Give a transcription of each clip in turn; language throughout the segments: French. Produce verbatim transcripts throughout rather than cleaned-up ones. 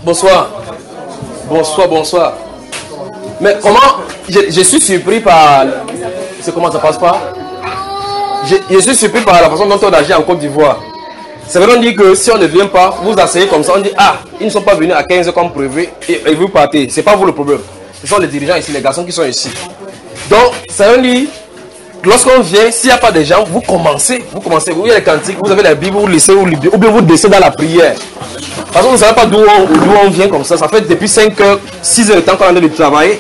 Bonsoir. Bonsoir, bonsoir. Mais comment... Je, je suis surpris par... C'est comment ça passe pas? je, je suis surpris par la façon dont on agit en Côte d'Ivoire. C'est vrai, on dit que si on ne vient pas, vous asseyez comme ça, on dit ah, ils ne sont pas venus à quinze heures comme prévu et, et vous partez. C'est pas vous le problème. Ce sont les dirigeants ici, les garçons qui sont ici. Donc, ça veut dire, lorsqu'on vient, s'il n'y a pas de gens, vous commencez, vous commencez, vous avez les cantiques, vous avez la Bible, vous laissez, ou bien vous descendez dans la prière. Parce que vous ne savez pas d'où on, on vient comme ça. Ça fait depuis cinq heures, six heures de temps qu'on est en train de travailler.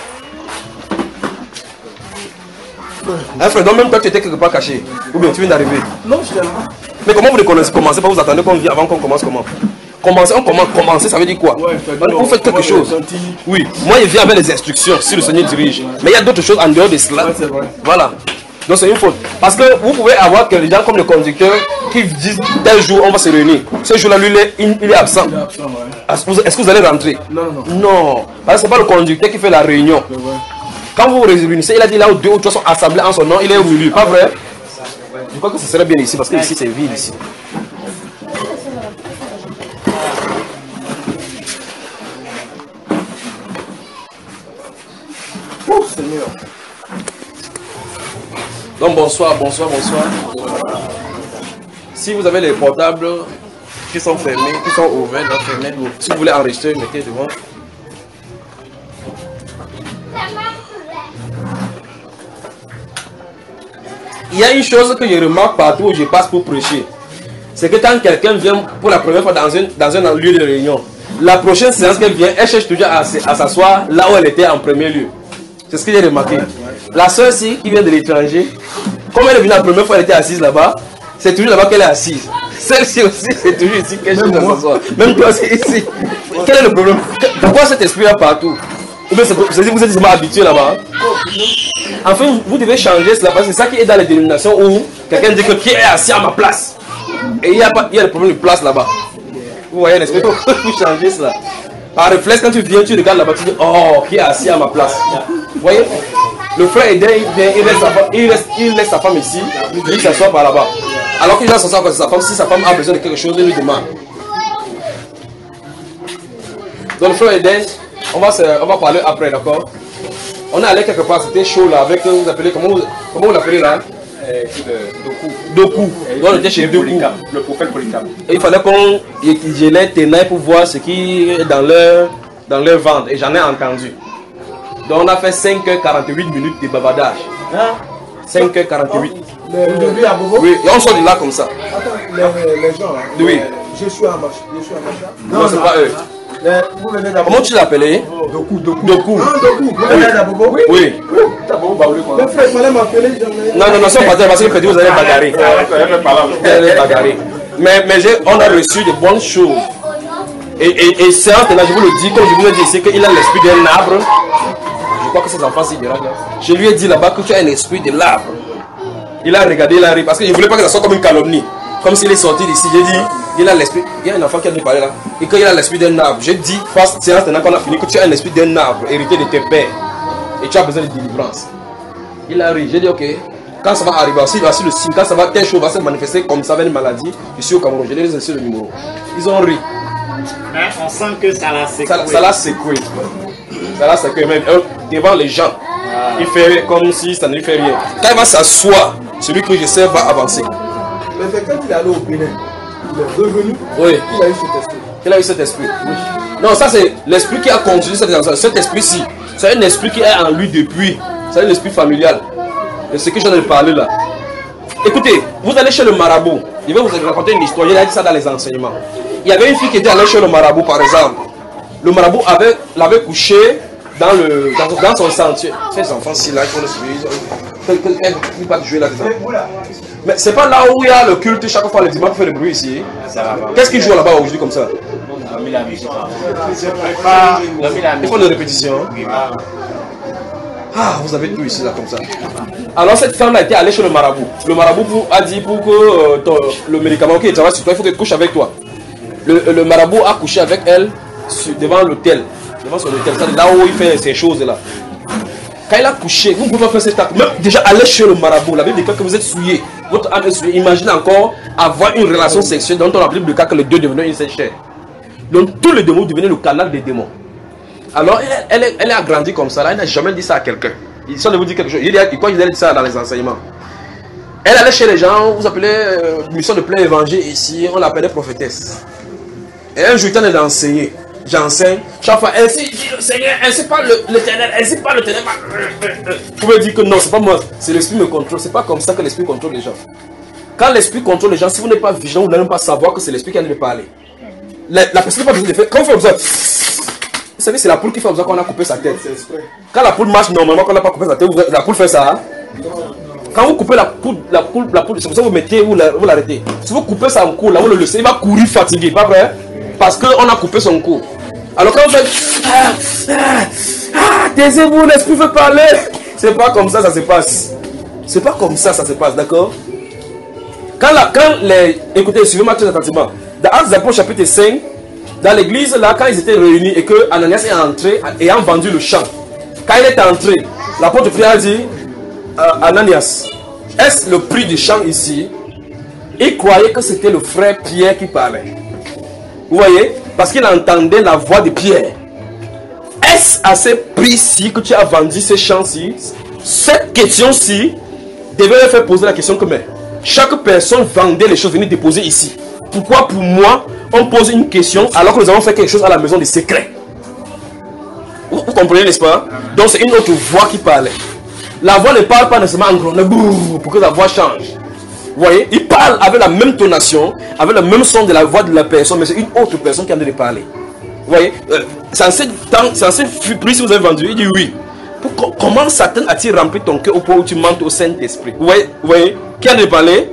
Hein, frère, donc même toi tu étais quelque part caché. Ou bien tu viens d'arriver. Non, je t'ai là. Mais comment vous les connaissez? Commencez pas, vous attendez qu'on vienne avant qu'on commence comment? Commencer, on commence, commencer, ça veut dire quoi? Ouais, vous faites quelque chose. Oui, moi je viens avec les instructions si le Seigneur dirige. Mais il y a d'autres choses en dehors de cela. Ouais, c'est vrai. Voilà. Donc c'est une faute. Parce que vous pouvez avoir que les gens comme le conducteur qui disent tel jour on va se réunir. Ce jour-là, lui, il est, il est absent. Il est absent, ouais. Est-ce que vous allez rentrer? Non, non. Non. Parce que ce n'est pas le conducteur qui fait la réunion. Quand vous vous réunissez, il a dit là où deux ou trois sont assemblés en son nom, il est au milieu. Pas vrai? Je crois que ce serait bien ici parce que ici c'est vide ici. Oh Seigneur. Donc bonsoir, bonsoir, bonsoir. Si vous avez les portables qui sont fermés, qui sont ouverts, fermés, si vous voulez enregistrer, mettez devant. Il y a une chose que je remarque partout où je passe pour prêcher. C'est que quand quelqu'un vient pour la première fois dans un, dans un lieu de réunion, la prochaine séance qu'elle vient, elle cherche toujours à, à s'asseoir là où elle était en premier lieu. C'est ce que j'ai remarqué. La soeur ci qui vient de l'étranger, comme elle est venue la première fois, elle était assise là-bas, c'est toujours là-bas qu'elle est assise. Celle-ci aussi, c'est toujours ici qu'elle cherche à s'asseoir. Même toi aussi ici. Quel est le problème? Pourquoi cet esprit-là partout? Ou bien c'est que vous êtes vraiment habitué là-bas. Enfin, vous devez changer cela parce que c'est ça qui est dans les dénominations où quelqu'un dit que qui est assis à ma place. Et il y a, pas, il y a le problème de place là-bas. Vous voyez, n'est-ce pas? Vous changez cela. Par réflexe, quand tu viens, tu regardes là-bas, tu dis oh, qui est assis à ma place. Vous voyez? Le frère Eden, il vient, il laisse sa femme, il laisse, il laisse sa femme ici, il s'assoit par là-bas. Alors qu'il doit s'asseoir avec sa femme, si sa femme a besoin de quelque chose, il lui demande. Donc le frère Eden, on va, se, on va parler après, d'accord? On est allé quelque part, c'était chaud là, avec, vous appelez, comment vous, comment vous l'appelez là? euh, Doku. Doku. Donc on était chez Doku. Le prophète Polycarpe. Et il fallait qu'on je les ténèbres pour voir ce qui est dans leur, dans leur ventre. Et j'en ai entendu. Donc on a fait cinq heures quarante-huit minutes de bavardage. Hein? cinq heures quarante-huit. Le à Bobo? Oui, et on sort de là comme ça. Attends, les, les gens là. Oui. Je suis à Macha. Je suis à Macha. Non, non c'est pas eux. Les, vous venez d'Abobo. Comment tu l'appelais? Doku, Doku. Doku. Ah, Doku. Vous venez d'Abobo? Oui. Oui. Mais frère, il fallait m'appeler. Non, non, non, c'est pas parce que vous allez bagarrer. Vous allez bagarrer. Mais, mais on a reçu de bonnes choses. Et, et, et séance de là, je vous le dis, comme je vous l'ai dit ici, qu'il a l'esprit d'un arbre. Je crois que ces enfants s'y dira. Je lui ai dit là-bas que tu as un esprit de l'arbre. Il a regardé, il a ri, parce que je ne voulais pas que ça soit comme une calomnie. Comme s'il est sorti d'ici, j'ai dit, il a l'esprit. Il y a un enfant qui a dû parler là. Et qu'il a l'esprit d'un arbre. J'ai dit, face séance de là qu'on a fini, que tu as un esprit d'un arbre, hérité de tes pères. Et tu as besoin de délivrance. Il a ri, j'ai dit, ok. Quand ça va arriver, si, si le signe, quand ça va, telle chose va se manifester comme ça avec une maladie, je suis au Cameroun, je les ai laissé le numéro. Ils ont ri. Mais on sent que ça l'a secoué. Ça, ça l'a secoué. Ça l'a secoué. Même euh, devant les gens, ah. Il fait comme si ça ne lui fait rien. Quand il va s'asseoir, celui que je sais va avancer. Mais quand il est allé au Bénin, il est revenu, oui. Il a eu cet esprit. Il a eu cet esprit. Oui. Non, ça c'est l'esprit qui a conduit cette personne. Cet esprit-ci, c'est un esprit qui est en lui depuis. C'est un esprit familial. Et ce que je viens de parler là. Écoutez, vous allez chez le marabout. Je vais vous raconter une histoire. Il a dit ça dans les enseignements. Il y avait une fille qui était allée chez le marabout, par exemple. Le marabout avait, l'avait couché dans, le, dans, dans son sentier. Ces enfants-ci là, ils font le suivi. Ils ne peuvent pas jouer là. Mais c'est pas là où il y a le culte chaque fois le dimanche qui fait le bruit ici. Qu'est-ce qu'ils jouent là-bas aujourd'hui comme ça? Ils font des répétitions. Ah, vous avez tout ici là comme ça. Alors cette femme-là était allée chez le marabout. Le marabout pour, a dit pour que euh, ton, le médicament qui travaille sur toi, il faut qu'elle couche avec toi. Le, le marabout a couché avec elle sur, devant l'hôtel. Devant son hôtel, c'est là où il fait ces choses-là. Quand il a couché, vous ne pouvez pas faire cet acte. Même déjà aller chez le marabout, la Bible dit que vous êtes souillé. Votre âme est souillée. Imaginez encore avoir une relation sexuelle dont on a la Bible dit que les deux devenaient une seule chair. Donc tous les démons devenaient le canal des démons. Alors elle, elle, elle a grandi comme ça, là, elle n'a jamais dit ça à quelqu'un. Ils sont de vous dire quelque chose. Il y a quoi ils allaient dire ça dans les enseignements. Elle allait chez les gens, vous appelez euh, mission de plein évangile ici, on l'appelait prophétesse. Et un jour, il est d'enseigner. J'enseigne. Chaque fois, ainsi dit le Seigneur, ainsi parle l'Éternel, ainsi parle l'Éternel. Vous pouvez dire que non, c'est pas moi, c'est l'esprit me contrôle. C'est pas comme ça que l'esprit contrôle les gens. Quand l'esprit contrôle les gens, si vous n'êtes pas vigilant, vous n'allez même pas savoir que c'est l'esprit qui a de parler. La, la personne n'a pas besoin de faire. Quand on fait comme ça, vous savez, c'est la poule qui fait comme ça quand on a coupé sa tête. Quand la poule marche normalement, quand on n'a pas coupé sa tête, la poule fait ça. Hein? Quand vous coupez la poule, la poule, la poule, c'est pour ça que vous mettez, vous l'arrêtez. Si vous coupez ça en cours, là, vous le laissez, il va courir fatigué, pas vrai? Parce qu'on a coupé son cou. Alors quand vous faites ah, ah, ah, taisez-vous, l'esprit veut parler. C'est pas comme ça ça se passe. C'est pas comme ça ça se passe, d'accord? Quand, la, quand les... Écoutez, suivez-moi très attentivement. Dans Actes des Apôtres chapitre cinq, dans l'église, là, quand ils étaient réunis et que Ananias est entré, ayant vendu le champ, quand il est entré, l'apôtre Pierre a dit, euh, Ananias, est-ce le prix du champ ici? Il croyait que c'était le frère Pierre qui parlait. Vous voyez? Parce qu'il entendait la voix de Pierre. Est-ce à ce prix-ci que tu as vendu ces champs-ci? Cette question-ci devait faire poser la question que mais, chaque personne vendait les choses, venait déposer ici. Pourquoi pour moi, on pose une question alors que nous avons fait quelque chose à la maison de secret? Vous, vous comprenez, n'est-ce pas? Donc c'est une autre voix qui parlait. La voix ne parle pas nécessairement en gros, pour que la voix change. Vous voyez, il parle avec la même tonation, avec le même son de la voix de la personne, mais c'est une autre personne qui a de parler. Vous voyez, euh, c'est en ce prix si vous avez vendu, il dit oui. Pour, comment Satan a-t-il rempli ton cœur au point où tu mentes au Saint-Esprit? Vous voyez, vous voyez, qui a de parler?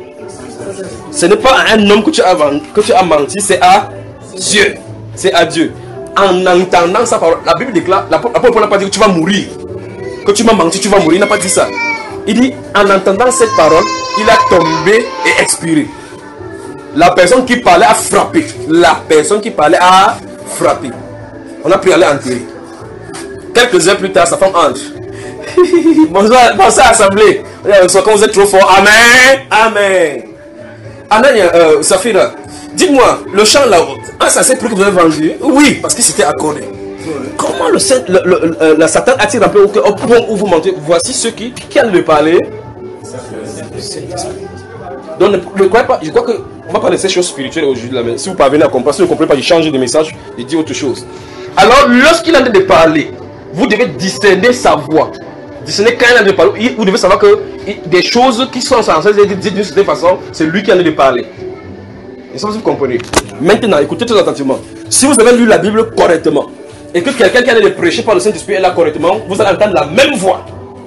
Ce n'est pas à un homme que tu as, que tu as menti, c'est à Dieu. C'est à Dieu. En entendant sa parole, la Bible déclare, l'apôtre Paul n'a pas dit que tu vas mourir. Que tu m'as menti, tu vas mourir, il n'a pas dit ça. Il dit, en entendant cette parole, il a tombé et expiré. La personne qui parlait a frappé. La personne qui parlait a frappé. On a pris à l'enterrer. Quelques heures plus tard, sa femme entre. Bonsoir, bonsoir assemblée. Quand vous êtes trop fort, amen, amen. Amen, euh, Safira, dites-moi, le champ là-haut, ah, ça c'est plus que vous avez vendu? Oui, parce que c'était accordé. Comment le, le, le, le, le Satan a-t-il rappelé au, au point où vous mentez? Voici ceux qui, qui ont de parler. Donc ne, ne croyez pas, je crois que on va parler de ces choses spirituelles aujourd'hui. Mais si vous parvenez à comprendre, si vous ne comprenez pas, il change de message, il dit autre chose. Alors lorsqu'il a de parler, vous devez discerner sa voix. Discerner quand il a de parler, vous devez savoir que des choses qui sont censées être dites d'une certaine façon, c'est lui qui a de parler. Et ça vous comprenez. Maintenant, écoutez très attentivement. Si vous avez lu la Bible correctement, et que quelqu'un qui a de prêcher par le Saint-Esprit est là correctement, vous allez entendre la même voix.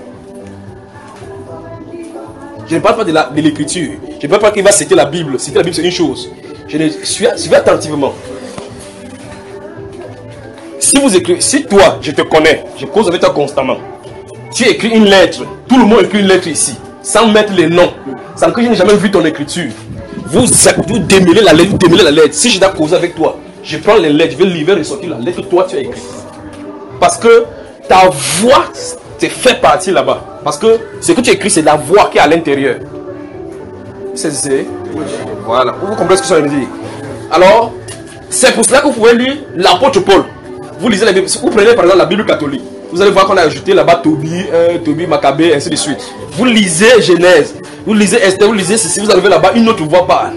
Je ne parle pas de l'écriture. Je ne parle pas qu'il va citer la Bible. Citer la Bible, c'est une chose. Je ne suis, suivez attentivement. Si vous écrivez, si toi, je te connais, je cause avec toi constamment. Tu écris une lettre, tout le monde écrit une lettre ici, sans mettre les noms, sans que je n'ai jamais vu ton écriture. Vous, vous démêlez la lettre, vous démêlez la lettre. Si je dois causer avec toi, je prends les lettres, je vais livrer et ressortir la lettre que toi tu as écrite. Parce que ta voix te fait partie là-bas. Parce que ce que tu écris, c'est la voix qui est à l'intérieur. C'est voilà. Vous comprenez ce que ça veut dire? Alors, c'est pour cela que vous pouvez lire l'apôtre Paul. Vous lisez la Bible. Vous prenez par exemple la Bible catholique. Vous allez voir qu'on a ajouté là-bas Tobie, euh, Tobie, Maccabée, ainsi de suite. Vous lisez Genèse, vous lisez Esther, vous lisez ceci, vous arrivez là-bas, une autre voix parle.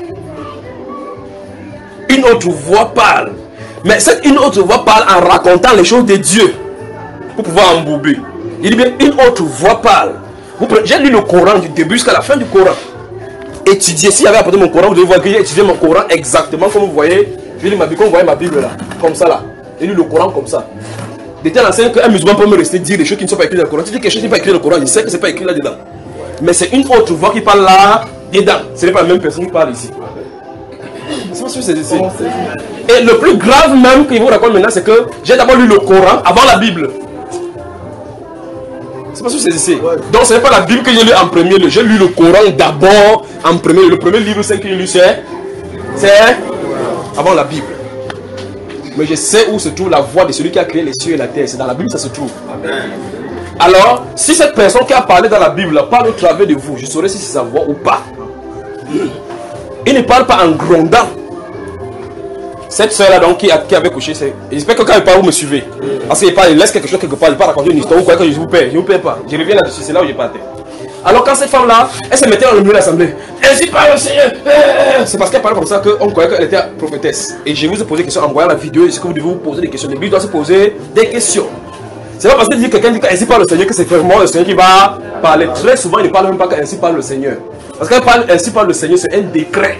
Une autre voix parle. Mais cette une autre voix parle en racontant les choses de Dieu. Pour pouvoir embourber. Il dit bien, une autre voix parle. J'ai lu le Coran du début jusqu'à la fin du Coran. Étudier, s'il y avait apporté mon Coran, vous devez voir que j'ai étudié mon Coran exactement comme vous voyez. J'ai lu ma Bible, comme vous voyez ma Bible là. Comme ça là. J'ai lu le Coran comme ça. De telle enseigne qu'un musulman peut me rester dire des choses qui ne sont pas écrites dans le Coran. Tu dis quelque chose qui n'est pas écrit dans le Coran, je sais que ce n'est pas écrit là-dedans. Mais c'est une autre voix qui parle là, dedans. Ce n'est pas la même personne qui parle ici. C'est pas sûr que c'est ici. Et le plus grave même qu'il vous raconte maintenant, c'est que j'ai d'abord lu le Coran avant la Bible. C'est pas sûr que c'est ici. Donc ce n'est pas la Bible que j'ai lu en premier lieu. J'ai lu le Coran d'abord en premier. Le premier livre, c'est que j'ai lu, c'est avant la Bible. Mais je sais où se trouve la voix de celui qui a créé les cieux et la terre. C'est dans la Bible que ça se trouve. Amen. Alors, si cette personne qui a parlé dans la Bible parle au travers de vous, je saurai si c'est sa voix ou pas. Il ne parle pas en grondant. Cette soeur là donc qui, a, qui avait couché, j'espère que quand il parle vous me suivez. Parce qu'il parle, il laisse quelque chose quelque part, il part raconter une histoire ou quoi que je vous paie, je vous paie pas. Je reviens là-dessus, c'est là où j'ai pas tête. Alors quand cette femme là, elle se mettait dans le milieu de l'assemblée. Ainsi parle le Seigneur. C'est parce qu'elle parlait comme ça qu'on croyait qu'elle était prophétesse. Et je vous ai posé des questions en voyant la vidéo, est-ce que vous devez vous poser des questions? L'église doit se poser des questions. C'est pas parce que dit quelqu'un dit qu'ainsi parle le Seigneur que c'est vraiment le Seigneur qui va parler. Très souvent il ne parle même pas qu'ainsi parle le Seigneur. Parce qu'elle parle ainsi parle le Seigneur, c'est un décret.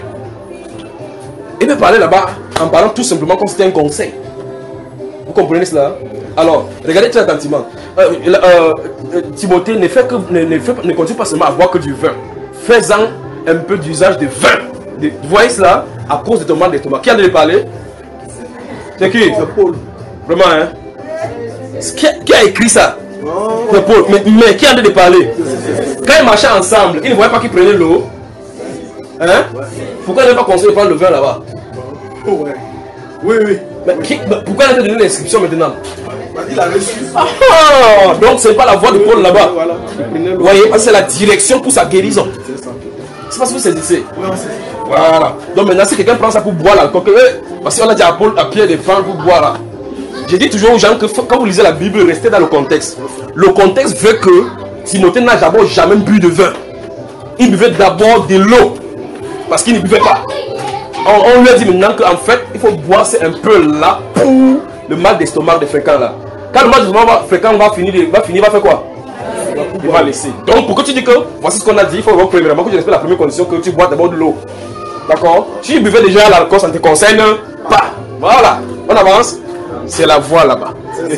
Il peut parler là-bas en parlant tout simplement comme c'était un conseil. Vous comprenez cela? Alors, regardez très attentivement. Euh, euh, euh, Timothée ne, fait que, ne, ne, fait, ne continue pas seulement à boire que du vin. Fais-en un peu d'usage de vin. De, vous voyez cela? À cause de ton mal d'estomac. Qui a de parler? C'est qui? C'est Paul. Vraiment, hein? Qui a, qui a écrit ça? C'est Paul. Mais, mais qui a de parler? Quand ils marchaient ensemble, ils ne voyaient pas qu'ils prenaient l'eau. Hein? Pourquoi ils n'avaient pas conseillé de prendre le vin là-bas? Ouais. Oui, oui. Mais qui, pourquoi il a donné l'inscription maintenant? Il a reçu. Ah, donc c'est pas la voix de Paul là-bas. Voilà. Vous voyez, c'est la direction pour sa guérison. C'est ça. C'est pas ce que vous saisissez. Voilà. Donc maintenant, si quelqu'un prend ça pour boire là, parce qu'on a dit à Paul à Pierre de prendre pour boire là. J'ai dit toujours aux gens que quand vous lisez la Bible, restez dans le contexte. Le contexte veut que Timothée n'a d'abord jamais bu de vin. Il buvait d'abord de l'eau. Parce qu'il ne buvait pas. On, on lui a dit maintenant qu'en fait, il faut boire c'est un peu là pour le mal d'estomac de fréquent là. Quand le mal d'estomac fréquent va finir, va finir, va faire quoi? Il va laisser. Donc pourquoi tu dis que, voici ce qu'on a dit, il faut voir premièrement que tu respectes la première condition, que tu bois d'abord de l'eau. D'accord? Si tu buvais déjà l'alcool, ça ne te concerne pas. Voilà. On avance. C'est la voie là-bas.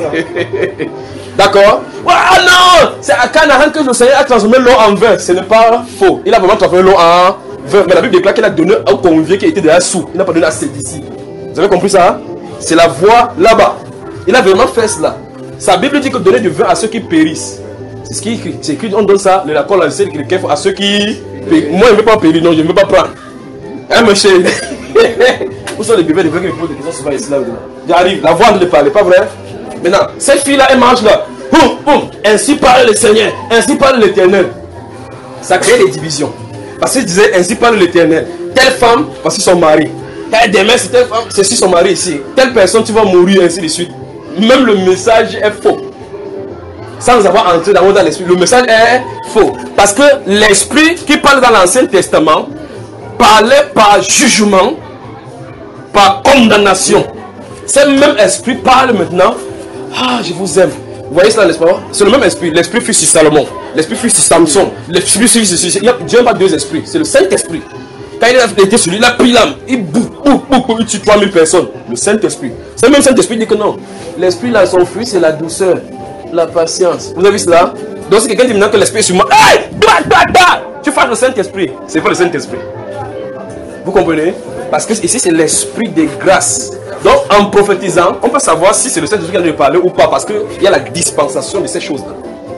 D'accord? Ah non! C'est à Canaan que le Seigneur a transformé l'eau en vin. Ce n'est pas faux. Il a vraiment transformé l'eau en vin. Mais la Bible déclare qu'il a donné au convié qui était déjà sous. Il n'a pas donné à ses disciples. Vous avez compris ça? Hein? C'est la voie là-bas. Il a vraiment fait cela. Sa Bible dit que donner du vin à ceux qui périssent. C'est ce qui est écrit. C'est écrit, on donne ça, le l'accord là, c'est écrit à ceux qui périssent. Moi, je ne veux pas périr, non, je ne veux pas prendre. Hein, monsieur? Où sont les bébés de vin qui me posent des questions souvent ici là? J'arrive, la voix de parler, pas vrai? Maintenant, cette fille-là, elle mange là. Boum, boum. Ainsi parle le Seigneur, ainsi parle l'Éternel. Ça crée des divisions. Parce qu'il disait, ainsi parle l'Éternel. Telle femme, voici son mari. Demain, c'est telle femme, c'est si son mari ici. Telle personne, tu vas mourir, ainsi de suite. Même le message est faux. Sans avoir entré dans l'esprit, le message est faux. Parce que l'esprit qui parle dans l'Ancien Testament parlait par jugement, par condamnation. Ce même esprit parle maintenant. Ah, je vous aime. Vous voyez cela, n'est-ce pas? C'est le même esprit. L'esprit fut sur Salomon. L'esprit fut sur Samson. L'esprit fut sur... Dieu n'a pas deux esprits. C'est le Saint-Esprit. Quand il a été sur lui, il a pris l'âme. Il boue, boue, boue, boue, il tue trois mille personnes. Le Saint-Esprit. C'est le même Saint-Esprit dit que non. L'esprit, là, son fruit, c'est la douceur, la patience. Vous avez vu cela? Donc, si quelqu'un dit maintenant que l'esprit est sur moi, hey, bah, bah, bah, tu fasses le Saint-Esprit. C'est pas le Saint-Esprit. Vous comprenez? Parce que ici, c'est l'esprit de grâce. Donc, en prophétisant, on peut savoir si c'est le Saint-Esprit qui vient de parler ou pas. Parce qu'il y a la dispensation de ces choses-là.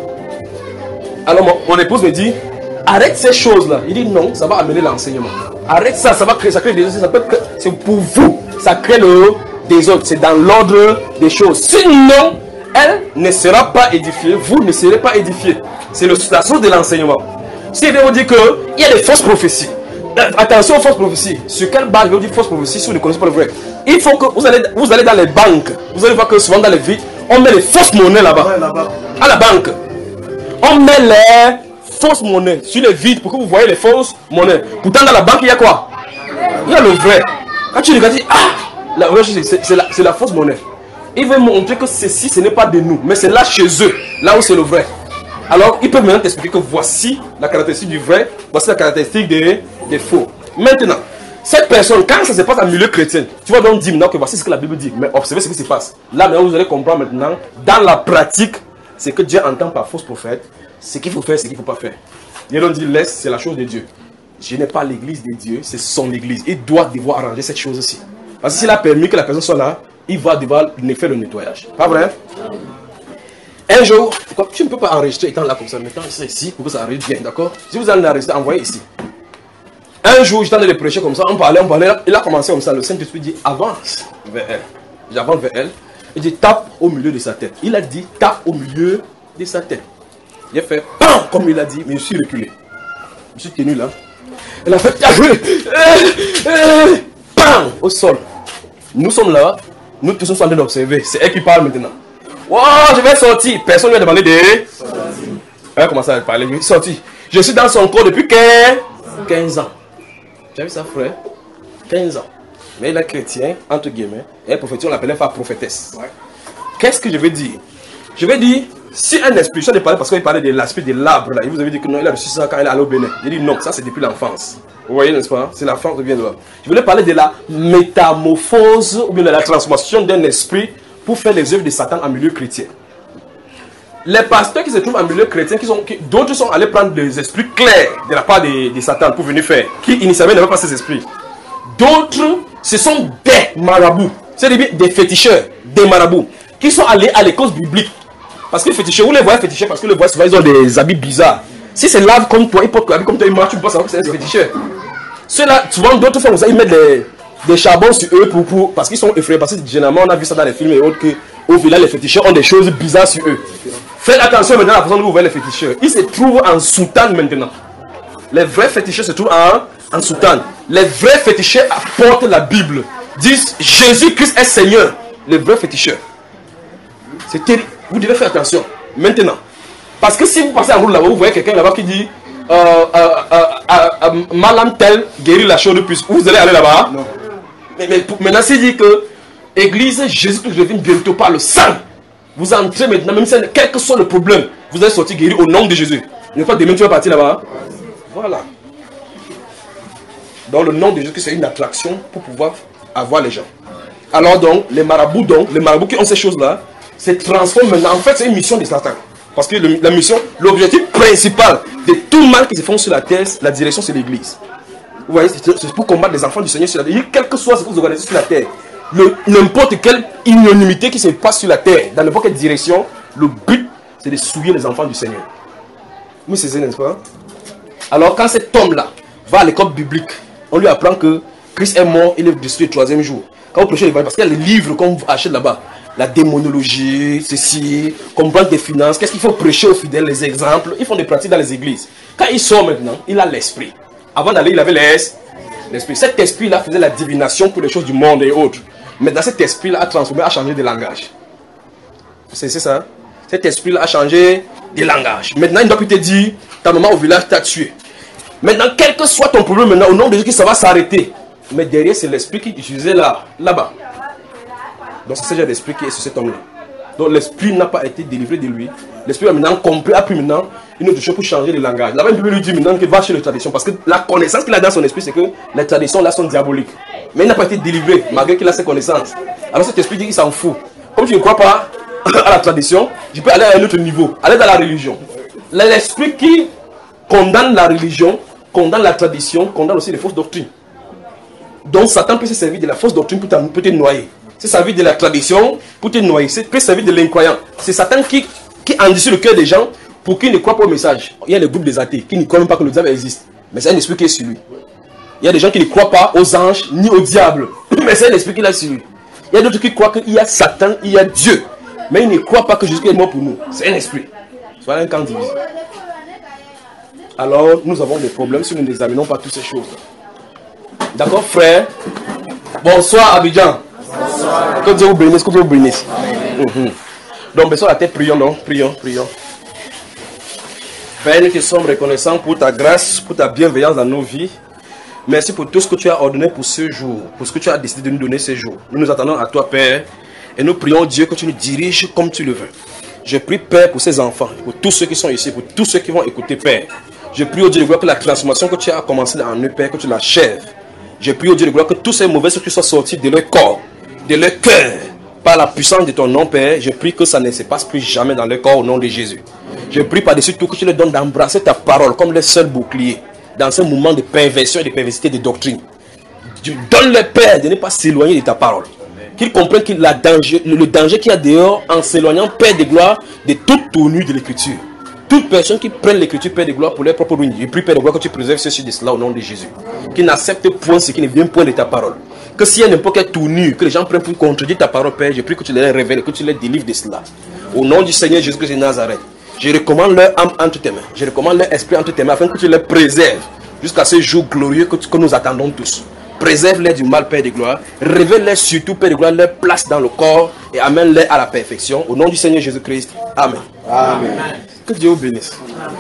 Alors, mon, mon épouse me dit, arrête ces choses-là. Il dit non, ça va amener l'enseignement. Arrête ça, ça va créer, ça crée des choses. C'est pour vous. Ça crée le désordre. C'est dans l'ordre des choses. Sinon, elle ne sera pas édifiée. Vous ne serez pas édifiés. C'est la source de l'enseignement. Si je vais vous dire qu'il y a des fausses prophéties. Attention aux fausses prophéties. Sur quelle base je vais vous dire fausses prophéties si vous ne connaissez pas le vrai? Il faut que vous allez, vous allez dans les banques. Vous allez voir que souvent dans les villes, on met les fausses monnaies là-bas. À la banque. On met les fausses monnaies sur les vides pour que vous voyez les fausses monnaies. Pourtant dans la banque il y a quoi? Il y a le vrai. Quand tu regardes, ah, c'est la, la fausse monnaie. Il veut montrer que ceci ce n'est pas de nous, mais c'est là chez eux, là où c'est le vrai. Alors ils peuvent maintenant t'expliquer que voici la caractéristique du vrai, voici la caractéristique des, des faux. Maintenant, cette personne, quand ça se passe en milieu chrétien, tu vas donc dire maintenant que voici ce que la Bible dit, mais observez ce qui se passe. Là maintenant vous allez comprendre maintenant, dans la pratique, c'est que Dieu entend par faux prophète. Ce qu'il faut faire, ce qu'il ne faut pas faire. Dieu dit laisse, c'est la chose de Dieu. Je n'ai pas l'église de Dieu, c'est son église. Il doit devoir arranger cette chose aussi. Parce que s'il a permis que la personne soit là, il va devoir faire le nettoyage. Pas vrai? Un jour, tu ne peux pas enregistrer étant là comme ça. Maintenant, c'est ici pour que ça arrive bien, d'accord? Si vous allez enregistrer, envoyez ici. Un jour, j'étais en train de prêcher comme ça, on parlait, on parlait. Il a commencé comme ça. Le Saint-Esprit dit avance vers elle. J'avance vers elle. Il dit tape au milieu de sa tête. Il a dit tape au milieu de sa tête. J'ai fait PAM comme il a dit, mais je suis reculé. Je suis tenu là. Elle a fait PAM au sol. Nous sommes là, nous tous sommes en train d'observer. C'est elle qui parle maintenant. Oh, je vais sortir. Personne ne lui a demandé de... Elle a commencé à parler. Je vais sortir. Je suis dans son corps depuis quinze ans. Tu as vu ça, frère? quinze ans. Mais il est chrétien, entre guillemets. Et prophétise, on l'appelait pas prophétesse. Ouais. Qu'est-ce que je veux dire? Je veux dire, si un esprit, je ne parle parce qu'il parlait de l'aspect de l'arbre là, il vous avait dit que non, il a reçu ça quand il est allé au Bénin. Il dit non, ça c'est depuis l'enfance. Vous voyez, n'est-ce pas? C'est l'enfance qui vient de là. Je voulais parler de la métamorphose ou bien de la transformation d'un esprit pour faire les œuvres de Satan en milieu chrétien. Les pasteurs qui se trouvent en milieu chrétien, qui sont, qui, d'autres sont allés prendre des esprits clairs de la part de, de Satan pour venir faire, qui initialement n'avaient pas ces esprits. D'autres, ce sont des marabouts, c'est-à-dire des féticheurs, des marabouts, qui sont allés à l'école biblique. Parce que les féticheurs, vous les voyez féticheurs, parce que les voyez souvent, ils ont des habits bizarres. Si c'est l'ave comme toi, ils portent l'habit comme toi, ils marchent, tu peux pas savoir que c'est un féticheur. Ceux-là, souvent, d'autres font ça, ils mettent des, des charbons sur eux pour, pour, parce qu'ils sont effrayés. Parce que généralement, on a vu ça dans les films et autres, qu'au village, les féticheurs ont des choses bizarres sur eux. Faites attention maintenant à la façon dont vous voyez les féticheurs. Ils se trouvent en soutane maintenant. Les vrais féticheurs se trouvent en, en soutane. Les vrais féticheurs apportent la Bible. Disent Jésus-Christ est Seigneur. Les vrais féticheurs. C'est terrible. Vous devez faire attention. Maintenant. Parce que si vous passez en route là-bas, vous voyez quelqu'un là-bas qui dit euh, euh, euh, euh, euh, Malam tel guérit la chaude puce. Vous allez aller là-bas? Non. Mais, mais maintenant, s'il dit que Église, Jésus-Christ revient bientôt par le sang. Vous entrez maintenant, même si quel que soit le problème, vous allez sortir guéri au nom de Jésus. Une fois demain, tu vas partir là-bas. Voilà. Dans le nom de Jésus, c'est une attraction pour pouvoir avoir les gens. Alors donc, les marabouts, donc, les marabouts qui ont ces choses-là, se transforment maintenant. En fait, c'est une mission de Satan. Parce que le, la mission, l'objectif principal de tout mal qui se font sur la terre, la direction, c'est l'Église. Vous voyez, c'est pour combattre les enfants du Seigneur sur la terre. Quel que soit ce que vous organisez sur la terre, n'importe quelle unanimité qui se passe sur la terre, dans n'importe quelle direction, le but, c'est de souiller les enfants du Seigneur. Vous savez, n'est-ce pas? Alors, quand cet homme-là va à l'école biblique, on lui apprend que Christ est mort, il est détruit le troisième jour. Quand vous prêchez l'évangile, parce qu'il y a les livres qu'on achète là-bas, la démonologie, ceci, comprendre des finances, qu'est-ce qu'il faut prêcher aux fidèles, les exemples, ils font des pratiques dans les églises. Quand il sort maintenant, il a l'esprit. Avant d'aller, il avait l'esprit. Cet esprit-là faisait la divination pour les choses du monde et autres. Maintenant, cet esprit-là a transformé, a changé de langage. C'est ça? Cet esprit-là a changé de langage. Maintenant, il ne doit plus te dire, ta maman au village t'a tué. Maintenant, quel que soit ton problème, maintenant, au nom de Jésus, ça va s'arrêter. Mais derrière, c'est l'esprit qui utilisait là, là-bas. Donc, c'est ce genre d'esprit qui est sur cet homme-là. Donc, l'esprit n'a pas été délivré de lui. L'esprit a maintenant compris, a pris maintenant une autre chose pour changer le langage. Là-bas, il peut lui dire maintenant qu'il va chez les traditions. Parce que la connaissance qu'il a dans son esprit, c'est que les traditions là sont diaboliques. Mais il n'a pas été délivré, malgré qu'il a ses connaissances. Alors, cet esprit dit qu'il s'en fout. Comme tu ne crois pas à la tradition, je peux aller à un autre niveau, aller dans la religion. L'esprit qui condamne la religion, condamne la tradition, condamne aussi les fausses doctrines. Donc Satan peut se servir de la fausse doctrine pour te noyer. Se servir de la tradition pour te noyer. Il peut se servir de l'incroyant. C'est Satan qui, qui endurcit le cœur des gens pour qu'ils ne croient pas au message. Il y a les groupes des athées qui ne croient même pas que le diable existe. Mais c'est un esprit qui est sur lui. Il y a des gens qui ne croient pas aux anges ni au diable. Mais c'est un esprit qui est sur lui. Il y a d'autres qui croient qu'il y a Satan, il y a Dieu. Mais ils ne croient pas que Jésus est mort pour nous. C'est un esprit. Soit un camp divisé. Alors, nous avons des problèmes si nous n'examinons pas toutes ces choses. D'accord, frère? Bonsoir, Abidjan. Bonsoir. Que Dieu vous bénisse, que Dieu vous bénisse. Mm-hmm. Donc, baissons la tête, prions, non? Prions, prions. Père, nous te sommes reconnaissants pour ta grâce, pour ta bienveillance dans nos vies. Merci pour tout ce que tu as ordonné pour ce jour, pour ce que tu as décidé de nous donner ce jour. Nous nous attendons à toi, Père, et nous prions, Dieu, que tu nous diriges comme tu le veux. Je prie, Père, pour ces enfants, pour tous ceux qui sont ici, pour tous ceux qui vont écouter, Père. Je prie, au Dieu de gloire, que la transformation que tu as commencé en eux, Père, que tu l'achèves. Je prie, au Dieu de gloire, que tous ces mauvais esprits soient sortis de leur corps, de leur cœur, par la puissance de ton nom, Père. Je prie que ça ne se passe plus jamais dans leur corps, au nom de Jésus. Je prie par-dessus tout que tu leur donnes d'embrasser ta parole comme le seul bouclier dans ce moment de perversion et de perversité de doctrine. Tu donnes le Père de ne pas s'éloigner de ta parole. Qu'ils comprennent que la danger, le danger qu'il y a dehors en s'éloignant, Père de gloire, de toute tournure de l'écriture. Toute personne qui prenne l'écriture, Père de gloire, pour leur propre ruine. Je prie, Père de gloire, que tu préserves ceci de cela au nom de Jésus. Qu'ils n'acceptent point ce qui ne vient point de ta parole. Que s'il y a n'importe quelle tournure, que les gens prennent pour contredire ta parole, Père, je prie que tu les révèles, que tu les délivres de cela. Au nom du Seigneur Jésus-Christ de Nazareth. Je recommande leur âme entre tes mains. Je recommande leur esprit entre tes mains afin que tu les préserves jusqu'à ce jour glorieux que, que nous attendons tous. Préserve-les du mal, Père de gloire. Révèle-les surtout, Père de gloire, leur place dans le corps et amène-les à la perfection. Au nom du Seigneur Jésus-Christ. Amen. Amen. Que Dieu vous bénisse.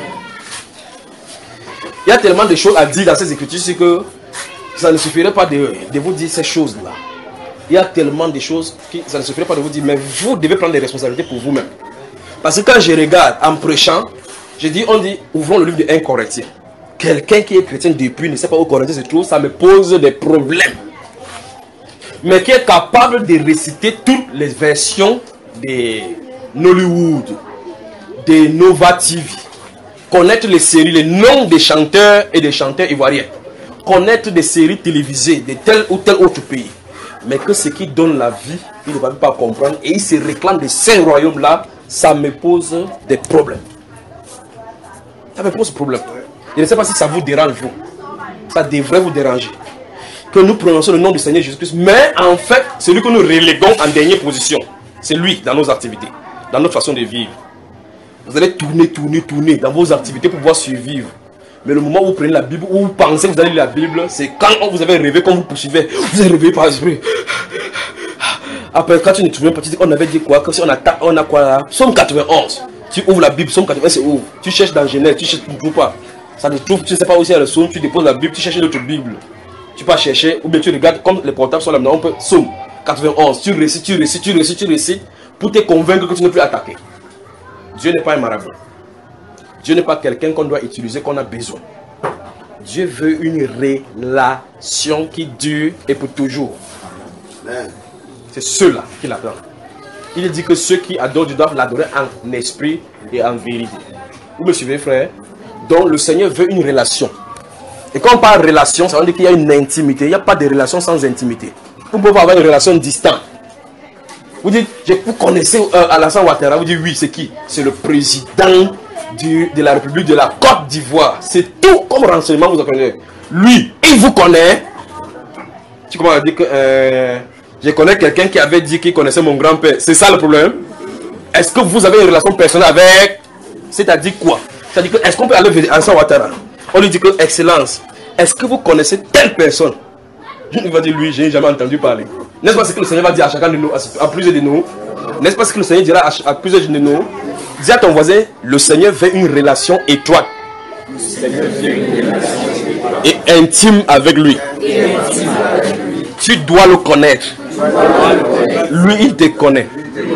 Il y a tellement de choses à dire dans ces écritures, c'est que ça ne suffirait pas de, de vous dire ces choses-là. Il y a tellement de choses que ça ne suffirait pas de vous dire, mais vous devez prendre des responsabilités pour vous-même. Parce que quand je regarde en prêchant, je dis, on dit, ouvrons le livre de un Corinthiens. Quelqu'un qui est chrétien depuis ne sait pas où Corinthiens se trouve, ça me pose des problèmes. Mais qui est capable de réciter toutes les versions de Nollywood, de Nova T V, connaître les séries, les noms des chanteurs et des chanteurs ivoiriens, connaître des séries télévisées de tel ou tel autre pays. Mais que ce qui donne la vie, il ne va pas comprendre et il se réclame de ces royaumes-là, ça me pose des problèmes. Ça me pose problème. Je ne sais pas si ça vous dérange, vous. Ça devrait vous déranger. Que nous prononçons le nom du Seigneur Jésus-Christ, mais en fait, celui que nous reléguons en dernière position, c'est lui dans nos activités, dans notre façon de vivre. Vous allez tourner, tourner, tourner dans vos activités pour pouvoir survivre. Mais le moment où vous prenez la Bible, où vous pensez que vous allez lire la Bible, c'est quand vous avez rêvé, quand vous poursuivez, vous avez rêvé par l'esprit. Après, quand tu ne te souviens pas, tu dis, on avait dit quoi? Que si on a, on a quoi là? Psaume quatre-vingt-onze. Tu ouvres la Bible, Psaume quatre-vingt-onze, c'est ouvre. Tu cherches dans Genèse, tu cherches, tu ne trouves pas. Ça te trouve, tu ne sais pas où c'est le psaume, tu déposes la Bible, tu cherches une autre Bible. Tu peux chercher, ou bien tu regardes, comme les portables sont là maintenant, on peut, Psaume quatre-vingt-onze. Tu récites, tu récites, tu récites, tu récites, pour te convaincre que tu ne peux plus attaquer. Dieu n'est pas un marabout. Dieu n'est pas quelqu'un qu'on doit utiliser, qu'on a besoin. Dieu veut une relation qui dure et pour toujours. C'est ceux-là qui l'adorent. Il dit que ceux qui adorent Dieu doivent l'adorer en esprit et en vérité. Vous me suivez, frère? Donc le Seigneur veut une relation. Et quand on parle de relation, ça veut dire qu'il y a une intimité. Il n'y a pas de relation sans intimité. Vous pouvez avoir une relation distante. Vous dites, vous connaissez euh, Alassane Ouattara? Vous dites, oui, c'est qui? C'est le président du, de la République de la Côte d'Ivoire. C'est tout comme renseignement, vous en connaissez. Lui, il vous connaît. Tu commences à dire que euh, je connais quelqu'un qui avait dit qu'il connaissait mon grand-père. C'est ça le problème? Est-ce que vous avez une relation personnelle avec? C'est-à-dire quoi? C'est-à-dire que est-ce qu'on peut aller vers Alassane Ouattara? On lui dit que, Excellence, est-ce que vous connaissez telle personne? Il va dire, lui, je n'ai jamais entendu parler. N'est-ce pas ce que le Seigneur va dire à chacun de nous, à plusieurs de nous? N'est-ce pas ce que le Seigneur dira à, à plusieurs de nous? Dis à ton voisin, le Seigneur veut une relation étroite et intime avec lui. Tu dois le connaître. Lui, il te connaît.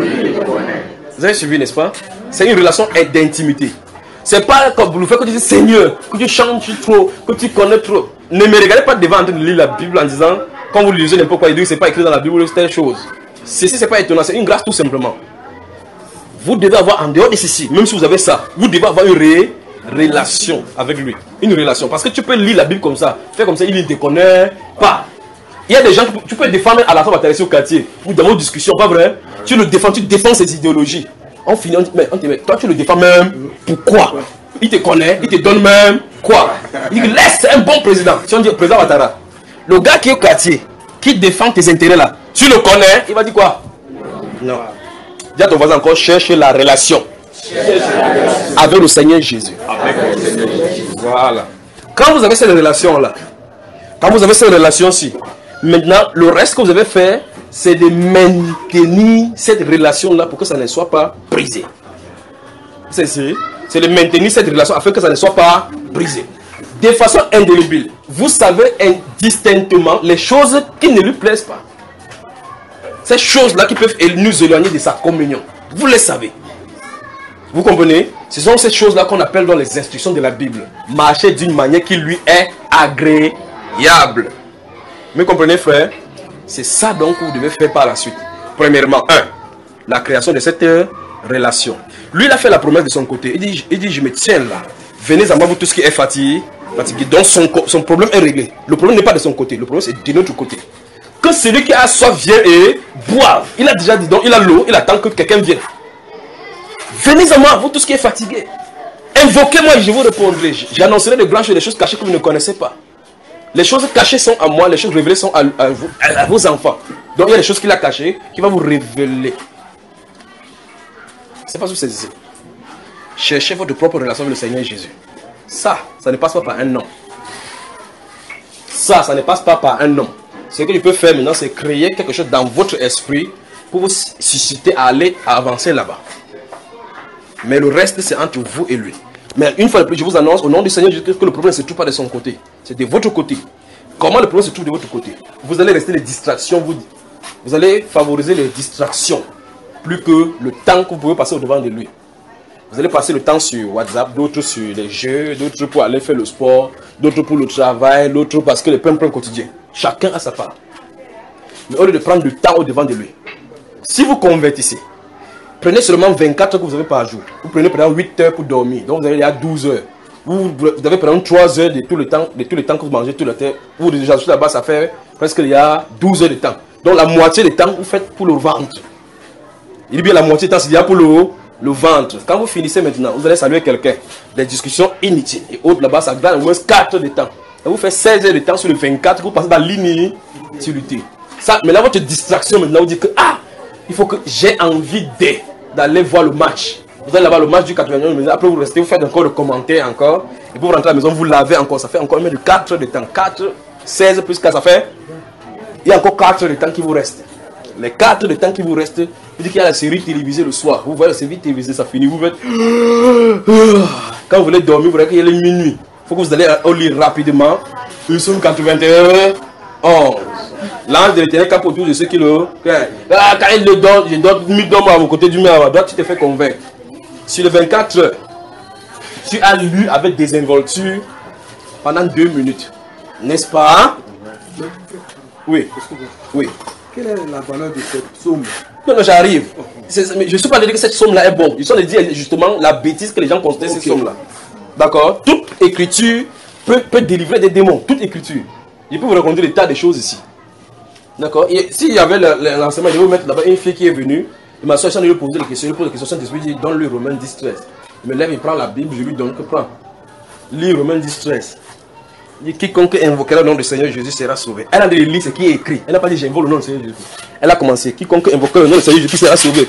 Vous avez suivi, n'est-ce pas? C'est une relation d'intimité. C'est pas comme vous le faites que tu dis Seigneur, que tu chantes trop, que tu connais trop. Ne me regardez pas devant en train de lire la Bible en disant, quand vous lisez n'importe quoi, il dit que c'est pas écrit dans la Bible, c'est telle chose. Ceci, c'est pas étonnant, c'est une grâce tout simplement. Vous devez avoir en dehors de ceci, même si vous avez ça, vous devez avoir une ré relation avec lui. Une relation. Parce que tu peux lire la Bible comme ça, faire comme ça, il ne te connaît pas. Il y a des gens que tu peux défendre à la fin de au quartier, ou dans vos discussions, pas vrai? Tu le défends, tu défends ses idéologies. On finit, on dit, mais, on dit, mais toi tu le défends même, pourquoi? Il te connaît, il te donne même quoi? Il dit, laisse, un bon président. Si on dit président Ouattara, le gars qui est au quartier, qui défend tes intérêts là, tu le connais, il va dire quoi? Non. Dis à ton voisin encore, cherche la relation avec le Seigneur Jésus. Voilà. Quand vous avez cette relation là, quand vous avez cette relation-ci, maintenant, le reste que vous avez fait, c'est de maintenir cette relation-là pour que ça ne soit pas brisé. C'est c'est de maintenir cette relation afin que ça ne soit pas brisé. De façon indélébile, vous savez indistinctement les choses qui ne lui plaisent pas. Ces choses-là qui peuvent nous éloigner de sa communion. Vous les savez. Vous comprenez? Ce sont ces choses-là qu'on appelle dans les instructions de la Bible. Marcher d'une manière qui lui est agréable. Vous comprenez, frère? C'est ça donc que vous devez faire par la suite. Premièrement, un, la création de cette relation. Lui, il a fait la promesse de son côté. Il dit, il dit je me tiens là. Venez à moi, vous tous qui êtes fatigués. fatigués. Donc son, son problème est réglé. Le problème n'est pas de son côté. Le problème, c'est de notre côté. Que celui qui a soif vienne et boive. Il a déjà dit donc, il a l'eau, il attend que quelqu'un vienne. Venez à moi, vous tous qui êtes fatigués. Invoquez-moi et je vous répondrai. J'annoncerai de grandes choses, des choses cachées que vous ne connaissez pas. Les choses cachées sont à moi, les choses révélées sont à, à, vous, à, à vos enfants. Donc il y a des choses qu'il a cachées qui vont vous révéler. C'est pas ce que c'est ici. Cherchez votre propre relation avec le Seigneur Jésus. Ça, ça ne passe pas par un nom. ça, ça ne passe pas par un homme. Ce que je peux faire maintenant, c'est créer quelque chose dans votre esprit pour vous susciter à aller à avancer là-bas. Mais le reste, c'est entre vous et lui. Mais une fois de plus, je vous annonce au nom du Seigneur Jésus que le problème ne se trouve pas de son côté. C'est de votre côté. Comment le problème se trouve de votre côté? Vous allez rester les distractions. Vous, vous allez favoriser les distractions plus que le temps que vous pouvez passer au devant de lui. Vous allez passer le temps sur WhatsApp, d'autres sur les jeux, d'autres pour aller faire le sport, d'autres pour le travail, d'autres parce que les plein plein quotidien. Chacun a sa part. Mais au lieu de prendre du temps au devant de lui, si vous convertissez, prenez seulement vingt-quatre heures que vous avez par jour. Vous prenez par exemple huit heures pour dormir. Donc vous avez déjà douze heures. Vous, vous avez par exemple trois heures de tout le temps, de tout le temps que vous mangez tout le temps. Vous déjà là-bas, ça fait presque il y a douze heures de temps. Donc la moitié du temps, vous faites pour le ventre. Il dit bien la moitié du temps, c'est déjà pour le, le ventre. Quand vous finissez maintenant, vous allez saluer quelqu'un. Des discussions inutiles. Et autres là-bas, ça donne au moins quatre heures de temps. Et vous faites seize heures de temps sur le vingt-quatre, vous passez dans l'inutilité. Ça, mais là, votre distraction maintenant, vous dites que ah, il faut que j'ai envie d'aller voir le match. Vous allez là-bas le match du quatre-vingt-dix, après vous restez, vous faites encore le commentaire encore. Et pour vous rentrer à la maison, vous lavez encore. Ça fait encore même de quatre heures de temps. quatre, seize plus quatre, ça fait. Il y a encore quatre heures de temps qui vous restent. Les quatre heures de temps qui vous restent, vous dites qu'il y a la série télévisée le soir. Vous voyez la série télévisée, ça finit. Vous faites. Quand vous voulez dormir, vous voyez qu'il y a les minuit. Il faut que vous allez au lit rapidement. Nous sommes quatre-vingt-onze. L'ange de l'éternel cap autour de ceux qui le. Ah, quand il le donne, je donne mille d'hommes à vos côtés du mien à droite, tu te fais convaincre. Sur les vingt-quatre heures, tu as lu avec désinvolture pendant deux minutes. N'est-ce pas? Oui. Oui. Quelle est la valeur de cette somme? Non, non, j'arrive. Je ne suis pas de dire que cette somme-là est bonne. Je suis en train de dire justement la bêtise que les gens considèrent cette somme-là. D'accord? Toute écriture peut, peut délivrer des démons. Toute écriture. Je peux vous raconter des tas de choses ici. D'accord? S'il y avait l'enseignement, je vais vous mettre là-bas une fille qui est venue. Il m'a soeur, je lui poser des questions. Je lui pose des questions. Saint-Esprit dit donne-lui Romains dix treize. Il me lève, il prend la Bible, je lui donne que prends. Lis Romains dix treize. Il dit quiconque invoquera le nom du Seigneur Jésus sera sauvé. Elle a dit lire ce qui est écrit. Elle n'a pas dit j'invoque le nom du Seigneur Jésus. Elle a commencé. Quiconque invoquera le nom du Seigneur Jésus sera sauvé.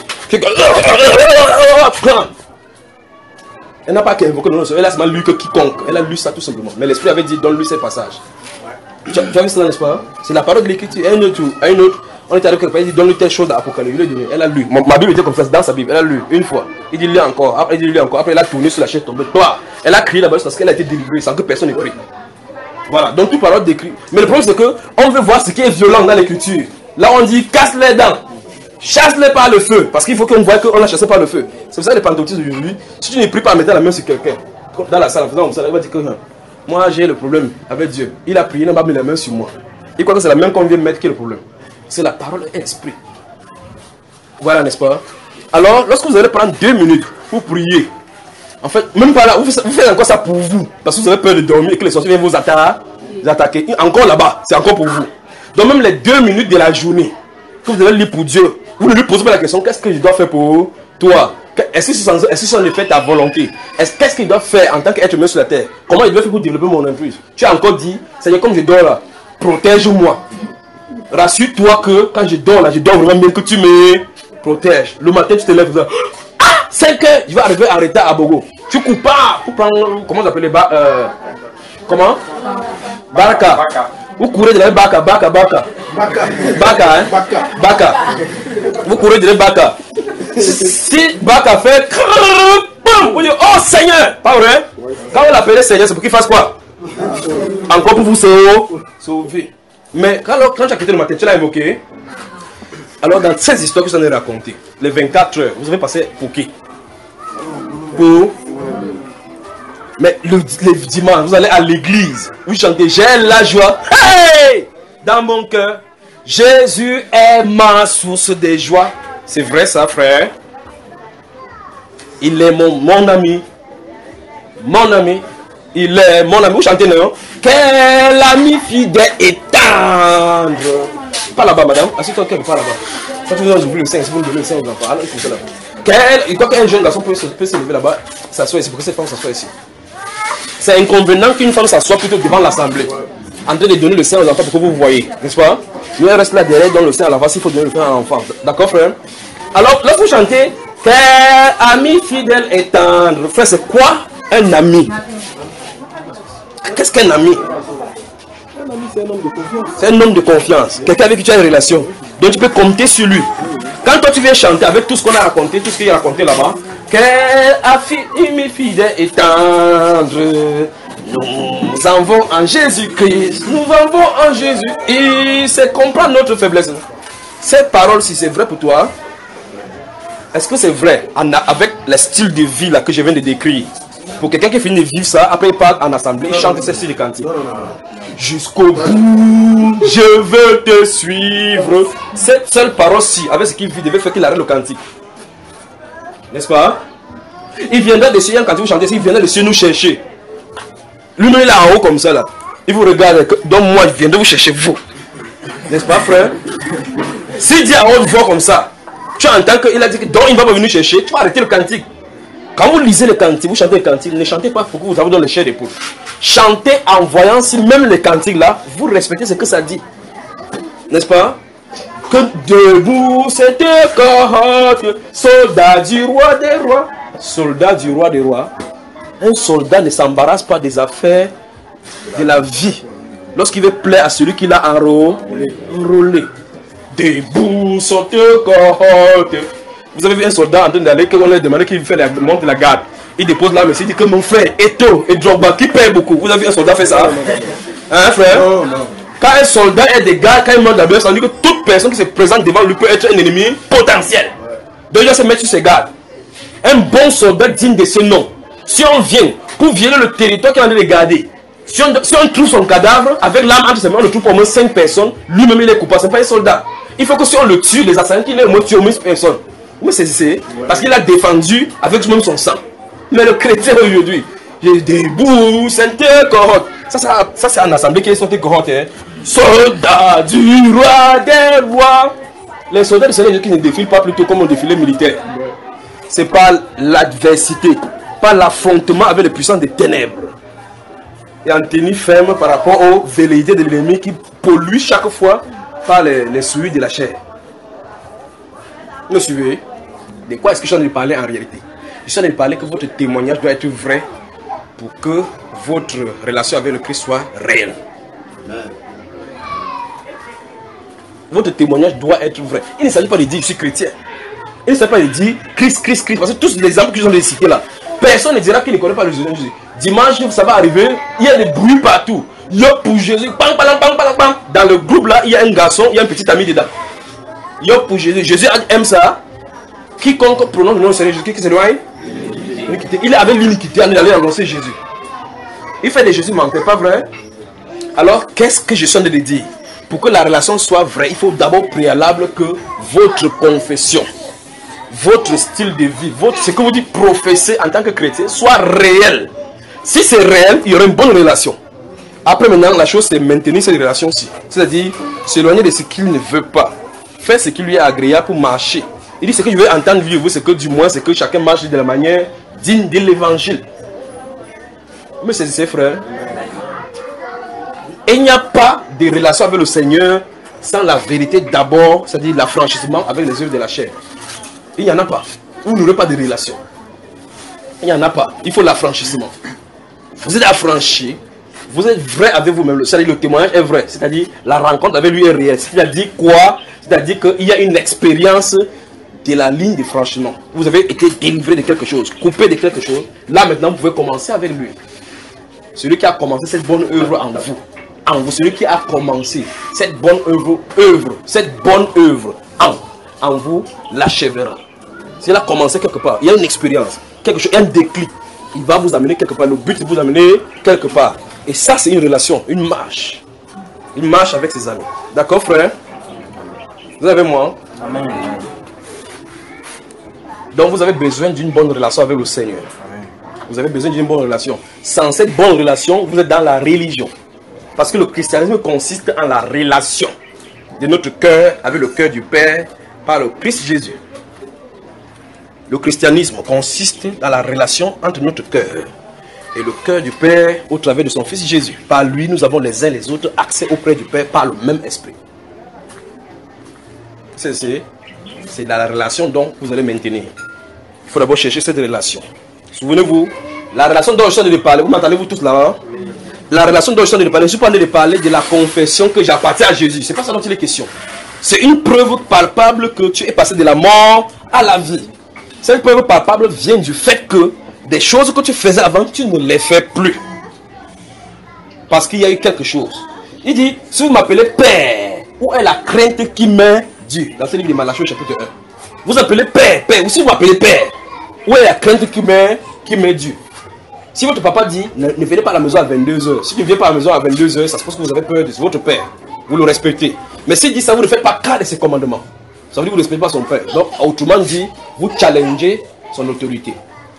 Elle n'a pas qu'invoqué le nom du Seigneur. Elle a seulement lu que quiconque. Elle a lu ça tout simplement. Mais l'Esprit avait dit donne-lui ces passages. Tu as, tu as vu ça, n'est-ce pas? C'est la parole de l'Écriture. Un autre, un autre, on est allé quelque part, il dit donne-lui telle chose d'Apocalypse. Elle a lu. Ma Bible était comme ça, dans sa Bible. Elle a lu une fois. Il dit lis encore. Après, il dit lis encore. Après, elle a tourné sur la chaise tombée. Toi, elle a crié là-bas parce qu'elle a été délivrée sans que personne n'ait pris. Voilà. Donc, toute parole d'écrit. Mais le problème, c'est que on veut voir ce qui est violent dans l'Écriture. Là, on dit casse les dents. Chasse-les par le feu. Parce qu'il faut qu'on voit qu'on l'a chassé par le feu. C'est pour ça que les pentecôtistes aujourd'hui, si tu ne pries pas en mettant la main sur quelqu'un, dans la salle, en faisant comme ça, il va dire que non. Moi, j'ai le problème avec Dieu. Il a prié, il n'a pas mis la main sur moi. Il croit que c'est la main qu'on vient de mettre qui est le problème. C'est la parole et l'esprit. Voilà, n'est-ce pas? Alors, lorsque vous allez prendre deux minutes pour prier, en fait, même pas là, vous faites encore ça pour vous. Parce que vous avez peur de dormir et que les sorciers viennent vous attaquer. Encore là-bas, c'est encore pour vous. Donc, même les deux minutes de la journée que vous allez lire pour Dieu, vous ne lui posez pas la question, qu'est-ce que je dois faire pour toi? Est-ce que c'est est en effet ta volonté? Qu'est-ce qu'il doit faire en tant qu'être humain sur la terre? Comment il doit faire pour développer mon emprise? Tu as encore dit, Seigneur, comme je dors là, protège-moi. Rassure-toi que quand je dors là, je dors vraiment bien, que tu me protèges. Le matin, tu te lèves, ah, cinq heures, je vais arriver à retard à Bogo. Tu coupes pas pour prendre, comment vous appelez, euh, comment? Baraka. Vous courez de la Baka, Baka, Baka. Baka, hein? Baka. Vous courez de la Baka. Si Baka fait, vous dites, oh Seigneur, pas vrai? Quand vous l'appelez Seigneur, c'est pour qu'il fasse quoi? Encore pour vous sauver. Mais quand, quand tu as quitté le matin, tu l'as évoqué. Alors dans ces histoires que je vous en ai racontées, les vingt-quatre heures, vous avez passé pour qui? Pour. Mais le, le dimanche, vous allez à l'église, vous chantez, j'ai la joie. Hey! Dans mon cœur, Jésus est ma source de joie. C'est vrai ça, frère. Il est mon, mon ami. Mon ami. Il est mon ami. Vous chantez, non? Quel ami fidèle et tendre. Pas là-bas, madame. Assieds-toi, pas là-bas. Quand vous avez le sein, si vous me donnez le sein aux enfants, alors il faut ça là-bas. Quel, il croit qu'un jeune garçon peut, peut se lever là-bas, s'asseoir ici, pour que cette femme s'assoie ici. C'est inconvénient qu'une femme s'assoie plutôt devant l'assemblée, en train de donner le sein aux enfants pour que vous voyez, n'est-ce pas? Mais elle reste là derrière, donne le sein à l'enfant, s'il faut donner le sein à l'enfant. D'accord, frère? Alors, lorsque vous chantez, quel ami fidèle et tendre, frère, c'est quoi un ami? Qu'est-ce qu'un ami? Un ami, c'est un homme de confiance. C'est un homme de confiance. Quelqu'un avec qui tu as une relation. Donc tu peux compter sur lui. Quand toi tu viens chanter avec tout ce qu'on a raconté, tout ce qu'il a raconté là-bas, quelle affirme fidèle et tendre. Nous avons en Jésus-Christ. Nous avons en Jésus. Et c'est comprendre notre faiblesse. Cette parole, si c'est vrai pour toi, est-ce que c'est vrai avec le style de vie là que je viens de décrire? Pour quelqu'un qui finit de vivre ça, après il part en assemblée, il chante ce style de cantique. Jusqu'au bout, je veux te suivre. Cette seule parole-ci, avec ce qu'il vit, devait faire qu'il arrête le cantique. N'est-ce pas? Il viendra de cieux, quand vous chantez, il viendra de cieux nous chercher. Lui-même, il est en haut comme ça là. Il vous regarde, donc moi, je viendrai vous chercher vous. N'est-ce pas, frère? S'il dit à haute voix comme ça, tu entends qu'il a dit que donc il va venir chercher, tu vas arrêter le cantique. Quand vous lisez le cantique, vous chantez le cantique, ne chantez pas pour que vous avez dans le chair d'épaule. Chantez en voyant si même le cantique là, vous respectez ce que ça dit. N'est-ce pas? Que debout cette cohorte, soldat du roi des rois. Soldat du roi des rois. Un soldat ne s'embarrasse pas des affaires de la vie. Lorsqu'il veut plaire à celui qui l'a enrôlé. Debout cette cohorte. Vous avez vu un soldat en train d'aller, qu'on lui a demandé qu'il fait la montre de la garde. Il dépose là, mais il dit que mon frère, Eto et Drogba, qui paye beaucoup. Vous avez vu un soldat faire ça? Hein, frère? Non, non. Quand un soldat est des gars, quand il monte d'abord, ça veut dire que toute personne qui se présente devant lui peut être un ennemi potentiel. Donc il doit se mettre sur ses gardes. Un bon soldat digne de ce nom. Si on vient pour violer le territoire qu'il est en train de garder, si on, si on trouve son cadavre, avec l'âme entre ses mains, on le trouve pour au moins cinq personnes, lui-même il est coupable, ce n'est pas un soldat. Il faut que si on le tue, les assaillants, qu'il ait au moins tué au moins personne. Oui, c'est parce qu'il a défendu avec même son sang. Mais le chrétien aujourd'hui, il est debout, c'est une cohorte. Ça, ça, ça c'est en assemblée qui sont des cohortes. Hein. Soldats du roi des rois. Les soldats du Seigneur qui ne défilent pas plutôt comme un défilé militaire. C'est pas l'adversité, pas l'affrontement avec les puissances des ténèbres. Et en tenue ferme par rapport aux velléités de l'ennemi qui polluent chaque fois par les, les souillures de la chair. Vous me suivez? De quoi est-ce que je suis en train de parler en réalité? Je suis en train de parler que votre témoignage doit être vrai pour que votre relation avec le Christ soit réelle. Votre témoignage doit être vrai. Il ne s'agit pas de dire je suis chrétien. Il ne s'agit pas de dire Christ, Christ, Christ. Parce que tous les exemples que je viens de citer là, personne ne dira qu'il ne connaît pas le Jésus. Dimanche, ça va arriver, il y a des bruits partout. Yo pour Jésus, bang, bang, bang, bang, bang. Dans le groupe là, il y a un garçon, il y a un petit ami dedans. Yo pour Jésus, Jésus aime ça. Quiconque prononce le nom de Seigneur Jésus, qui s'éloigne, il est avec l'iniquité, il allait annoncer Jésus. Il fait de Jésus menteur, pas vrai? Alors, qu'est-ce que je suis en train de dire? Pour que la relation soit vraie, il faut d'abord préalable que votre confession, votre style de vie, votre, ce que vous dites professer en tant que chrétien, soit réel. Si c'est réel, il y aura une bonne relation. Après maintenant, la chose c'est maintenir cette relation-ci. C'est-à-dire, s'éloigner de ce qu'il ne veut pas. Faire ce qui lui est agréable pour marcher. Il dit ce que je veux entendre vivre, c'est que du moins, c'est que chacun marche de la manière digne de l'évangile. Mais c'est ses frères. Et il n'y a pas de relation avec le Seigneur sans la vérité d'abord, c'est-à-dire l'affranchissement avec les œuvres de la chair. Il n'y en a pas. Vous n'aurez pas de relation. Il n'y en a pas. Il faut l'affranchissement. Vous êtes affranchi. Vous êtes vrai avec vous-même. C'est-à-dire le témoignage est vrai. C'est-à-dire la rencontre avec lui est réelle. C'est-à-dire quoi? C'est-à-dire qu'il y a une expérience de la ligne de franchissement. Vous avez été délivré de quelque chose, coupé de quelque chose. Là maintenant, vous pouvez commencer avec lui. Celui qui a commencé cette bonne œuvre en vous. En vous, celui qui a commencé cette bonne œuvre, œuvre, cette bonne œuvre en, en vous, l'achèvera. S'il a commencé quelque part, il y a une expérience, quelque chose, un déclic. Il va vous amener quelque part. Le but, c'est de vous amener quelque part. Et ça, c'est une relation, une marche. Une marche avec ses amis. D'accord, frère? Vous avez moi? Amen. Donc, vous avez besoin d'une bonne relation avec le Seigneur. Amen. Vous avez besoin d'une bonne relation. Sans cette bonne relation, vous êtes dans la religion. Parce que le christianisme consiste en la relation de notre cœur avec le cœur du Père par le Christ Jésus. Le christianisme consiste dans la relation entre notre cœur et le cœur du Père au travers de son Fils Jésus. Par lui, nous avons les uns les autres accès auprès du Père par le même esprit. C'est dans la relation dont vous allez maintenir. Il faut d'abord chercher cette relation. Souvenez-vous, la relation dont je suis en train de parler, vous m'entendez vous tous là-bas? la relation dont je suis en train de parler, je suis pas en train de parler de la confession que j'appartiens à Jésus. C'est pas ça dont il est question. C'est une preuve palpable que tu es passé de la mort à la vie. Cette preuve palpable vient du fait que des choses que tu faisais avant, tu ne les fais plus. Parce qu'il y a eu quelque chose. Il dit, si vous m'appelez Père, où est la crainte qui m'est due? Dans ce livre de Malachie, chapitre un. Vous appelez Père, Père, ou si vous m'appelez Père, où est la crainte qui m'est qui m'est due? Si votre papa dit, ne, ne venez pas à la maison à vingt-deux heures. Si tu ne viens pas à la maison à vingt-deux heures, ça se passe que vous avez peur de votre père. Vous le respectez. Mais s'il dit ça, vous ne faites pas cas de ses commandements. Ça veut dire que vous ne respectez pas son père. Donc, autrement dit, vous challengez son autorité.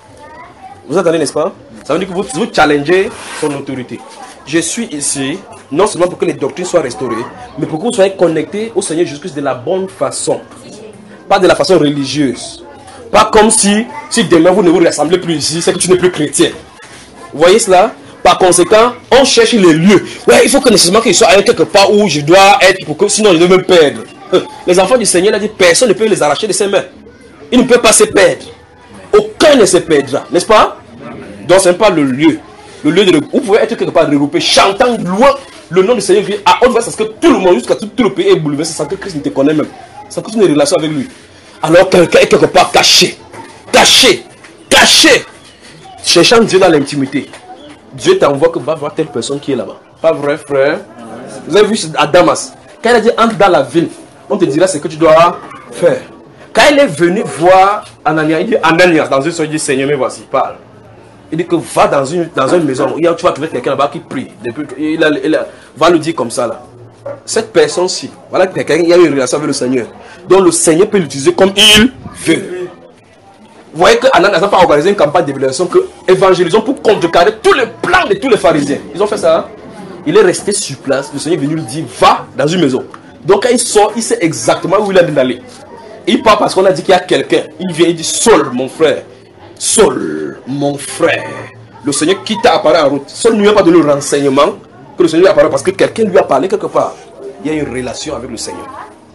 Vous entendez, n'est-ce pas? Ça veut dire que vous, vous challengez son autorité. Je suis ici, non seulement pour que les doctrines soient restaurées, mais pour que vous soyez connectés au Seigneur Jésus-Christ de la bonne façon. Pas de la façon religieuse. Pas comme si, si demain vous ne vous rassemblez plus ici, c'est que tu n'es plus chrétien. Vous voyez cela? Par conséquent, on cherche les lieux. Ouais, il faut que nécessairement qu'il soit quelque part où je dois être, pour que sinon je vais me perdre. Les enfants du Seigneur, il a dit, personne ne peut les arracher de ses mains. Ils ne peuvent pas se perdre. Aucun ne se perdra, n'est-ce pas? Donc ce n'est pas le lieu. Le lieu de vous pouvez être quelque part regroupé, chantant loin le nom du Seigneur à haute voix, parce que tout le monde, jusqu'à tout, tout le pays est bouleversé sans que Christ ne te connaisse même. Sans que tu aies une relation avec lui. Alors quelqu'un est quelque part caché. Caché. Caché. Cherchant Dieu dans l'intimité. Dieu t'envoie que va voir telle personne qui est là-bas. Pas vrai, frère? Vous avez vu à Damas. Quand il a dit entre dans la ville, on te dira ce que tu dois faire. Quand il est venu voir Ananias, il dit Ananias, dans une soirée, il dit Seigneur, mais voici, parle. Il dit que va dans une, dans une maison, tu vas trouver quelqu'un là-bas qui prie. Il, a, il a, va le dire comme ça là. Cette personne-ci, voilà quelqu'un qui a eu une relation avec le Seigneur. Donc le Seigneur peut l'utiliser comme il veut. Vous voyez qu'Ananias n'a pas organisé une campagne d'évangélisation, que évangélisons pour contrecarrer tous les plans de tous les pharisiens. Ils ont fait ça. Hein? Il est resté sur place. Le Seigneur est venu lui dire va dans une maison. Donc quand il sort, il sait exactement où il a d'aller. Il part parce qu'on a dit qu'il y a quelqu'un. Il vient, il dit Saul, mon frère. Saul, mon frère. Le Seigneur qui t'a apparu en route. Saul ne lui a pas donné le renseignement que le Seigneur lui a apparu parce que quelqu'un lui a parlé quelque part. Il y a une relation avec le Seigneur.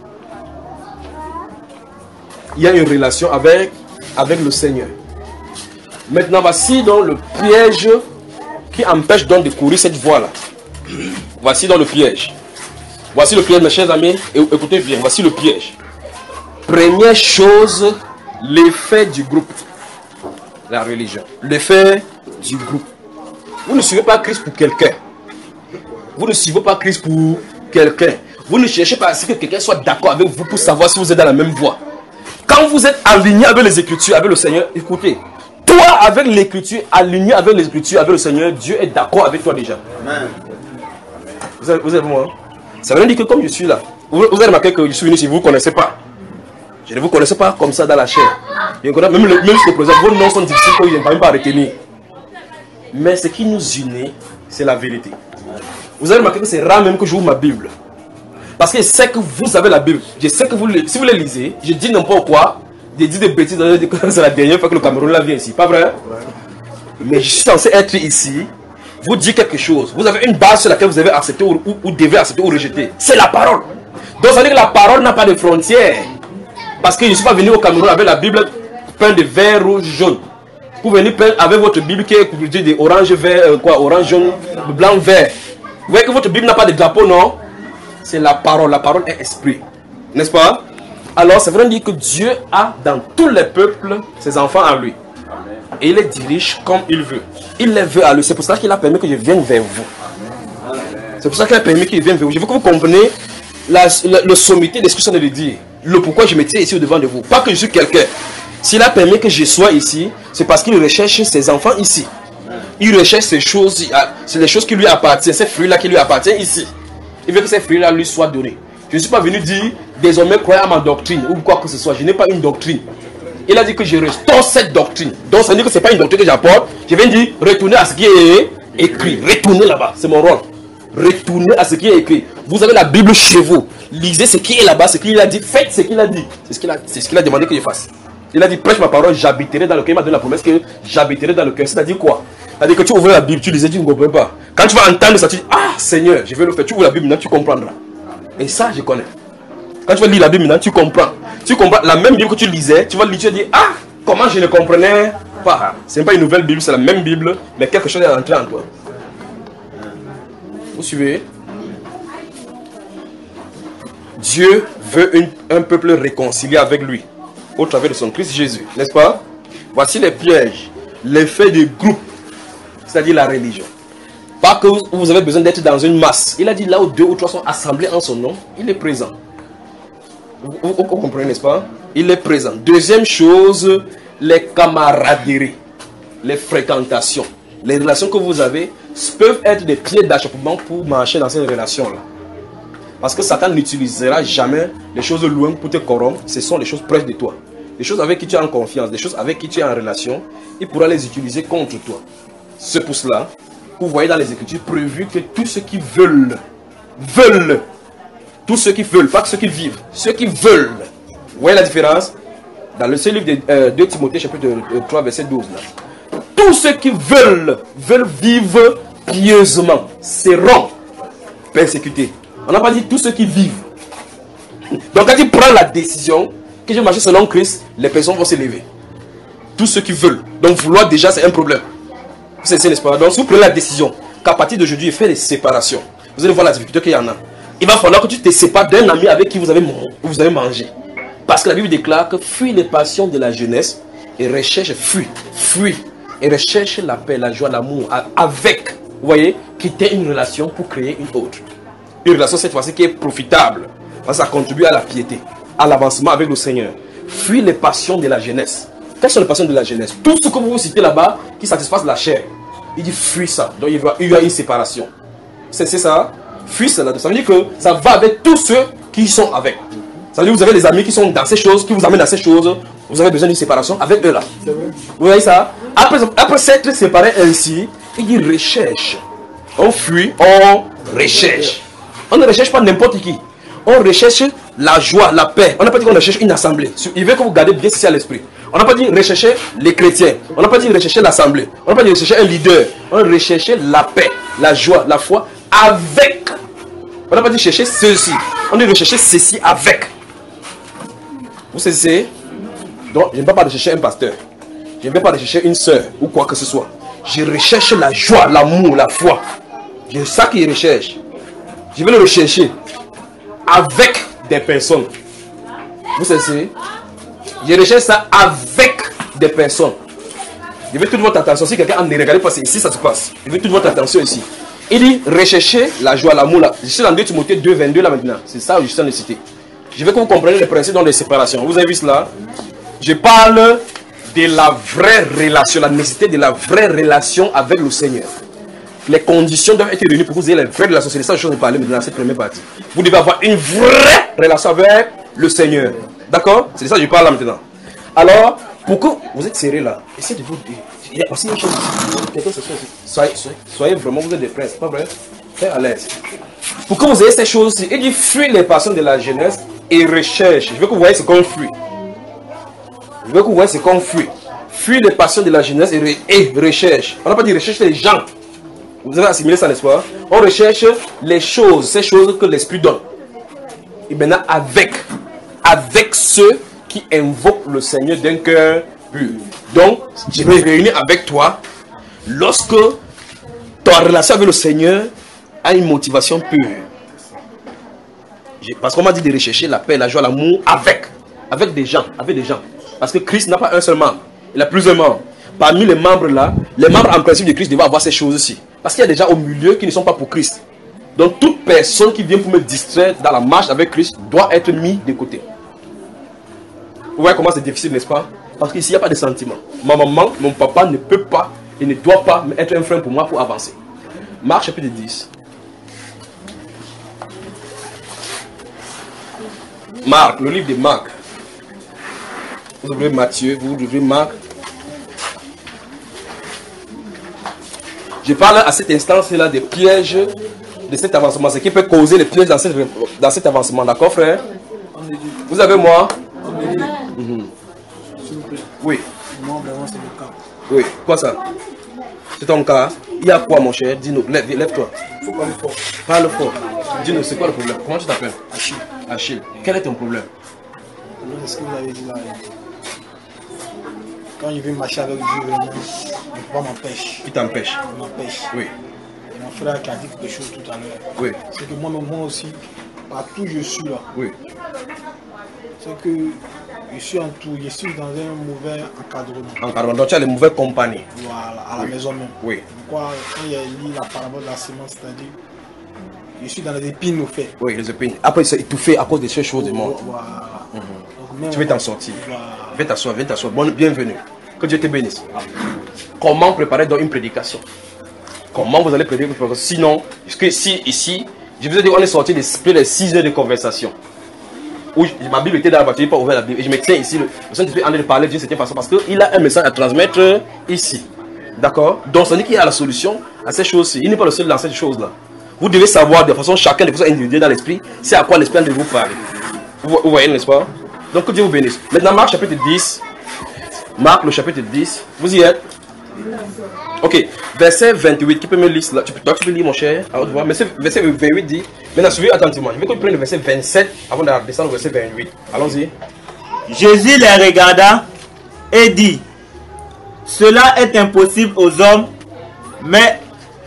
Il y a une relation avec, avec le Seigneur. Maintenant, voici donc le piège qui empêche donc de courir cette voie-là. Voici donc le piège. Voici le piège, mes chers amis. Écoutez bien, voici le piège. Première chose, l'effet du groupe. La religion. L'effet du groupe. Vous ne suivez pas Christ pour quelqu'un. Vous ne suivez pas Christ pour quelqu'un. Vous ne cherchez pas à ce que quelqu'un soit d'accord avec vous pour savoir si vous êtes dans la même voie. Quand vous êtes aligné avec les Écritures, avec le Seigneur, écoutez. Toi, avec l'Écriture, aligné avec les Écritures, avec le Seigneur, Dieu est d'accord avec toi déjà. Amen. Vous êtes, vous êtes moi. Ça veut dire que comme je suis là, vous, vous avez remarqué que je suis venu si vous ne vous connaissez pas. Je ne vous connaissais pas comme ça dans la chair. Je connais, même, le, même jusqu'au présent, vos noms sont difficiles que je ne parviens pas à retenir. Mais ce qui nous unit, c'est la vérité. Vous avez remarqué que c'est rare même que j'ouvre ma Bible. Parce que je sais que vous avez la Bible. Je sais que vous, si vous la lisez, je dis n'importe quoi. Je dis des bêtises. C'est la dernière fois que le Cameroun là vient ici. Pas vrai? Mais je suis censé être ici. Vous dire quelque chose. Vous avez une base sur laquelle vous avez accepté ou, ou, ou devez accepter ou rejeter. C'est la parole. Donc ça veut dire que la parole n'a pas de frontières. Parce que je ne suis pas venu au Cameroun avec la Bible peinte de vert, rouge, jaune. Vous venez peindre avec votre Bible qui est composée de orange, vert, euh, quoi, orange, jaune, blanc, vert. Vous voyez que votre Bible n'a pas de drapeau, non? C'est la parole. La parole est esprit. N'est-ce pas? Alors, c'est vrai de dire que Dieu a dans tous les peuples ses enfants à lui. Et il les dirige comme il veut. Il les veut à lui. C'est pour ça qu'il a permis que je vienne vers vous. C'est pour ça qu'il a permis que je vienne vers vous. Je veux que vous compreniez la, la, le sommité de ce que je viens de dire. Le pourquoi je me tiens ici au devant de vous. Pas que je suis quelqu'un. S'il a permis que je sois ici, c'est parce qu'il recherche ses enfants ici. Il recherche ces choses, c'est les choses qui lui appartiennent, ces fruits-là qui lui appartiennent ici. Il veut que ces fruits-là lui soient donnés. Je ne suis pas venu dire, désormais, croyez à ma doctrine ou quoi que ce soit. Je n'ai pas une doctrine. Il a dit que je restaure cette doctrine. Donc ça veut dire que ce n'est pas une doctrine que j'apporte. Je viens dire, retournez à ce qui est écrit. Retournez là-bas, c'est mon rôle. Retournez à ce qui est écrit. Vous avez la Bible chez vous. Lisez ce qui est là-bas, ce qu'il a dit. Faites ce qu'il a dit. C'est ce qu'il a, c'est ce qu'il a demandé que je fasse. Il a dit, prêche ma parole, j'habiterai dans le cœur. Il m'a donné la promesse que j'habiterai dans le cœur. C'est-à-dire quoi? C'est-à-dire que tu ouvres la Bible, tu lisais, tu ne comprends pas. Quand tu vas entendre ça, tu dis, ah Seigneur, je vais le faire. Tu ouvres la Bible, maintenant tu comprendras. Et ça, je connais. Quand tu vas lire la Bible, maintenant tu comprends. Tu comprends la même Bible que tu lisais, tu vas lire, tu vas dire, ah, comment je ne comprenais pas. Ce n'est pas une nouvelle Bible, c'est la même Bible, mais quelque chose est entré en toi. Vous suivez? Dieu veut une, un peuple réconcilié avec lui au travers de son Christ Jésus, n'est-ce pas? Voici les pièges, l'effet du groupe, c'est-à-dire la religion. Pas que vous avez besoin d'être dans une masse. Il a dit là où deux ou trois sont assemblés en son nom, il est présent. Vous, vous, vous comprenez, n'est-ce pas? Il est présent. Deuxième chose, les camaraderies, les fréquentations. Les relations que vous avez peuvent être des pieds d'achoppement pour marcher dans ces relations-là. Parce que Satan n'utilisera jamais les choses loin pour te corrompre. Ce sont les choses proches de toi. Les choses avec qui tu es en confiance, des choses avec qui tu es en relation, il pourra les utiliser contre toi. C'est pour cela que vous voyez dans les Écritures prévu que tous ceux qui veulent, veulent, tous ceux qui veulent, pas que ceux qui vivent, ceux qui veulent. Vous voyez la différence? Dans le seul livre de euh, deux Timothée, chapitre trois, verset douze. Là. Tous ceux qui veulent, veulent vivre pieusement, seront persécutés. On n'a pas dit tous ceux qui vivent. Donc quand tu prends la décision que je vais marcher selon Christ, les personnes vont s'élever. Tous ceux qui veulent. Donc vouloir déjà, c'est un problème. C'est n'est-ce pas? Donc si vous prenez la décision qu'à partir d'aujourd'hui, il fait des séparations, vous allez voir la difficulté qu'il y en a. Il va falloir que tu te sépares d'un ami avec qui vous avez, vous avez mangé. Parce que la Bible déclare que fuis les passions de la jeunesse et recherche, fuis, fuis et recherche la paix, la joie, l'amour avec, vous voyez, quitter une relation pour créer une autre. Une relation cette fois-ci qui est profitable, parce que ça contribue à la piété, à l'avancement avec le Seigneur. Fuis les passions de la jeunesse. Quelles sont les passions de la jeunesse? Tout ce que vous citez là-bas qui satisfasse la chair. Il dit fuis ça. Donc il y a, il y a une séparation. C'est ça? Fuis cela. Ça veut dire que ça va avec tous ceux qui sont avec. Ça veut dire que vous avez des amis qui sont dans ces choses, qui vous amènent dans ces choses. Vous avez besoin d'une séparation avec eux là. Vous voyez ça? Après, après s'être séparé ainsi, il dit recherche. On fuit, on recherche. On ne recherche pas n'importe qui. On recherche la joie, la paix. On n'a pas dit qu'on recherche une assemblée. Il veut que vous gardez bien ceci à l'esprit. On n'a pas dit rechercher les chrétiens. On n'a pas dit rechercher l'assemblée. On n'a pas dit rechercher un leader. On recherche la paix, la joie, la foi avec. On n'a pas dit chercher ceci. On dit rechercher ceci avec. Vous savez? Donc, je ne vais pas rechercher un pasteur. Je ne vais pas rechercher une soeur ou quoi que ce soit. Je recherche la joie, l'amour, la foi. C'est ça que je recherche. Je vais le rechercher avec des personnes. Vous savez? Je recherche ça avec des personnes. Je veux toute votre attention. Si quelqu'un ne regarde pas, c'est ici ça se passe. Je veux toute votre attention ici. Il dit rechercher la joie, l'amour. Je suis dans deux Timothée deux, vingt-deux là maintenant. C'est ça que je suis en train de citer. Je veux que vous compreniez les principes dans les séparations. Vous avez vu cela? Je parle de la vraie relation, la nécessité de la vraie relation avec le Seigneur. Les conditions doivent être réunies pour que vous ayez les vraies relations. C'est ça que je vais parler dans cette première partie. Vous devez avoir une vraie relation avec le Seigneur. D'accord? C'est de ça que je parle là maintenant. Alors, pour que vous êtes serrés là, essayez de vous dire. Il y a aussi une chose. Soyez, soyez, soyez vraiment, vous êtes des frères, c'est pas vrai? Très à l'aise. Pour que vous ayez ces choses-ci, il dit fuis les passions de la jeunesse et recherche. Je veux que vous voyez ce qu'on fuit. Je veux que vous voyez ce qu'on fuit. Fuis les passions de la jeunesse et, re, et recherche. On n'a pas dit recherche les gens. Vous avez assimilé ça, n'est-ce pas? On recherche les choses, ces choses que l'Esprit donne. Et maintenant, avec, avec ceux qui invoquent le Seigneur d'un cœur pur. Donc, je vais réunir avec toi lorsque ta relation avec le Seigneur a une motivation pure. Parce qu'on m'a dit de rechercher la paix, la joie, l'amour avec, avec des gens, avec des gens. Parce que Christ n'a pas un seul membre, il a plusieurs membres. Parmi les membres là, les membres en principe de Christ devaient avoir ces choses-ci. Parce qu'il y a des gens au milieu qui ne sont pas pour Christ. Donc toute personne qui vient pour me distraire dans la marche avec Christ doit être mise de côté. Vous voyez comment c'est difficile, n'est-ce pas? Parce qu'ici il n'y a pas de sentiment. Ma maman, mon papa ne peut pas et ne doit pas être un frein pour moi pour avancer. Marc chapitre dix. Marc, le livre de Marc. Vous ouvrez Matthieu, vous ouvrez Marc. Je parle à cet instant-là des pièges de cet avancement. Ce qui peut causer les pièges dans, cette, dans cet avancement. D'accord, frère? Vous avez moi? Mm-hmm. Oui. Oui, quoi ça? C'est ton cas? Il y a quoi, mon cher? Dis-nous, lève, lève-toi. Il faut parler fort. Parle fort. Dis-nous, c'est quoi le problème? Comment tu t'appelles? Achille. Achille. Quel est ton problème? C'est ce que vous avez dit là. Quand je vais marcher avec Dieu, mon papa m'empêche. Qui t'empêche? Il m'empêche. Oui. Il mon frère qui a dit quelque chose tout à l'heure. Oui. C'est que moi, moi aussi, partout où je suis là, Oui. c'est que je suis en tout, je suis dans un mauvais encadrement. Encadrement, donc tu as les mauvaises compagnies. Voilà, à la Oui. maison même. Oui. Pourquoi, quand il y a lu la parabole de la semence, c'est-à-dire, je suis dans les épines au fait. Oui, les épines. Après, c'est étouffé à cause de ces choses du monde. Voilà. Mhm. Donc, même Tu veux t'en sortir. Voilà. Viens t'asseoir, viens t'asseoir. Bonne, bienvenue. Que Dieu te bénisse. Comment préparer donc une prédication? Comment vous allez prédiquer une prédication? Sinon, parce que si ici, je vous ai dit, on est sorti des les six heures de conversation. Où je- ma Bible était dans la voiture, je n'ai pas ouvert la Bible. Et je me tiens ici, le Saint-Esprit est en train de parler d'une certaine façon parce qu'il a un message à transmettre ici. D'accord? Donc, ça dit qu'il y a la solution à ces choses-ci. Il n'est pas le seul dans cette chose-là. Vous devez savoir de façon, chacun de façon individuelle dans l'esprit, c'est à quoi l'esprit de vous parler. Vous, vous voyez, n'est-ce pas? Donc, que Dieu vous bénisse. Maintenant, Marc chapitre dix. Marc le chapitre dix. Vous y êtes? Ok. Verset vingt-huit. Qui peut me lire là? Tu peux, toi, tu peux lire, mon cher, à haute voix. Mais verset vingt-huit dit. Maintenant, suivez attentivement. Je vais que tu prennes le verset vingt-sept avant de descendre au verset vingt-huit. Allons-y. Jésus les regarda et dit, cela est impossible aux hommes, mais,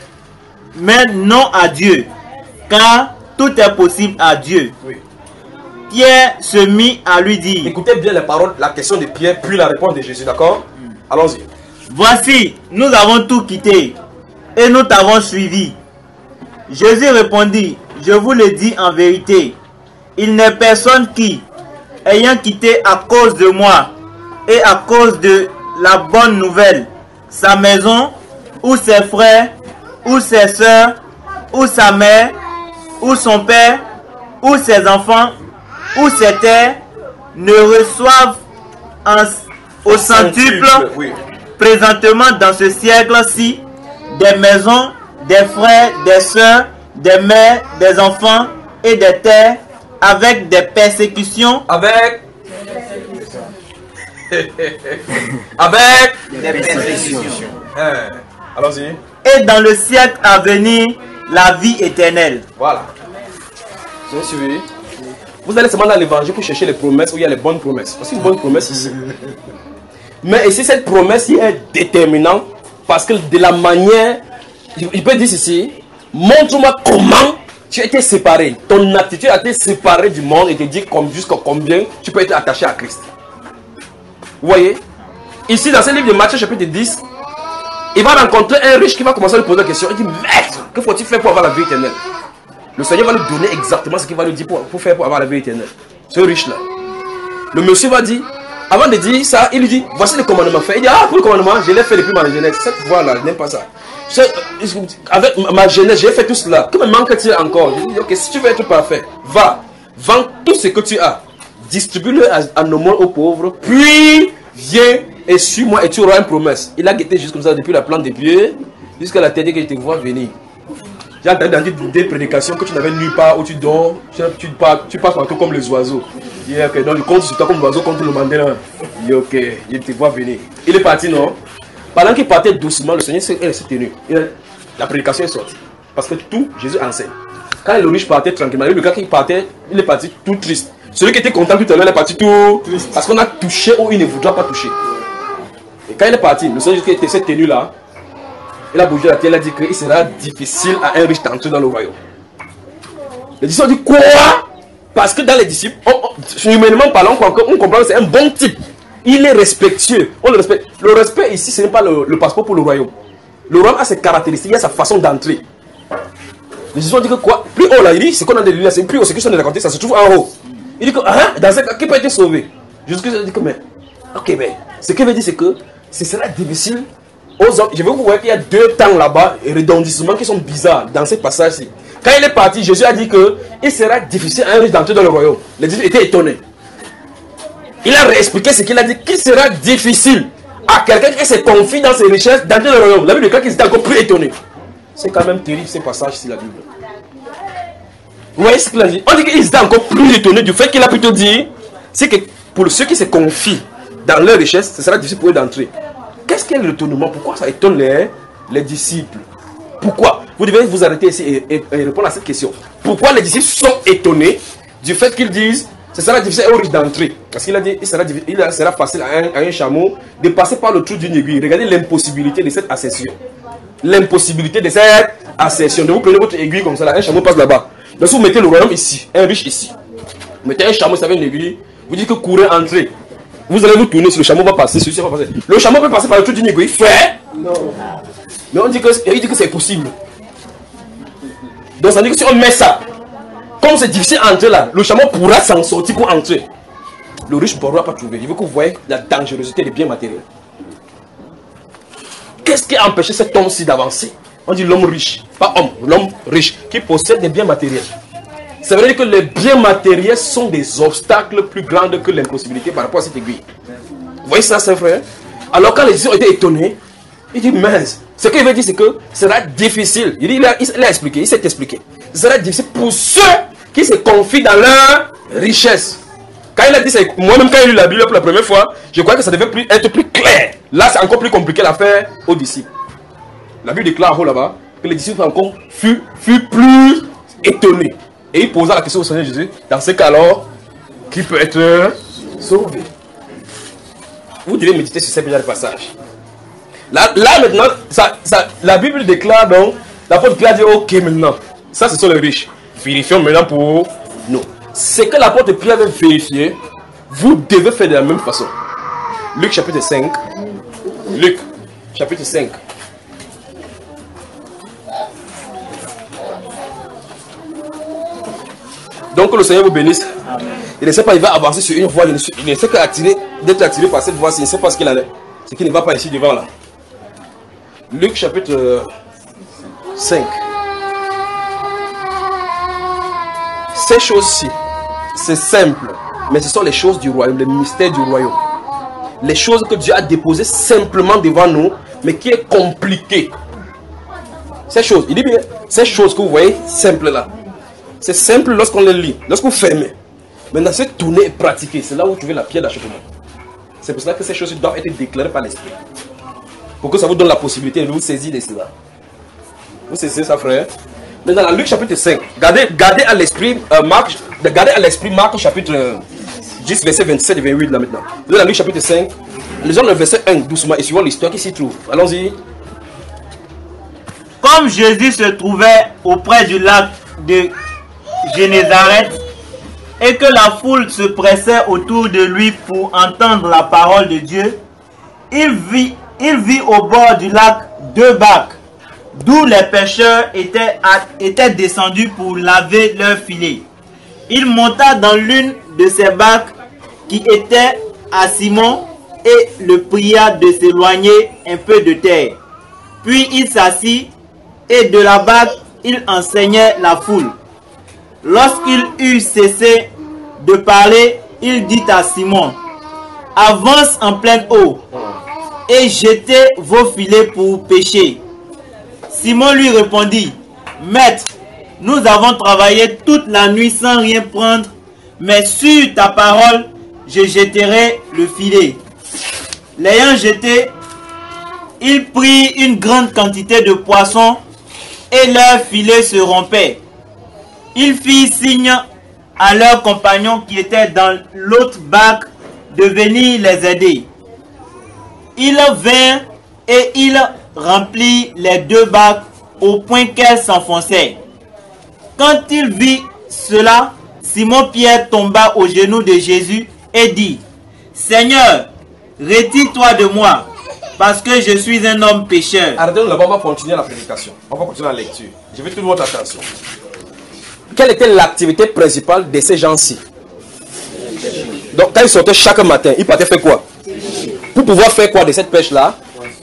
mais non à Dieu, car tout est possible à Dieu. Oui. Pierre se mit à lui dire, Écoutez bien les paroles, la question de Pierre, puis la réponse de Jésus, d'accord? Allons-y. voici, nous avons tout quitté et nous t'avons suivi. Jésus répondit, je vous le dis en vérité, il n'est personne qui, ayant quitté à cause de moi et à cause de la bonne nouvelle, sa maison, ou ses frères, ou ses soeurs, ou sa mère, ou son père, ou ses enfants, ou ses terres, ne reçoivent en- au centuple, Oui. présentement dans ce siècle-ci, des maisons, des frères, des sœurs, des mères, des enfants et des terres, avec des persécutions, Avec. Avec. des persécutions. Hein. Allons-y. Et dans le siècle à venir, la vie éternelle. Voilà. Vous avez suivi? Vous allez seulement dans l'évangile pour chercher les promesses où il y a les bonnes promesses. Parce qu'une bonne promesse ici. Mais ici, cette promesse est déterminante parce que de la manière, il peut dire ceci, montre-moi comment tu as été séparé. Ton attitude a été séparée du monde et te dit comme, jusqu'à combien tu peux être attaché à Christ. Vous voyez? Ici, dans ce livre de Matthieu, chapitre dix, il va rencontrer un riche qui va commencer à lui poser la question. Il dit, maître, que faut-il faire pour avoir la vie éternelle? Le Seigneur va lui donner exactement ce qu'il va lui dire pour, pour faire pour avoir la vie éternelle. Ce riche-là. Le monsieur va dire, avant de dire ça, il lui dit, voici le commandement fait. Il dit, ah, pour le commandement, je l'ai fait depuis ma jeunesse. Cette voie-là, je n'aime pas ça. Je- avec ma jeunesse, j'ai fait tout cela. Que me manque-t-il encore? Je dis, ok, si tu veux être parfait, va, vends tout ce que tu as, distribue-le en aumône aux pauvres, puis viens et suis-moi et tu auras une promesse. Il a guetté juste comme ça depuis la plante des pieds jusqu'à la tête que je te vois venir. J'ai entendu dans des- des prédications que tu n'avais nulle part où tu dors, tu, tu, pars- tu passes partout comme les oiseaux. Il dit, ok, donc je compte sur toi comme l'oiseau contre le mandela. Il dit, ok, je te vois venir. Il est parti, non? Pendant qu'il partait doucement, le Seigneur s'est s'est tenu. Il a- la prédication est sortie. Parce que tout, Jésus enseigne. Quand le riche partait tranquillement, le gars qui partait, il est parti tout triste. Celui qui était content tout à l'heure, il est parti tout triste. Parce qu'on a touché où il ne voudra pas toucher. Et quand il est parti, le Seigneur qui s'est tenu là, il a bougé la tête, il a dit qu'il sera difficile à un riche d'entrer dans le royaume. Les disciples ont dit quoi? Parce que dans les disciples, on, on, humainement parlant, on comprend que c'est un bon type. Il est respectueux. On le respecte. Le respect ici, ce n'est pas le, le passeport pour le royaume. Le royaume a ses caractéristiques, il a sa façon d'entrer. Les disciples ont dit que quoi? Plus haut là, il dit, c'est qu'on a des lumières, c'est plus haut, c'est que sont raconté, ça se trouve en haut. Il dit que, hein, dans ce cas, qui peut être sauvé? Jusqu'à il dit que, mais, ok, mais, ce qu'il veut dire, c'est que ce sera difficile aux hommes. Je veux que vous voyez qu'il y a deux temps là-bas, et redondissements qui sont bizarres dans ce passage-ci. Quand il est parti, Jésus a dit que il sera difficile à un riche d'entrer dans le royaume. Les disciples étaient étonnés. Il a réexpliqué ce qu'il a dit, qu'il sera difficile à quelqu'un qui se confie dans ses richesses d'entrer dans le royaume. La Bible dit qu'ils étaient encore plus étonnés. C'est quand même terrible ce passage sur la Bible. Vous voyez ce qu'il a dit? On dit qu'ils étaient encore plus étonnés du fait qu'il a plutôt dit, c'est que pour ceux qui se confient dans leur richesse, ce sera difficile pour eux d'entrer. Qu'est-ce qu'est l'étonnement? Pourquoi ça étonne les, les disciples? Pourquoi? Vous devez vous arrêter ici et, et, et répondre à cette question. Pourquoi les disciples sont étonnés du fait qu'ils disent ce sera difficile aux riches d'entrer? Parce qu'il a dit il sera, il sera facile à un, à un chameau de passer par le trou d'une aiguille. Regardez l'impossibilité de cette accession. L'impossibilité de cette assertion. Donc vous prenez votre aiguille comme ça, là, un chameau passe là-bas. Donc si vous mettez le royaume ici, un riche ici, vous mettez un chameau, ça fait une aiguille, vous dites que courez, entrez. Vous allez vous tourner, si le chameau va passer, celui-ci va passer. Le chameau peut passer par le trou d'une aiguille, fait. Non. Mais on dit que, il dit que c'est possible. Donc ça veut dire que si on met ça, comme c'est difficile à entrer là, le chameau pourra s'en sortir pour entrer. Le riche ne pourra pas trouver. Il veut que vous voyez la dangerosité des biens matériels. Qu'est-ce qui a empêché cet homme-ci d'avancer? On dit l'homme riche, pas homme, l'homme riche qui possède des biens matériels. Ça veut dire que les biens matériels sont des obstacles plus grands que l'impossibilité par rapport à cette aiguille. Vous voyez ça, c'est vrai? Alors quand les disciples ont été étonnés, il dit, mince, ce qu'il veut dire, c'est que ce sera difficile. Il, dit, il, a, il a expliqué, il s'est expliqué. Ce sera difficile pour ceux qui se confient dans leur richesse. Quand il a dit, moi-même quand il a lu la Bible pour la première fois, je crois que ça devait plus, être plus clair. Là, c'est encore plus compliqué l'affaire aux disciples. La Bible déclare en haut là-bas que les disciples encore furent, furent plus étonnés. Et il posa la question au Seigneur Jésus, dans ce cas alors, qui peut être sauvé? Vous devez méditer sur ces passages. Là, là maintenant, ça, ça, la Bible déclare donc, l'apôtre Pierre dit, ok maintenant, ça ce sont les riches. Vérifions maintenant pour nous. Ce que l'apôtre Pierre veut vérifier, vous devez faire de la même façon. Luc chapitre cinq. Luc chapitre cinq. Donc que le Seigneur vous bénisse. Amen. Il ne sait pas, il va avancer sur une voie. Il ne sait qu'attirer, d'être attiré par cette voie. Il ne sait pas ce qu'il a. Ce qui ne va pas ici devant là. Luc chapitre cinq. Ces choses-ci, c'est simple. Mais ce sont les choses du royaume, les mystères du royaume. Les choses que Dieu a déposées simplement devant nous, mais qui est compliqué. Ces choses, il dit bien, ces choses que vous voyez simples là. C'est simple lorsqu'on les lit, lorsqu'on ferme. Maintenant, c'est tourner et pratiquer. C'est là où vous trouvez la pierre d'achoppement. C'est pour cela que ces choses doivent être déclarées par l'Esprit. Pour que ça vous donne la possibilité de vous saisir de cela. Vous saisissez ça, frère? Maintenant, dans Luc chapitre cinq, gardez, gardez à l'esprit euh, Marc, gardez à l'esprit Marc chapitre dix, verset vingt-sept et vingt-huit là maintenant. Dans Luc chapitre cinq, lisons le verset un doucement et suivons l'histoire qui s'y trouve. Allons-y. Comme Jésus se trouvait auprès du lac de Génézareth et que la foule se pressait autour de lui pour entendre la parole de Dieu, il vit, il vit au bord du lac deux barques, d'où les pêcheurs étaient, étaient descendus pour laver leurs filets. Il monta dans l'une de ces barques qui était à Simon et le pria de s'éloigner un peu de terre. Puis il s'assit et de la barque il enseignait la foule. Lorsqu'il eut cessé de parler, il dit à Simon, « Avance en pleine eau et jetez vos filets pour pêcher. » Simon lui répondit, « Maître, nous avons travaillé toute la nuit sans rien prendre, mais sur ta parole, je jetterai le filet. » L'ayant jeté, il prit une grande quantité de poissons et leur filet se rompait. Il fit signe à leurs compagnons qui étaient dans l'autre barque de venir les aider. Ils vinrent et il remplit les deux barques au point qu'elles s'enfonçaient. Quand il vit cela, Simon-Pierre tomba aux genoux de Jésus et dit, « Seigneur, retire-toi de moi, parce que je suis un homme pécheur. » Arrêtez-nous là-bas, on va continuer la prédication. On va continuer la lecture. Je veux toute votre attention. Quelle était l'activité principale de ces gens-ci? Donc, quand ils sortaient chaque matin, ils partaient faire quoi? Pour pouvoir faire quoi de cette pêche-là?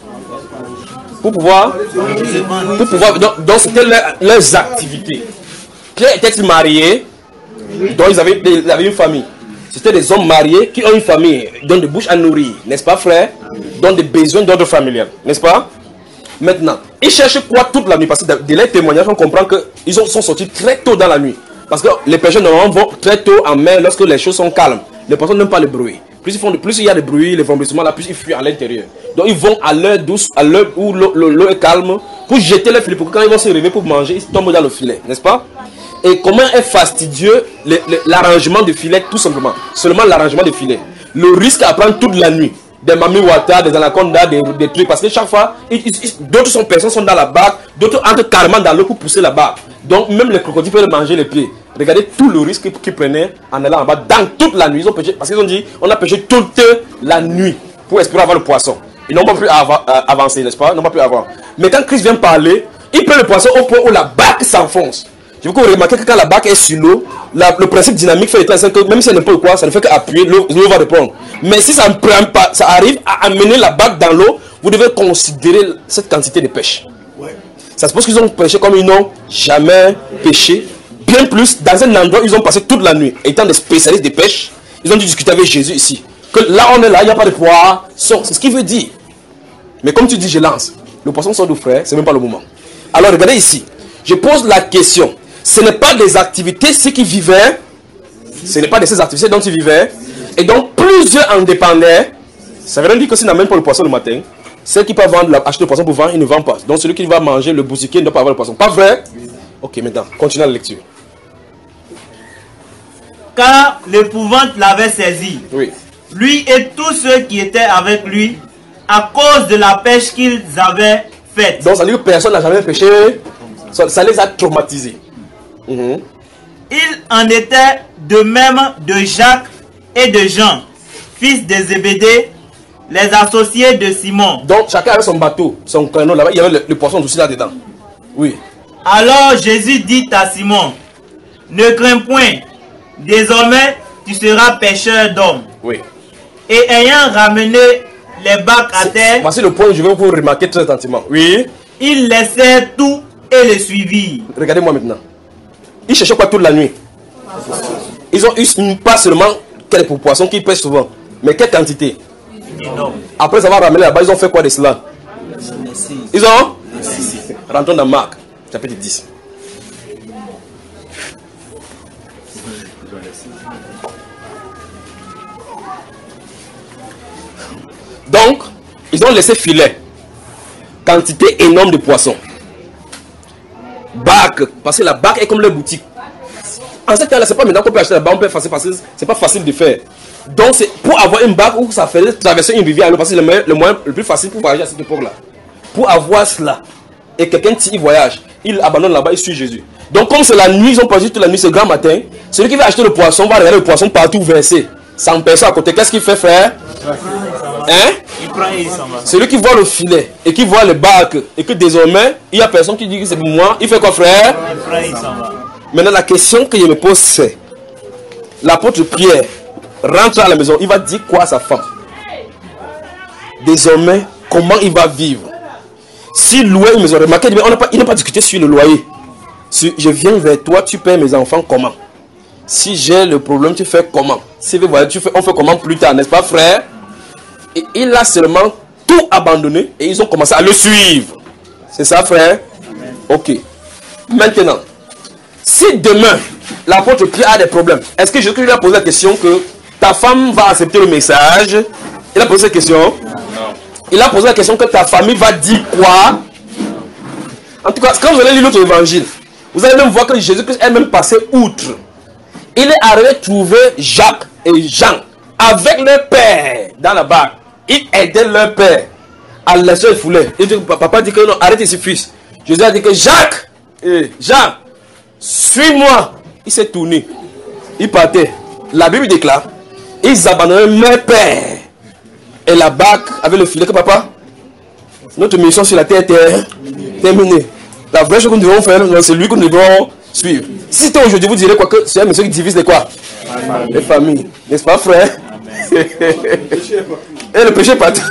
Pour pouvoir... Pour pouvoir donc, donc c'était leur, leurs activités. Pierre était marié, donc ils avaient, ils avaient une famille. C'était des hommes mariés qui ont une famille, dont des bouches à nourrir, n'est-ce pas, frère? Dont des besoins d'ordre familial, n'est-ce pas? Maintenant, ils cherchent quoi toute la nuit? Parce que de leurs témoignages, on comprend qu'ils sont sortis très tôt dans la nuit. Parce que les pêcheurs normalement vont très tôt en mer lorsque les choses sont calmes. Les personnes n'aiment pas le bruit. Plus, ils font, plus il y a de bruit, les vomissements là, plus ils fuient à l'intérieur. Donc ils vont à l'heure douce, à l'heure où l'eau est calme, pour jeter le filet. Pour que quand ils vont se réveiller pour manger, ils tombent dans le filet, n'est-ce pas? Et comment est fastidieux l'arrangement du filet, tout simplement. Seulement l'arrangement du filet. Le risque à prendre toute la nuit. des Mami Wata, des anacondas, des, des trucs. Parce que chaque fois, d'autres sont personnes sont dans la barque, d'autres entrent carrément dans l'eau pour pousser la barque. Donc même les crocodiles peuvent manger les pieds. Regardez tout le risque qu'ils prenaient en allant en bas dans toute la nuit. Ils ont pêché, parce qu'ils ont dit, on a pêché toute la nuit pour espérer avoir le poisson. Ils n'ont pas pu av avancer, n'est-ce pas? Ils n'ont pas pu avoir. Mais quand Christ vient parler, il prend le poisson au point où la barque s'enfonce. Je veux que vous remarquez que quand la barque est sur l'eau, le principe dynamique fait que même si elle n'est pas quoi, ça ne fait qu'appuyer, l'eau va répondre. Mais si ça, ne prend pas, ça arrive à amener la barque dans l'eau, vous devez considérer cette quantité de pêche. Ouais. Ça suppose qu'ils ont pêché comme ils n'ont jamais pêché. Bien plus, dans un endroit où ils ont passé toute la nuit, étant des spécialistes de pêche, ils ont dû discuter avec Jésus ici. Que là on est là, il n'y a pas de poisson. C'est ce qu'il veut dire. Mais comme tu dis, je lance. Le poisson sort d'eau frais, c'est même pas le moment. Alors regardez ici. Je pose la question. Ce n'est pas des activités, ceux qui vivaient. Ce n'est pas de ces activités dont ils vivaient. Et donc plusieurs en dépendaient. Ça veut dire que s'ils n'amènent pas le poisson le matin, ceux qui peuvent vendre, acheter le poisson pour vendre, ils ne vendent pas. Donc celui qui va manger le bousquier ne doit pas avoir le poisson. Pas vrai? Ok, maintenant, continuez la lecture. Car l'épouvante l'avait saisi. Oui. Lui et tous ceux qui étaient avec lui, à cause de la pêche qu'ils avaient faite. Donc ça veut dire que personne n'a jamais pêché. Ça, ça les a traumatisés. Mmh. Il en était de même de Jacques et de Jean, fils de Zébédée, les associés de Simon. Donc chacun avait son bateau, son canot là-bas, il y avait le, le poisson aussi là-dedans. Oui. Alors Jésus dit à Simon, ne crains point, désormais tu seras pêcheur d'hommes. Oui. Et ayant ramené les bacs à terre, voici le point que je vais vous remarquer très attentivement. Oui. Il laissait tout et le suivit. Regardez-moi maintenant. Ils cherchaient quoi toute la nuit? Ils ont eu pas seulement quelques poissons qui pêchent souvent, mais quelle quantité? Énorme. Après avoir ramené là-bas, ils ont fait quoi de cela? Ils ont? Rentrons dans Marc, chapitre dix. Donc, ils ont laissé filer quantité énorme de poissons. Bac, parce que la bac est comme leur boutique. En ce cas-là, c'est pas maintenant qu'on peut acheter la bac, on peut faire parce que c'est pas facile de faire. Donc, c'est pour avoir une bac où ça fait traverser une rivière, parce que c'est le moyen, le moyen le plus facile pour voyager à cette époque-là. Pour avoir cela, et quelqu'un qui voyage, il abandonne là-bas, il suit Jésus. Donc, comme c'est la nuit, ils ont passé toute la nuit, c'est grand matin, celui qui va acheter le poisson va regarder le poisson partout versé, sans personne à côté. Qu'est-ce qu'il fait, frère? Hein? Celui qui voit le filet et qui voit le bac et que désormais il y a personne qui dit que c'est pour moi, il fait quoi, frère? Maintenant la question que je me pose c'est, l'apôtre Pierre rentre à la maison, il va dire quoi à sa femme? Désormais, comment il va vivre? Si louer une maison, remarquez, on n'a pas, il n'a pas discuté sur le loyer. Si je viens vers toi, tu paies mes enfants comment? Si j'ai le problème, tu fais comment? Si tu fais, on fait comment plus tard, n'est-ce pas, frère? Et il a seulement tout abandonné et ils ont commencé à le suivre. C'est ça, frère? Ok. Maintenant, si demain, l'apôtre Pierre a des problèmes, est-ce que Jésus lui a posé la question que ta femme va accepter le message? Il a posé cette question? Non. Il a posé la question que ta famille va dire quoi? En tout cas, quand vous allez lire l'autre évangile, vous allez même voir que Jésus-Christ est même passé outre. Il est arrivé trouver Jacques et Jean avec leur père dans la barque. Il aidait leur père à laisser le foulet. Et papa dit que non, arrête ici, fils. Jésus a dit que Jacques, et Jean, suis-moi. Il s'est tourné. Il partait. La Bible déclare, ils abandonnaient leur père. Et la barque avec le filet que papa, notre mission sur la terre est terminée. La vraie chose que nous devons faire, c'est lui que nous devons suivre. Si c'était aujourd'hui, vous direz quoi que c'est un monsieur qui divise les quoi? Les familles. N'est-ce pas, frère? Et le péché est parti.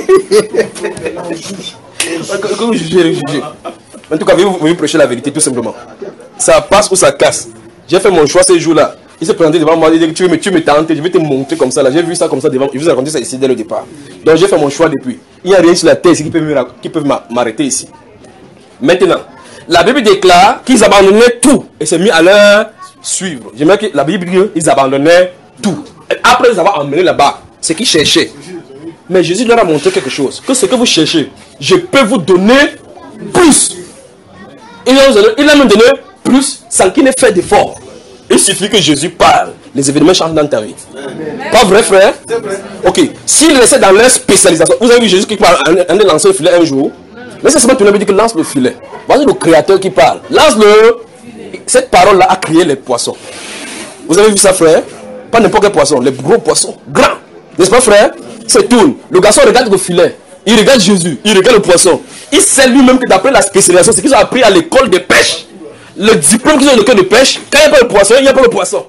Que vous jugez, vous jugez. En tout cas, vous, vous prêchez la vérité, tout simplement. Ça passe ou ça casse. J'ai fait mon choix ces jours-là. Il s'est présenté devant moi, il dit que tu veux me, tu me tenter, je vais te montrer comme ça. J'ai vu ça comme ça devant. Je vous ai raconté ça ici dès le départ. Donc j'ai fait mon choix depuis. Il n'y a rien sur la terre ici qui peut, qui peut m'arrêter ici. Maintenant, la Bible déclare qu'ils abandonnaient tout et s'est mis à leur suivre. J'aimerais que la Bible dit qu'ils abandonnaient tout. Et après les avoir emmenés là-bas, c'est qu'ils cherchaient. Mais Jésus leur a montré quelque chose. Que ce que vous cherchez, je peux vous donner plus. Il a même donné plus sans qu'il n'ait fait d'effort. Il suffit que Jésus parle. les événements changent dans ta vie. Pas vrai, frère? Ok. S'ils laissaient dans leur spécialisation, vous avez vu Jésus qui parle, on est lancé le filet un jour. Laissez seulement tourner et dire que lance le filet. Voici le créateur qui parle. Lance-le. Cette parole-là a créé les poissons. Vous avez vu ça, frère? Pas n'importe quel poisson, les gros poissons, grands. N'est-ce pas, frère? C'est tourne. Le garçon regarde le filet. Il regarde Jésus. Il regarde le poisson. Il sait lui-même que d'après la spécialisation, c'est qu'ils ont appris à l'école de pêche. Le diplôme qu'ils ont de l'école de pêche, quand il n'y a pas le poisson, il n'y a pas le poisson.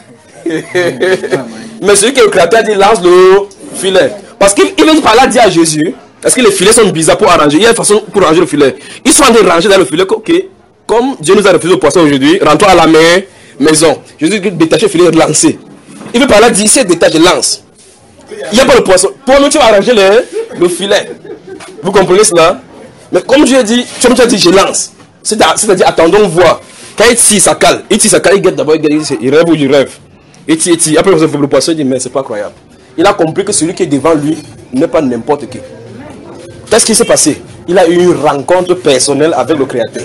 Mais celui qui est le créateur dit lance le filet. Parce qu'il vient par là dire à Jésus, est-ce que les filets sont bizarres pour arranger? Il y a une façon pour ranger le filet. Ils sont en train de ranger dans le filet. Ok, comme Dieu nous a refusé le poisson aujourd'hui, rentrons à la main, maison. Jésus dit détacher le filet et lancer. Il veut par là dire, c'est détaché, lance. Il n'y a pas le poisson. Toi-même, tu vas arranger le, le filet. Vous comprenez cela? Mais comme Dieu dit, tu as dit, je lance. C'est-à-dire, attendons voir. Quand il tire, ça cale. Il tire, ça cale, il guette d'abord, il, il rêve ou il rêve. Il tire, il tire. Après, le poisson, il dit, mais c'est pas croyable. Il a compris que celui qui est devant lui n'est pas n'importe qui. Qu'est-ce qui s'est passé? Il a eu une rencontre personnelle avec le Créateur.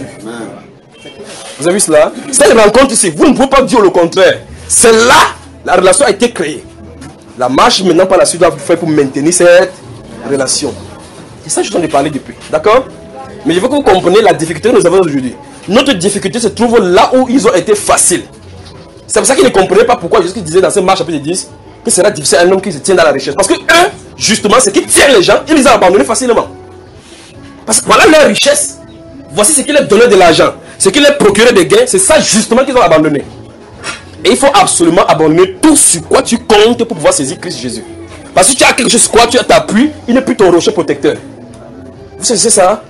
Vous avez vu cela? C'est une rencontre ici. Vous ne pouvez pas dire le contraire. C'est là, la relation a été créée. La marche maintenant par la suite doit vous faire pour maintenir cette relation. C'est ça que je suis en train de parler depuis. D'accord? Mais je veux que vous compreniez la difficulté que nous avons aujourd'hui. Notre difficulté se trouve là où ils ont été faciles. C'est pour ça qu'ils ne comprenaient pas pourquoi Jésus disait dans ce marche chapitre dix que c'est difficile à un homme qui se tient dans la richesse. Parce que eux, justement, c'est qu'ils tiennent les gens, ils les ont abandonnés facilement. Parce que voilà leur richesse. Voici ce qui leur donnait de l'argent. Ce qui leur procurait des gains, c'est ça justement qu'ils ont abandonné. Et il faut absolument abandonner tout sur quoi tu comptes pour pouvoir saisir Christ Jésus. Parce que si tu as quelque chose sur quoi tu t'appuies, il n'est plus ton rocher protecteur. Vous savez ça?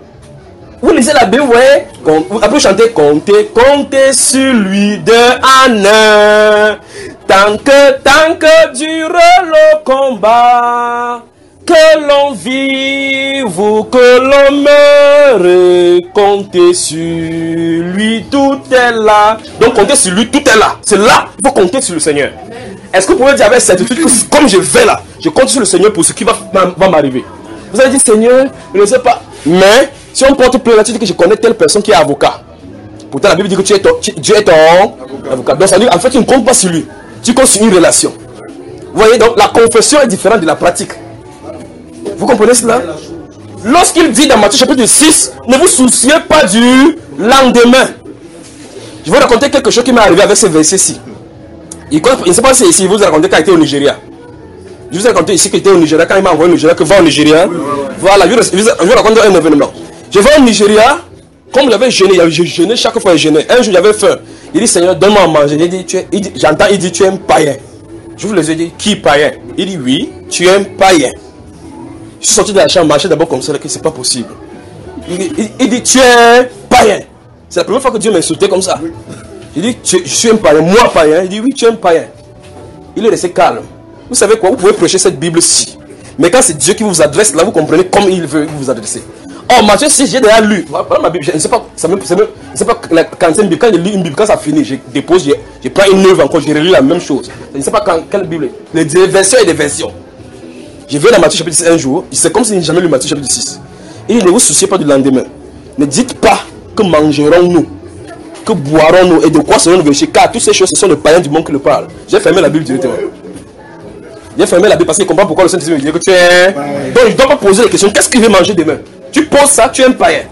Vous lisez la Bible, ouais. Après vous chantez, comptez, comptez sur lui de en un. Tant que, tant que dure le combat, que l'on vive ou que l'on meure, comptez sur lui, tout est là. Donc comptez sur lui, tout est là. C'est là, il faut compter sur le Seigneur. Est-ce que vous pouvez dire avec certitude que comme je vais là, je compte sur le Seigneur pour ce qui va, va m'arriver? Vous allez dire, Seigneur, je ne sais pas. Mais, si on porte plainte, tu dis que je connais telle personne qui est avocat. Pourtant, la Bible dit que tu es ton, tu, Dieu est ton avocat. avocat. Donc, ça veut dire, en fait, tu ne comptes pas sur lui. Tu comptes sur une relation. Vous voyez, donc, la confession est différente de la pratique. Vous comprenez cela? Lorsqu'il dit dans Matthieu chapitre six, ne vous souciez pas du lendemain. Je vais vous raconter quelque chose qui m'est arrivé avec ce verset-ci. Je ne sais pas si ici, vous avez raconté quand il était au Nigeria. Je vous ai raconté ici qu'il était au Nigeria, quand il m'a envoyé au Nigeria, que va au Nigeria. Oui, oui, oui. Voilà, je vous raconte un événement. Je vais au Nigeria, comme j'avais jeûné, je jeûnais chaque fois, je jeûnais. Un jour, j'avais faim. Il dit, Seigneur, donne-moi à manger. Il dit, tu es, il dit, j'entends, il dit, tu es un païen. Je vous les ai dit, qui païen? Il dit, oui, tu es un païen. Je suis sorti de la chambre, marcher d'abord comme ça, que c'est pas possible. Il dit, il, il dit, tu es païen. C'est la première fois que Dieu m'a insulté comme ça. Oui. Il dit, tu, je suis un païen, moi païen. Il dit, oui, tu es un païen. Il est resté calme. Vous savez quoi? Vous pouvez prêcher cette Bible-ci. Mais quand c'est Dieu qui vous adresse, là, vous comprenez comme il veut vous adresser. Oh, Matthieu, si j'ai déjà lu, voilà ma Bible, je ne sais pas, ça me, ça me, je sais pas quand c'est une Bible, quand je lis une Bible, quand ça finit, je dépose, je, je prends une œuvre encore, je relis la même chose. Je ne sais pas quand, quelle Bible, les versions et des versions. Je vais dans Matthieu chapitre six un jour, c'est comme si je n'ai jamais lu Matthieu chapitre six. Il dit, ne vous souciez pas du lendemain. Ne dites pas que mangerons-nous, que boirons-nous et de quoi serons-nous vêtus, car toutes ces choses, ce sont les païens du monde qui le parlent. J'ai fermé la Bible directement. J'ai fermé la Bible parce qu'il comprend pourquoi le Saint-Esprit me dit que tu es. Donc je ne dois pas poser la question, qu'est-ce qu'il veut manger demain? Tu poses ça, tu es un païen.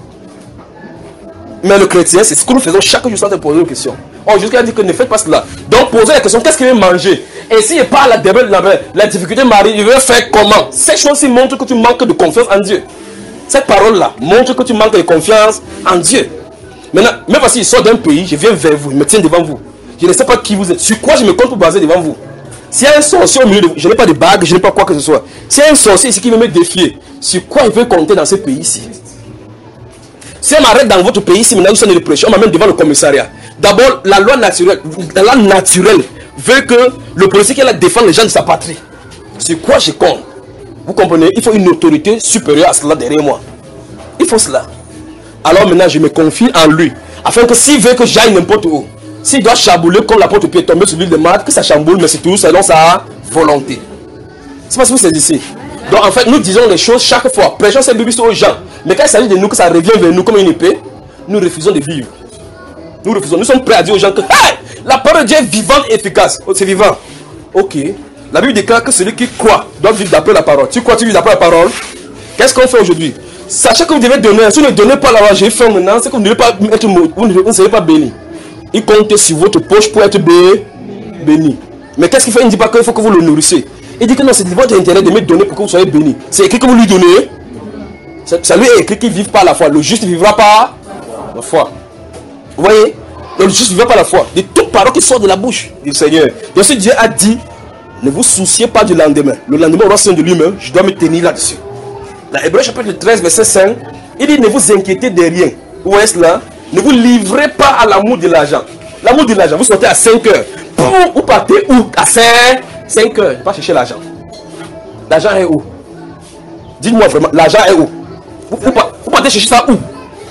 Mais le chrétien, c'est ce que nous faisons chaque jour sans te poser une question. Oh, jusqu'à dire que ne faites pas cela. Donc posez la question, qu'est-ce qu'il veut manger? Et s'il parle la, la, la difficulté m'arrive, il veut faire comment? Ces choses-ci montrent que tu manques de confiance en Dieu. Cette parole-là montre que tu manques de confiance en Dieu. Maintenant, même parce qu'il sort d'un pays, je viens vers vous, il me tient devant vous. Je ne sais pas qui vous êtes, sur quoi je me compte pour baser devant vous. S'il y a un sorcier au milieu de vous, je n'ai pas de bague, je n'ai pas quoi que ce soit. S'il y a un sorcier ici qui veut me défier, sur quoi il veut compter dans ce pays-ci? Si on m'arrête dans votre pays, si maintenant nous sommes de prêcher, on m'amène devant le commissariat. D'abord, la loi naturelle, la loi naturelle veut que le policier qui est là défende les gens de sa patrie. Sur quoi je compte? Vous comprenez? Il faut une autorité supérieure à cela derrière moi. Il faut cela. Alors maintenant, je me confie en lui, afin que s'il veut que j'aille n'importe où, s'il doit chambouler comme la porte-pied tomber sur l'île de Malte, que ça chamboule, mais c'est tout selon sa volonté. C'est parce que vous saisissez. Donc en fait, nous disons les choses chaque fois. Prêchons ces Bibles aux gens. Mais quand il s'agit de nous, que ça revient vers nous comme une épée, nous refusons de vivre. Nous refusons. Nous sommes prêts à dire aux gens que hey, la parole parole de Dieu est vivante et efficace. Oh, c'est vivant. Ok. La Bible déclare que celui qui croit doit vivre d'après la parole. Tu crois, tu vis d'après la parole. Qu'est-ce qu'on fait aujourd'hui? Sachez que vous devez donner. Si vous ne donnez pas l'argent, j'ai fait maintenant, c'est que vous ne devez pas être, vous ne serez pas béni. Il compte sur votre poche pour être béni. Mais qu'est-ce qu'il fait? Il ne dit pas qu'il faut que vous le nourrissez. Il dit que non, c'est votre intérêt de me donner pour que vous soyez béni. C'est écrit que vous lui donnez. Ça lui est écrit qu'il ne vive pas la foi. Le juste ne vivra pas la foi. Vous voyez? Le juste ne vivra pas la foi. De toute parole qui sort de la bouche du Seigneur. Donc si Dieu a dit, ne vous souciez pas du lendemain. Le lendemain aura soin de lui-même. Je dois me tenir là-dessus. Dans Hébreux chapitre treize, verset cinq, il dit, ne vous inquiétez de rien. Où est-ce là? Ne vous livrez pas à l'amour de l'argent. L'amour de l'argent, vous sortez à cinq heures. Vous partez où? À cinq heures. Pas chercher l'argent. L'argent est où? Dites-moi vraiment, l'argent est où? Vous, vous, vous partez chercher ça où?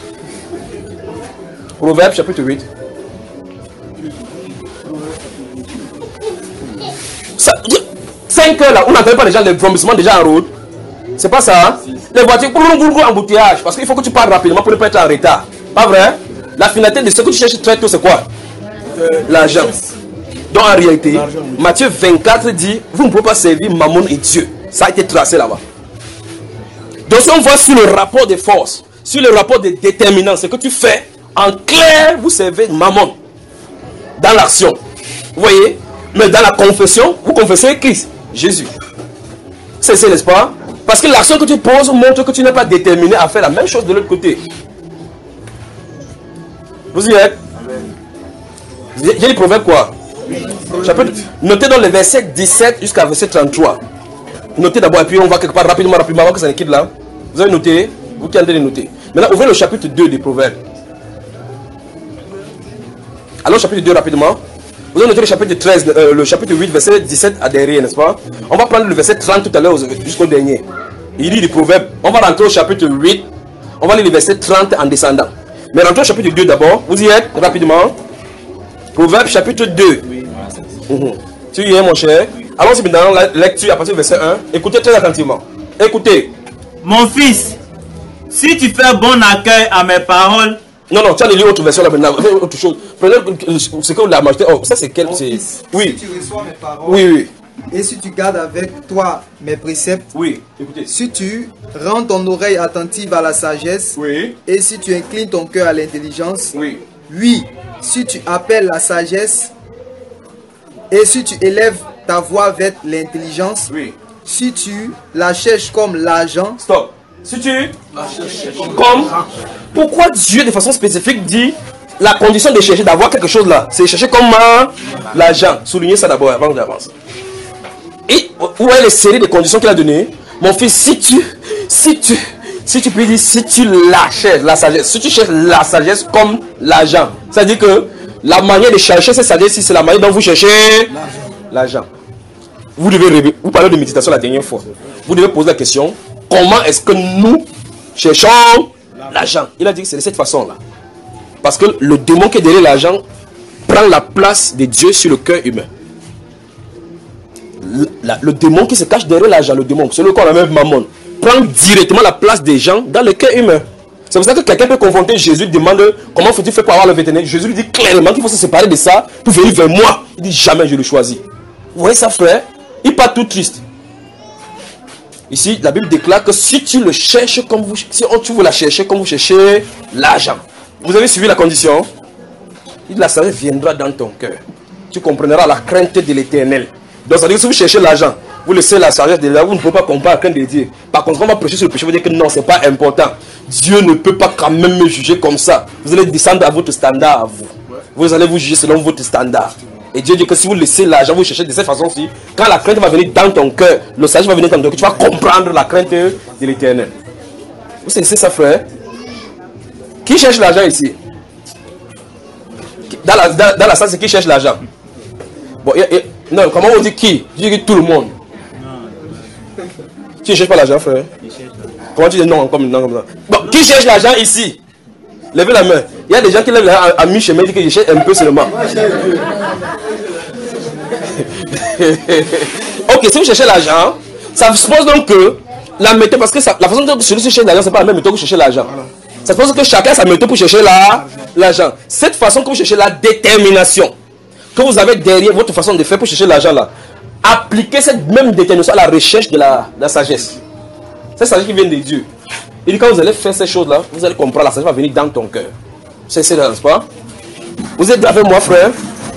Proverbe chapitre huit. cinq heures là, on n'entend pas les gens, les vomissements déjà en route. C'est pas ça, hein? Les voitures, embouteillage. Parce qu'il faut que tu parles rapidement pour ne pas être en retard. Pas vrai? La finalité de ce que tu cherches très tôt, c'est quoi? euh, L'argent. Donc en réalité, Matthieu vingt-quatre dit, vous ne pouvez pas servir Mammon et Dieu. Ça a été tracé là-bas. Donc si on voit sur le rapport de force, sur le rapport de déterminant, ce que tu fais, en clair, vous servez Mammon. Dans l'action. Vous voyez? Mais dans la confession, vous confessez Christ, Jésus. C'est ça, n'est-ce pas? Parce que l'action que tu poses montre que tu n'es pas déterminé à faire la même chose de l'autre côté. Vous y êtes? J'ai les proverbes quoi? Chapitre, notez dans le verset dix-sept jusqu'à verset trente-trois. Notez d'abord et puis on va quelque part rapidement, rapidement avant que ça ne quitte là. Vous avez noté? Vous qui avez noté. Maintenant, ouvrez le chapitre deux des proverbes. Allons au chapitre deux rapidement. Vous avez noté le chapitre treize, euh, le chapitre huit, verset dix-sept à derrière, n'est-ce pas? On va prendre le verset trente tout à l'heure jusqu'au dernier. Il lit les proverbes. On va rentrer au chapitre huit. On va lire le verset trente en descendant. Mais rentrons au chapitre deux d'abord. Vous y êtes rapidement. Proverbe chapitre deux. Mmh. Tu y es mon cher? Allons-y maintenant la lecture à partir du verset un. Écoutez très attentivement. Écoutez. Mon fils, si tu fais bon accueil à mes paroles. Non, non, tu as lu autre version là maintenant. Autre chose. Prenez ce que vous l'avez majorité. Oh, ça c'est quel? Oui. Si tu reçois mes paroles. Oui, oui. Et si tu gardes avec toi mes préceptes. Oui, écoutez. Si tu rends ton oreille attentive à la sagesse. Oui. Et si tu inclines ton cœur à l'intelligence. Oui. Oui. Si tu appelles la sagesse. Et si tu élèves ta voix vers l'intelligence. Oui. Si tu la cherches comme l'argent. Stop. Si tu la cherches comme. Pourquoi Dieu de façon spécifique dit la condition de chercher, d'avoir quelque chose là, c'est chercher comme l'argent. Soulignez ça d'abord avant que j'avance. Et où est les séries de conditions qu'il a données? Mon fils, si tu, si tu, si tu peux dire, si tu la cherches, la sagesse, si tu cherches la sagesse comme l'argent, c'est-à-dire que la manière de chercher cette sagesse, c'est la manière dont vous cherchez l'argent. Vous devez rêver. Vous parlez de méditation la dernière fois. Vous devez poser la question, comment est-ce que nous cherchons l'argent? Il a dit que c'est de cette façon-là. Parce que le démon qui est derrière l'argent prend la place de Dieu sur le cœur humain. Le, la, le démon qui se cache derrière l'argent, le démon, celui qu'on appelle Mammon, prend directement la place des gens dans le cœur humain. C'est pour ça que quelqu'un peut confronter Jésus, demande comment faut-il faire pour avoir le vétérinaire. Jésus lui dit clairement qu'il faut se séparer de ça pour venir vers moi. Il dit jamais je le choisis. Vous voyez ça, frère? Il part tout triste. Ici, la Bible déclare que si tu le cherches comme vous, si tu veux la chercher comme vous cherchez l'argent. Vous avez suivi la condition? Il la sagesse viendra dans ton cœur. Tu comprendras la crainte de l'Éternel. Donc ça veut dire que si vous cherchez l'argent, vous laissez la sagesse de là, vous ne pouvez pas comprendre la crainte de Dieu. Par contre, on va prêcher sur le péché, vous dire que non, c'est pas important. Dieu ne peut pas quand même me juger comme ça. Vous allez descendre à votre standard à vous. Vous allez vous juger selon votre standard. Et Dieu dit que si vous laissez l'argent, vous cherchez de cette façon-ci, quand la crainte va venir dans ton cœur, le sagesse va venir dans ton cœur, tu vas comprendre la crainte de l'Éternel. Vous savez ça, frère? Qui cherche l'argent ici? Dans la, dans, dans la salle, c'est qui cherche l'argent? Bon, y a, y a, non, comment on dit qui? Je dis tout le monde. Qui ne cherche pas l'argent, frère? Comment tu dis non comme, non, comme ça? Bon, qui cherche l'argent ici? Levez la main. Il y a des gens qui lèvent la main à, à mi-chemin et disent que je cherche un peu seulement. Ok, si vous cherchez l'argent, ça suppose donc que la méthode, parce que ça, la façon dont celui-ci cherche l'argent, ce n'est pas la même méthode que chercher l'argent. Ça suppose que chacun a sa méthode pour chercher l'argent. Cette façon que vous cherchez la détermination. que vous avez derrière votre façon de faire pour chercher l'argent là, appliquez cette même détermination à la recherche de la, de la sagesse. C'est la sagesse qui vient de Dieu. Il dit quand vous allez faire ces choses-là, vous allez comprendre, la sagesse va venir dans ton cœur. C'est ça, n'est-ce pas? Vous êtes avec moi, frère?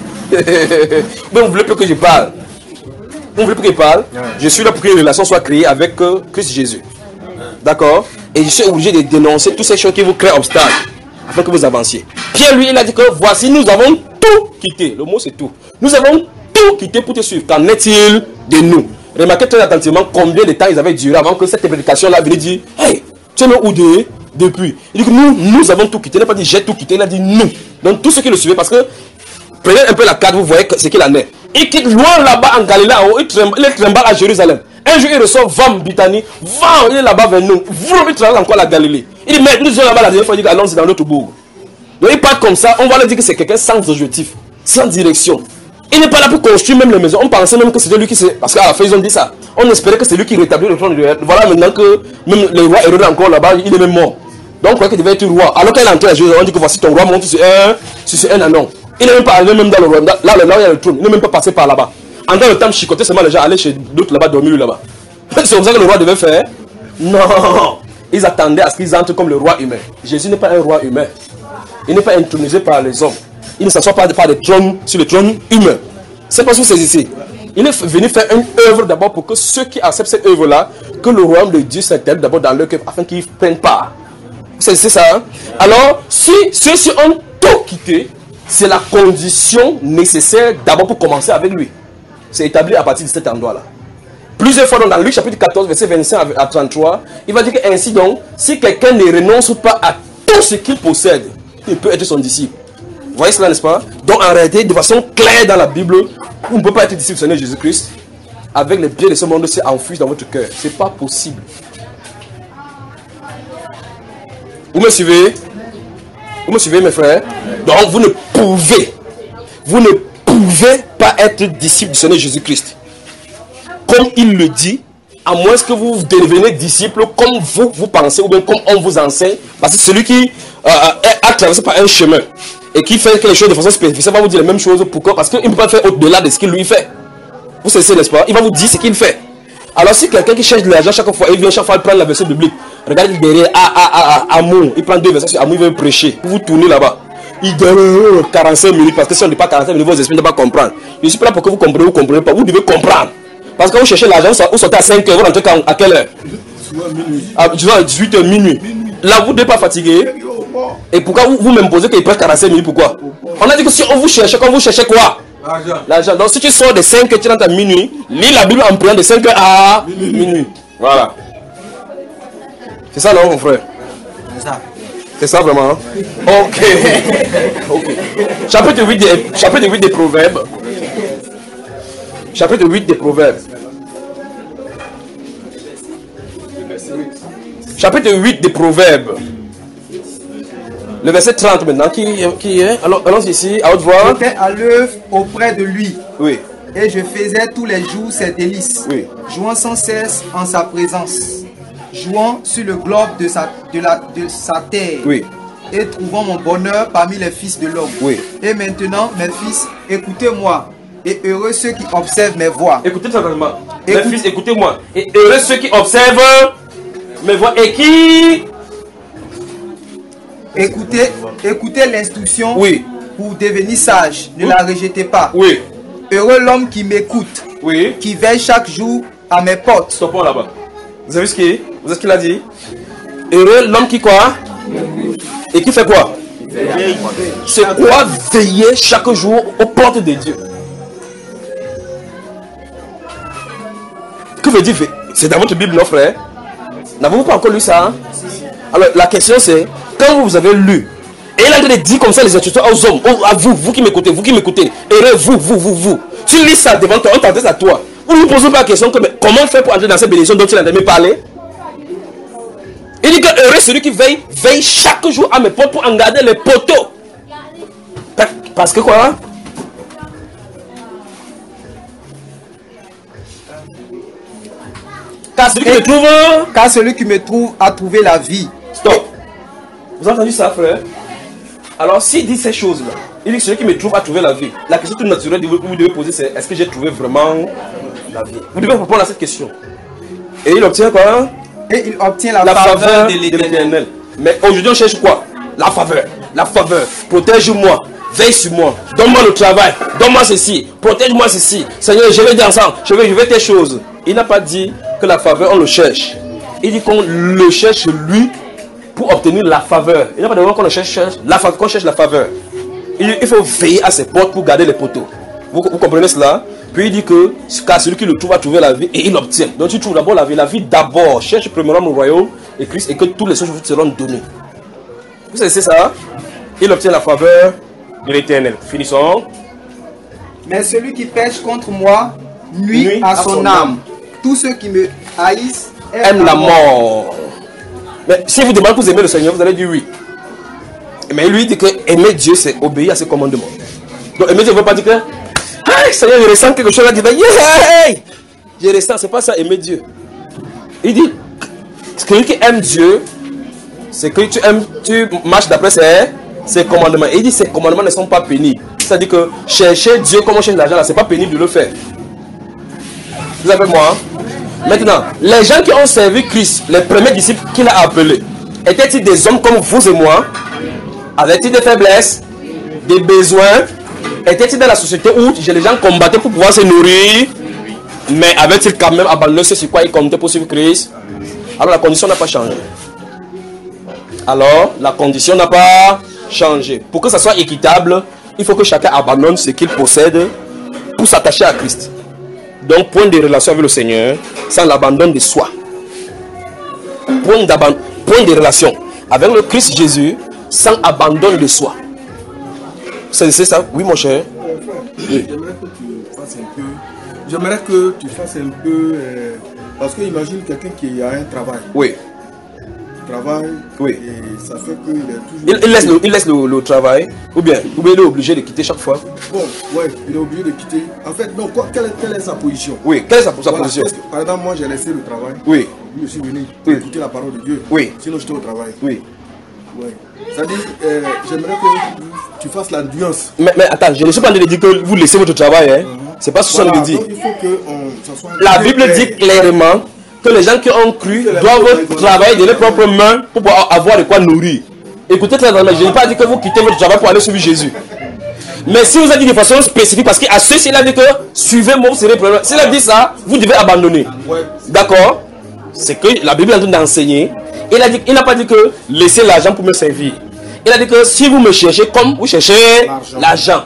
Mais vous voulez plus que je parle? Vous voulez plus que je parle? Je suis là pour que une relation soit créée avec euh, Christ Jésus. D'accord? Et je suis obligé de dénoncer toutes ces choses qui vous créent obstacle afin que vous avanciez. Pierre, lui, il a dit que voici, nous avons tout quitté. Le mot, c'est tout. Nous avons tout quitté pour te suivre. Qu'en est-il de nous? Remarquez très attentivement combien de temps ils avaient duré avant que cette prédication-là vienne dire hey, tu es où de, depuis? Il dit que nous, nous avons tout quitté. Il n'a pas dit j'ai tout quitté, il a dit nous. Donc, tous ceux qui le suivaient, parce que prenez un peu la carte, vous voyez ce qu'il en est. Il quitte loin là-bas en Galilée, il trimballe à Jérusalem. Un jour, il reçoit Vam Bitani. Vam, il est là-bas vers nous. Vroom, il travaille encore la Galilée. Il dit, mais nous sommes là-bas la dernière fois, il dit, allons-y dans notre bourg. Donc, il part comme ça, on va lui dire que c'est quelqu'un sans objectif, sans direction. Il n'est pas là pour construire même les maisons. On pensait même que c'était lui qui s'est. Parce qu'à la fin, ils ont dit ça. On espérait que c'est lui qui rétablit le trône de Hérode. Voilà maintenant que même le roi Hérode encore là-bas, il est même mort. Donc, on croyait qu'il devait être roi. Alors qu'il est entré à Jérusalem, on dit que voici ton roi monte sur un, sur un anon. Il n'est même pas allé même dans le roi. Là, là, là, il y a le trône. Il n'est même pas passé par là-bas. En dans le temps, chicoté seulement les gens allaient chez d'autres là-bas, dormir là-bas. C'est comme ça que le roi devait faire. Non. Ils attendaient à ce qu'ils entrent comme le roi humain. Jésus n'est pas un roi humain. Il n'est pas intronisé par les hommes. Il ne s'assoit pas par des trônes sur le trône humain. C'est pas ce que c'est ici. Il est venu faire une œuvre d'abord pour que ceux qui acceptent cette œuvre-là, que le royaume de Dieu s'intègre d'abord dans leur cœur afin qu'ils prennent part. C'est ça. Hein? Alors, si ceux-ci ont tout quitté, c'est la condition nécessaire d'abord pour commencer avec lui. C'est établi à partir de cet endroit-là. Plusieurs fois dans Luc chapitre quatorze, verset vingt-cinq à trente-trois, il va dire que ainsi donc, si quelqu'un ne renonce pas à tout ce qu'il possède, il peut être son disciple. Vous voyez cela, n'est-ce pas? Donc en réalité, de façon claire dans la Bible, on ne peut pas être disciple du Seigneur Jésus-Christ avec les biens de ce monde qui s'enfuient dans votre cœur. Ce n'est pas possible. Vous me suivez? Vous me suivez, mes frères? Donc vous ne pouvez, vous ne pouvez pas être disciple du Seigneur Jésus-Christ. Comme il le dit, à moins que vous devenez disciple comme vous, vous pensez, ou bien comme on vous enseigne. Parce que celui qui euh, a traversé par un chemin et qui fait quelque chose de façon spécifique, va vous dire la même chose. Pourquoi? Parce qu'il ne peut pas faire au-delà de ce qu'il lui fait. Vous savez, n'est-ce pas? Il va vous dire ce qu'il fait. Alors si quelqu'un qui cherche de l'argent chaque fois, il vient chaque fois prendre la version biblique. Regardez derrière, ah, ah, ah, ah, amour. Il prend deux versets sur amour, il vient prêcher. Vous tournez là-bas. Il donne quarante-cinq minutes, parce que si on ne dit pas quarante-cinq minutes, vos esprits ne vont pas comprendre. Je suis pas là pour que vous compreniez, vous ne comprenez pas. Vous devez comprendre. Parce que vous cherchez l'argent, vous sortez à cinq heures, vous rentrez à quelle heure? À dix-huit heures, minuit. Là, vous ne devez pas fatiguer. Et pourquoi vous, vous m'imposez qu'il prenne quarante-cinq minutes? Pourquoi? On a dit que si on vous cherchait, quand vous cherchez quoi? L'argent. Donc si tu sors de cinq heures, tu rentres à minuit, lis la Bible en priant de cinq heures à minuit. Voilà. C'est ça, non, mon frère? C'est ça. C'est ça vraiment? Hein? Ok. Ok. Chapitre huit des, chapitre huit des Proverbes. Chapitre huit des Proverbes. Chapitre huit des Proverbes. Le verset trente maintenant. Qui, qui est? Alors, allons ici, à haute voix. J'étais à l'œuvre auprès de lui. Oui. Et je faisais tous les jours ses délices. Oui. Jouant sans cesse en sa présence. Jouant sur le globe de sa, de la, de sa terre. Oui. Et trouvant mon bonheur parmi les fils de l'homme. Oui. Et maintenant, mes fils, écoutez-moi. Et heureux ceux qui observent mes voix. Écoutez certainement. Écoute... Mes fils, écoutez-moi. Et heureux ceux qui observent mes voix. Et qui... Écoutez, écoutez l'instruction. Oui. Pour devenir sage. Ne oui. la rejetez pas. Oui. Heureux l'homme qui m'écoute. Oui. Qui veille chaque jour à mes portes. Stoppons là-bas. Vous avez ce qu'il Vous avez ce qu'il a dit? Heureux l'homme qui quoi? Et qui fait quoi? C'est quoi veiller chaque jour aux portes de Dieu? Que veut dire veiller? C'est dans votre Bible, non, frère? N'avez-vous pas encore lu ça? Hein? Alors, la question c'est, quand vous avez lu, et il a de dire comme ça les instructions aux hommes, à vous, vous qui m'écoutez, vous qui m'écoutez, heureux, vous, vous, vous, vous. Tu lis ça devant toi, on t'adresse à toi. Vous ne posez pas la question que, mais comment faire pour entrer dans cette bénédiction dont il a jamais parlé? Il dit que heureux celui qui veille, veille chaque jour à mes portes pour en garder les poteaux. Parce que quoi? Car celui qui me trouve, car celui qui me trouve a trouvé la vie. Stop. Vous avez entendu ça, frère? Alors, s'il dit ces choses-là, il dit celui qui me trouve a trouvé la vie. La question toute naturelle que vous devez poser, c'est est-ce que j'ai trouvé vraiment la vie? Vous devez répondre à cette question. Et il obtient quoi? Et il obtient la, La faveur, faveur de de l'Éternel. l'Éternel. Mais aujourd'hui, on cherche quoi? La faveur. La faveur. Protège-moi. Veille sur moi. Donne-moi le travail. Donne-moi ceci. Protège-moi ceci. Seigneur, je vais dire ensemble. Je vais, je vais tes choses. Il n'a pas dit que la faveur, on le cherche. Il dit qu'on le cherche lui pour obtenir la faveur. Il n'a pas dit qu'on cherche, cherche la faveur, qu'on cherche la faveur. Il, il faut veiller à ses portes pour garder les poteaux. Vous, vous comprenez cela? Puis il dit que car celui qui le trouve a trouvé la vie et il l'obtient. Donc tu trouves d'abord la vie. La vie d'abord. Cherche premièrement le royaume et Christ et que toutes les choses vous seront données. Vous savez ça? Il obtient la faveur de l'Éternel. Finissons. Mais celui qui pêche contre moi nuit, Nuit à son, âme. Tous ceux qui me haïssent Aime la mort. Mais si vous demandez que vous aimez le Seigneur, vous allez dire oui. Mais lui dit que aimer Dieu, c'est obéir à ses commandements. Donc aimer Dieu ne veut pas dire que hey, Seigneur, je ressens quelque chose là. Yeah, hey, je ressens, c'est pas ça aimer Dieu. Il dit celui qui aime Dieu, c'est que tu aimes, tu marches d'après ses, ses commandements. Et il dit ses commandements ne sont pas pénibles. C'est-à-dire que chercher Dieu comme on cherche l'argent là, c'est pas pénible de le faire. Vous avez moi? Maintenant, les gens qui ont servi Christ, les premiers disciples qu'il a appelés, étaient-ils des hommes comme vous et moi? Avaient-ils des faiblesses, des besoins? Étaient-ils dans la société où les gens combattaient pour pouvoir se nourrir? Mais avaient-ils quand même abandonné ce sur quoi ils comptaient pour suivre Christ? Alors la condition n'a pas changé. Alors la condition n'a pas changé. Pour que ça soit équitable, il faut que chacun abandonne ce qu'il possède pour s'attacher à Christ. Donc, point de relation avec le Seigneur, sans l'abandon de soi. Point, point de relation avec le Christ Jésus, sans abandon de soi. C'est ça? Oui, mon cher. Oui. J'aimerais que tu fasses un peu. J'aimerais que tu fasses un peu. Euh, parce que imagine quelqu'un qui a un travail. Oui. Travail. Oui. Et ça fait qu'il est toujours. Il, il laisse, le, il laisse le, le travail. Ou bien, ou bien il est obligé de quitter chaque fois. Bon, ouais, il est obligé de quitter. En fait, non, quoi, quelle, est, quelle est sa position? Oui, quelle est sa, sa voilà, position? que, par exemple, moi j'ai laissé le travail. Oui. Je suis venu pour Oui. écouter la parole de Dieu. Oui. Sinon, j'étais au travail. Oui. Ouais. C'est-à-dire, euh, j'aimerais que tu fasses la nuance. Mais, mais attends, je ne suis pas en train de dire que vous laissez votre travail. Hein. Uh-huh. C'est pas ce que Voilà, ça veut dire. donc il faut que on, ça soit La Bible dit clairement que les gens qui ont cru doivent travailler de leurs propres mains pour pouvoir avoir de quoi nourrir. Écoutez très bien, je n'ai pas dit que vous quittez votre travail pour aller suivre Jésus. Mais si vous avez dit de façon spécifique, parce qu'à ceux-ci, il a dit que suivez-moi, vous serez problème. S'il a dit ça, vous devez abandonner. Ouais. D'accord? C'est que la Bible est en train d'enseigner. Il a dit, il n'a pas dit que laissez l'argent pour me servir. Il a dit que si vous me cherchez comme vous cherchez l'argent,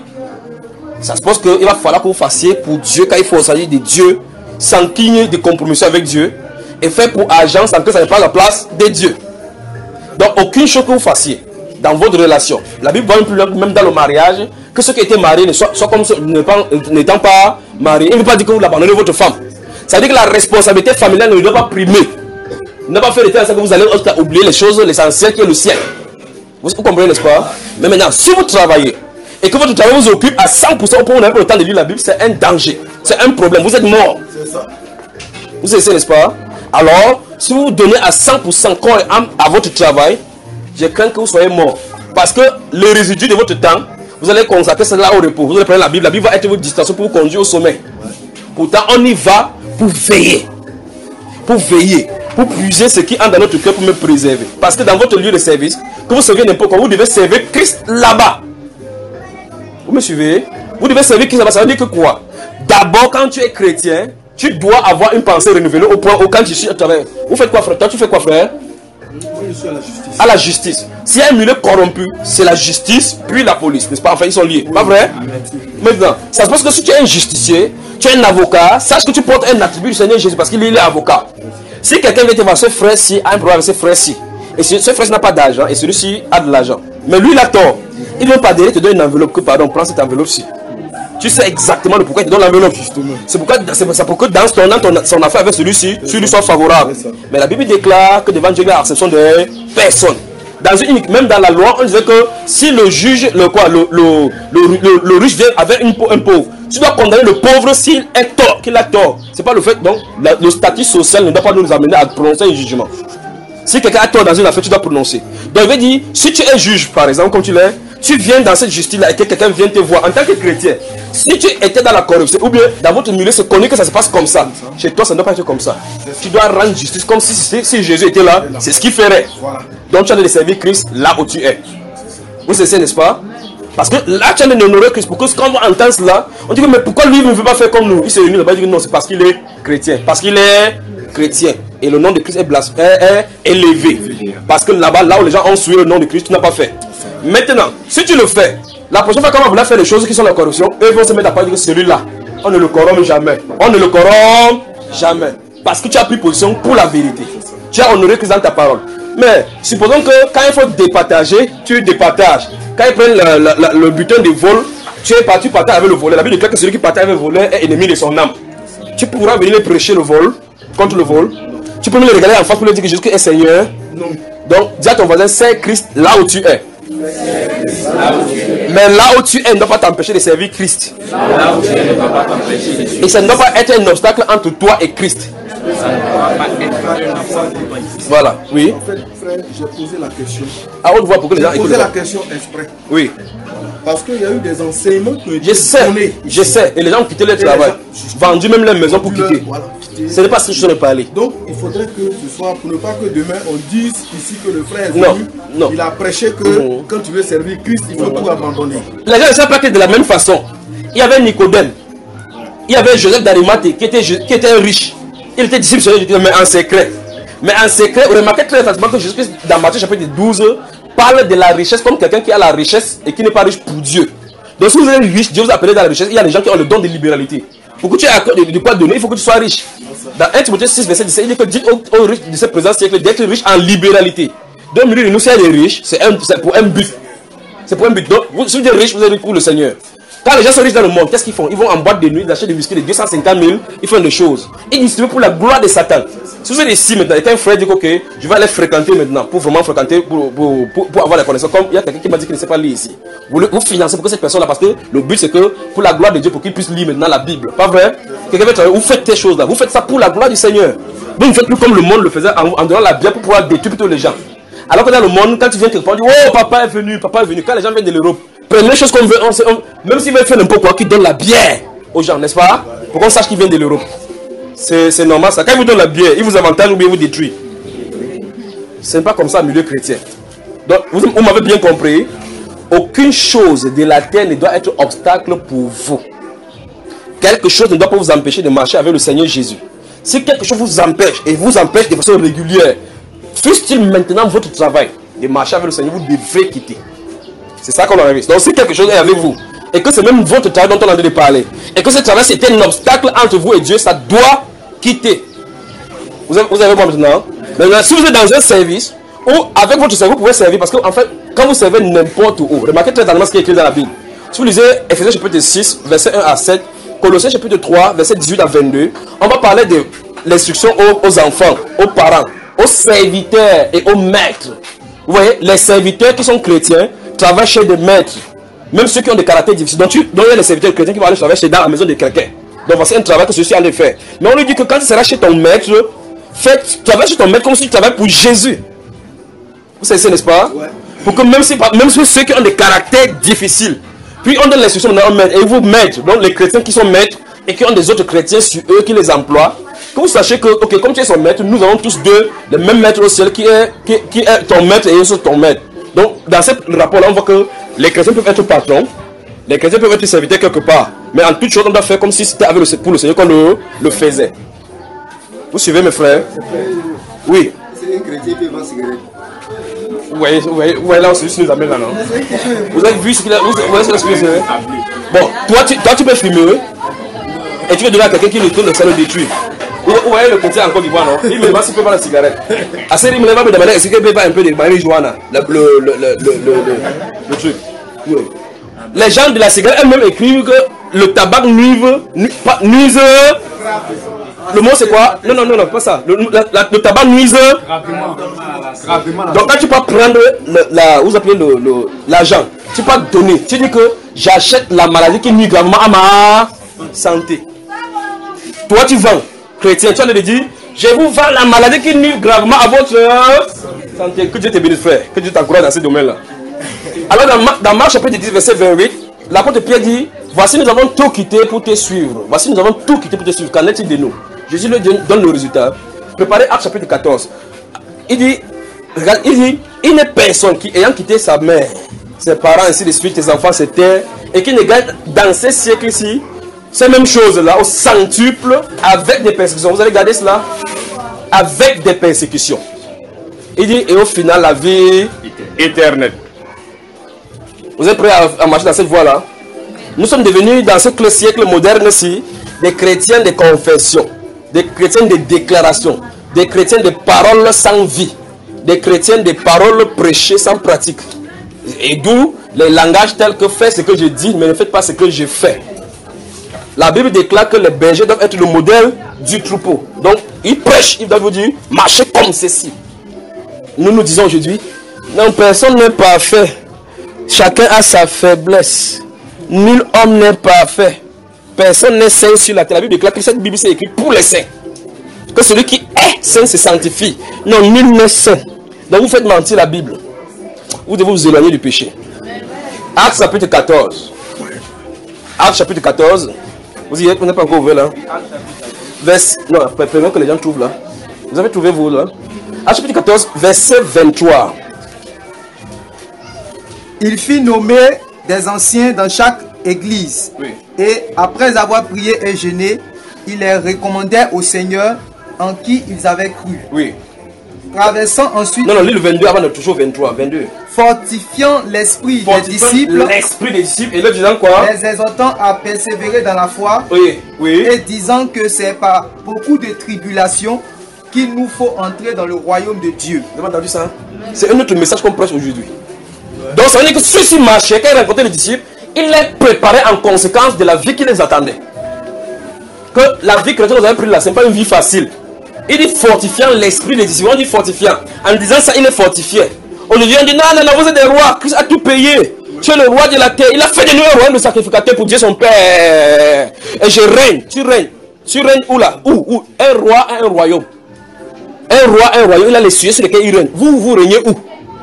ça suppose qu'il va falloir que vous fassiez pour Dieu, quand il faut s'agir de Dieu, sans qu'il y ait de compromission avec Dieu, et faire pour argent sans que ça ne prenne la place de Dieu. Donc aucune chose que vous fassiez dans votre relation. La Bible va même plus loin, même dans le mariage, que ceux qui étaient mariés ne soient, soient comme ceux n'étant pas mariés. Il ne veut pas dire que vous abandonnez votre femme. Ça veut dire que la responsabilité familiale ne doit pas primer. Ne pas faire le temps que vous allez oublier les choses, l'essentiel qui est le ciel. Vous, vous comprenez, n'est-ce pas? Mais maintenant, si vous travaillez et que votre travail vous occupe à cent pour cent au point où vous n'avez pas le temps de lire la Bible, c'est un danger. C'est un problème. Vous êtes mort. C'est ça. Vous savez, n'est-ce pas? Alors, si vous vous donnez à cent pour cent corps et âme à votre travail, je crains que vous soyez mort. Parce que le résidu de votre temps, vous allez consacrer cela au repos. Vous allez prendre la Bible. La Bible va être votre distraction pour vous conduire au sommet. Pourtant, on y va pour veiller. Pour veiller. Pour puiser ce qui entre dans notre cœur pour me préserver. Parce que dans votre lieu de service, que vous serviez n'importe quoi, vous devez servir Christ là-bas. Vous me suivez? Vous devez servir Christ là-bas. Ça veut dire que quoi? D'abord, quand tu es chrétien, tu dois avoir une pensée renouvelée au point où quand tu suis à travers. Vous faites quoi, frère? Toi, tu fais quoi, frère? Moi, je suis à la justice. À la justice. S'il y a un milieu corrompu, c'est la justice, puis la police, n'est-ce pas? Enfin, ils sont liés. Pas vrai? Maintenant, ça se passe que si tu es un justicier, tu es un avocat, sache que tu portes un attribut du Seigneur Jésus parce qu'il est avocat. Si quelqu'un vient te voir, ce frère-ci a un problème avec ce frère-ci, et ce frère-ci n'a pas d'argent, et celui-ci a de l'argent, mais lui, il a tort. Il ne veut pas dire, te donne une enveloppe, que pardon, prends cette enveloppe-ci. Tu sais exactement le pourquoi il te donne l'enveloppe. C'est pourquoi, c'est pour que dans ton, dans ton, son affaire avec celui-ci, tu lui sois favorable. Mais la Bible déclare que devant Dieu, il y a acception de personne. Dans une, même dans la loi, on disait que si le juge, le quoi, le, le, le, le, le riche vient avec une, un pauvre, tu dois condamner le pauvre s'il est tort, qu'il a tort. C'est pas le fait, donc, la, le statut social ne doit pas nous amener à prononcer un jugement. Si quelqu'un a tort dans une affaire, tu dois prononcer. Donc, il veut dire, si tu es juge, par exemple, comme tu l'es, tu viens dans cette justice-là et que quelqu'un vient te voir en tant que chrétien, si tu étais dans la corruption, ou bien dans votre milieu, c'est connu que ça se passe comme ça. Chez toi, ça ne doit pas être comme ça. Tu dois rendre justice comme si, si, si Jésus était là, c'est ce qu'il ferait. Donc tu as de servir Christ là où tu es. Vous savez, n'est-ce pas? Parce que là, tu as de honorer Christ. Parce que quand on entend cela, on dit que mais pourquoi lui ne veut pas faire comme nous? Il s'est réuni là-bas, il dit que non, c'est parce qu'il est chrétien. Parce qu'il est chrétien. Et le nom de Christ est, blas- est, est élevé. Parce que là-bas, là où les gens ont souillé le nom de Christ, tu n'as pas fait. Maintenant, si tu le fais, la prochaine fois qu'on va vouloir faire des choses qui sont la corruption, eux vont se mettre à parler que celui-là, on ne le corrompt jamais. On ne le corrompt jamais. Parce que tu as pris position pour la vérité. Tu as honoré Christ dans ta parole. Mais supposons que quand il faut départager, tu départages. Quand ils prennent le, le, le, le butin de vol, tu es parti partager avec le voleur. La Bible dit que celui qui partage avec le voleur est ennemi de son âme. Tu pourras venir lui prêcher le vol, contre le vol. Tu peux me le regarder en face pour lui dire que Jésus est Seigneur. Non. Donc, dis à ton voisin, c'est Christ là où tu es. Mais là où tu es ne doit pas t'empêcher de servir Christ. Là où tu es ne doit pas t'empêcher de servir. Et ça ne doit pas être un obstacle entre toi et Christ. Ça ne doit pas être un obstacle. Voilà, oui. En fait, frère, j'ai posé la question. À haute voix pour que les gens écoutent. J'ai posé la question exprès. Oui. Parce qu'il y a eu des enseignements qui ont été Je sais, donnés. je sais. Et les gens ont quitté leur travail. Vendu même leur maison pour quitter. Voilà. Ce n'est pas ce que je suis parler. Donc, il faudrait que ce soit, pour ne pas que demain on dise ici que le frère est non, venu, non. il a prêché que mmh. quand tu veux servir Christ, il faut mmh. tout abandonner. Les gens ne savent pas que de la même façon, il y avait Nicodème, il y avait Joseph d'Arimathée qui était, qui était riche. Il était disciple de Jésus, mais en secret. Mais en secret, vous remarquez très facilement que Jésus-Christ, dans Matthieu chapitre douze, parle de la richesse comme quelqu'un qui a la richesse et qui n'est pas riche pour Dieu. Donc si vous êtes riche, Dieu vous a appelé dans la richesse, il y a des gens qui ont le don de libéralité. Pour que tu aies de quoi donner, il faut que tu sois riche. Dans un Timothée six, verset dix-sept, il dit que dites aux, aux riches de ce présent siècle d'être riche en libéralité. Donc, milieu de nous, c'est des riches, c'est pour un but. C'est pour un but. Donc, vous, si vous êtes riche, vous êtes riche pour le Seigneur. Quand les gens sont riches dans le monde, qu'est-ce qu'ils font? Ils vont en boîte de nuit, ils achètent des whisky de deux cent cinquante mille, ils font des choses. Ils distribuent pour la gloire de Satan. Si vous êtes ici maintenant, et qu'un frère dit ok, je vais aller fréquenter maintenant, pour vraiment fréquenter, pour, pour, pour, pour avoir la connaissance. Comme il y a quelqu'un qui m'a dit qu'il ne sait pas lire ici. Vous, vous financez pour que cette personne-là, parce que le but c'est que pour la gloire de Dieu, pour qu'il puisse lire maintenant la Bible. Pas vrai? Quelqu'un va travailler, vous faites ces choses-là, vous faites ça pour la gloire du Seigneur. Vous ne faites plus comme le monde le faisait en, en donnant la bière pour pouvoir détruire tous les gens. Alors que dans le monde, quand tu viens quelque part, on dit oh papa est venu, papa est venu. Quand les gens viennent de l'Europe, prenez les choses qu'on veut, on, on, même s'ils veulent faire n'importe quoi, qu'ils donnent la bière aux gens, n'est-ce pas? Pour qu'on sache qu'ils viennent de l'Europe. C'est normal ça. Quand ils vous donnent la bière, ils vous avantagent ou bien vous détruisent. Ce n'est pas comme ça au milieu chrétien. Donc, vous, vous m'avez bien compris. Aucune chose de la terre ne doit être obstacle pour vous. Quelque chose ne doit pas vous empêcher de marcher avec le Seigneur Jésus. Si quelque chose vous empêche et vous empêche de façon régulière, fût-il maintenant votre travail de marcher avec le Seigneur, vous devez quitter. C'est ça qu'on a vu. Donc si quelque chose est avec vous, et que c'est même votre travail dont on a envie de parler, et que ce travail c'était un obstacle entre vous et Dieu, ça doit quitter. Vous avez, vous avez voir maintenant. Maintenant, si vous êtes dans un service, ou avec votre service, vous pouvez servir, parce qu'en en fait, quand vous servez n'importe où, remarquez très attentivement ce qui est écrit dans la Bible. Si vous lisez Ephésiens chapitre six, verset un à sept, Colossiens chapitre trois, verset dix-huit à vingt-deux, on va parler de l'instruction aux, aux enfants, aux parents, aux serviteurs et aux maîtres. Vous voyez, les serviteurs qui sont chrétiens travaillent chez des maîtres, même ceux qui ont des caractères difficiles. Donc, tu, donc il y a les serviteurs chrétiens qui vont aller travailler chez, dans la maison de quelqu'un. Donc, c'est un travail que ceux-ci allaient faire. Mais on lui dit que quand tu seras chez ton maître, fais, travaille chez ton maître comme si tu travailles pour Jésus. Vous savez, n'est-ce pas? Ouais. Pour que même si, même si ceux qui ont des caractères difficiles, puis on donne l'instruction dans un maître, et vous maîtres, donc les chrétiens qui sont maîtres et qui ont des autres chrétiens sur eux qui les emploient, que vous sachiez que, ok, comme tu es son maître, nous avons tous deux le même maître au ciel qui est, qui, qui est ton maître et aussi ton maître. Donc, dans ce rapport-là, on voit que les chrétiens peuvent être patrons, les chrétiens peuvent être serviteurs quelque part, mais en toute chose, on doit faire comme si c'était avec le, pour le Seigneur qu'on le, le faisait. Vous suivez, mes frères? Oui. C'est un chrétien qui vend cigarette. Vous voyez, vous voyez, vous voyez là, c'est juste nous amène là, non? Vous avez vu ce qu'il a, vous voyez ce qu'il a fait? Bon, toi tu, toi, tu peux fumer, et tu veux donner à quelqu'un qui le tourne, ça le détruit. Vous voyez le côté en Côte d'Ivoire, non? Il me demande s'il peut pas la cigarette. Assez, il me demande de demander est-ce qu'il peut pas un peu de marijuana, le, le, le, le, le, le, le truc. Oui. Les gens de la cigarette eux-mêmes écrivent que le tabac nuise, nuise. Le mot c'est quoi? Non, non, non, non, pas ça. Le, la, la, le tabac nuise. Donc quand tu peux prendre le, la, vous appelez le, le, l'argent, tu peux donner. Tu dis que j'achète la maladie qui nuit gravement à ma santé. Toi tu vends, chrétien, tu as dit, je vous vends la maladie qui nuit gravement à votre santé. Que Dieu te bénisse frère, que Dieu t'encourage dans ce domaine-là. Alors dans, dans Marc chapitre dix, verset vingt-huit, l'apôtre Pierre dit, voici nous avons tout quitté pour te suivre. Voici nous avons tout quitté pour te suivre. Qu'en est-il de nous? Jésus lui donne le résultat. Préparez Actes chapitre quatorze. Il dit, regarde, il dit, il n'est personne qui, ayant quitté sa mère, ses parents, ainsi de suite, ses enfants, ses terres, et qui ne gagne dans ces siècles-ci, ces mêmes choses-là, au centuple, avec des persécutions. Vous allez garder cela? Avec des persécutions. Il dit, et au final, la vie éternelle. Vous êtes prêts à, à marcher dans cette voie-là? Nous sommes devenus, dans ce siècle moderne-ci, des chrétiens de confession, des chrétiens de déclaration, des chrétiens de paroles sans vie, des chrétiens de paroles prêchées sans pratique. Et d'où les langages tels que faites ce que je dis, mais ne faites pas ce que je fais. La Bible déclare que les bergers doivent être le modèle du troupeau. Donc, ils prêchent, ils doivent vous dire, marchez comme ceci. Nous nous disons aujourd'hui, non, personne n'est parfait. Chacun a sa faiblesse. Nul homme n'est parfait. Personne n'est saint sur la terre. La Bible déclare que cette Bible c'est écrit pour les saints. Que celui qui est saint se sanctifie. Non, nul n'est saint. Donc vous faites mentir la Bible. Vous devez vous éloigner du péché. Actes chapitre quatorze. Actes chapitre quatorze. Vous y êtes, vous n'êtes pas encore ouvert là. Vers... Non, préférez que les gens trouvent là. Vous avez trouvé vous là. Actes chapitre quatorze, verset vingt-trois. Il fit nommer des anciens dans chaque église. Oui. Et après avoir prié et jeûné, il les recommandait au Seigneur en qui ils avaient cru. Oui. Traversant ensuite... Non, non, lis le vingt-deux avant de toujours vingt-trois. vingt-deux. Fortifiant l'esprit des disciples. L'esprit des disciples. Et le disant quoi? Les exhortant à persévérer dans la foi. Oui, oui. Et disant que c'est par beaucoup de tribulations qu'il nous faut entrer dans le royaume de Dieu. Vous avez entendu ça? C'est un autre message qu'on prêche aujourd'hui. Donc ça veut dire que ceux-ci marchaient, quand ils rencontraient les disciples, ils les préparaient en conséquence de la vie qui les attendait. Que la vie chrétienne nous avait pris là, ce n'est pas une vie facile. Il dit fortifiant l'esprit des disciples. On dit fortifiant. En disant ça, il est fortifié. Aujourd'hui, on dit non, non, non, vous êtes des rois. Christ a tout payé. Tu es le roi de la terre. Il a fait de nous un royaume de sacrificateurs pour Dieu son Père. Et je règne. Tu règnes. Tu règnes où là? Où? Où? Un roi a un royaume. Un roi a un royaume. Il a les sujets sur lesquels il règne. Vous, vous régnez où?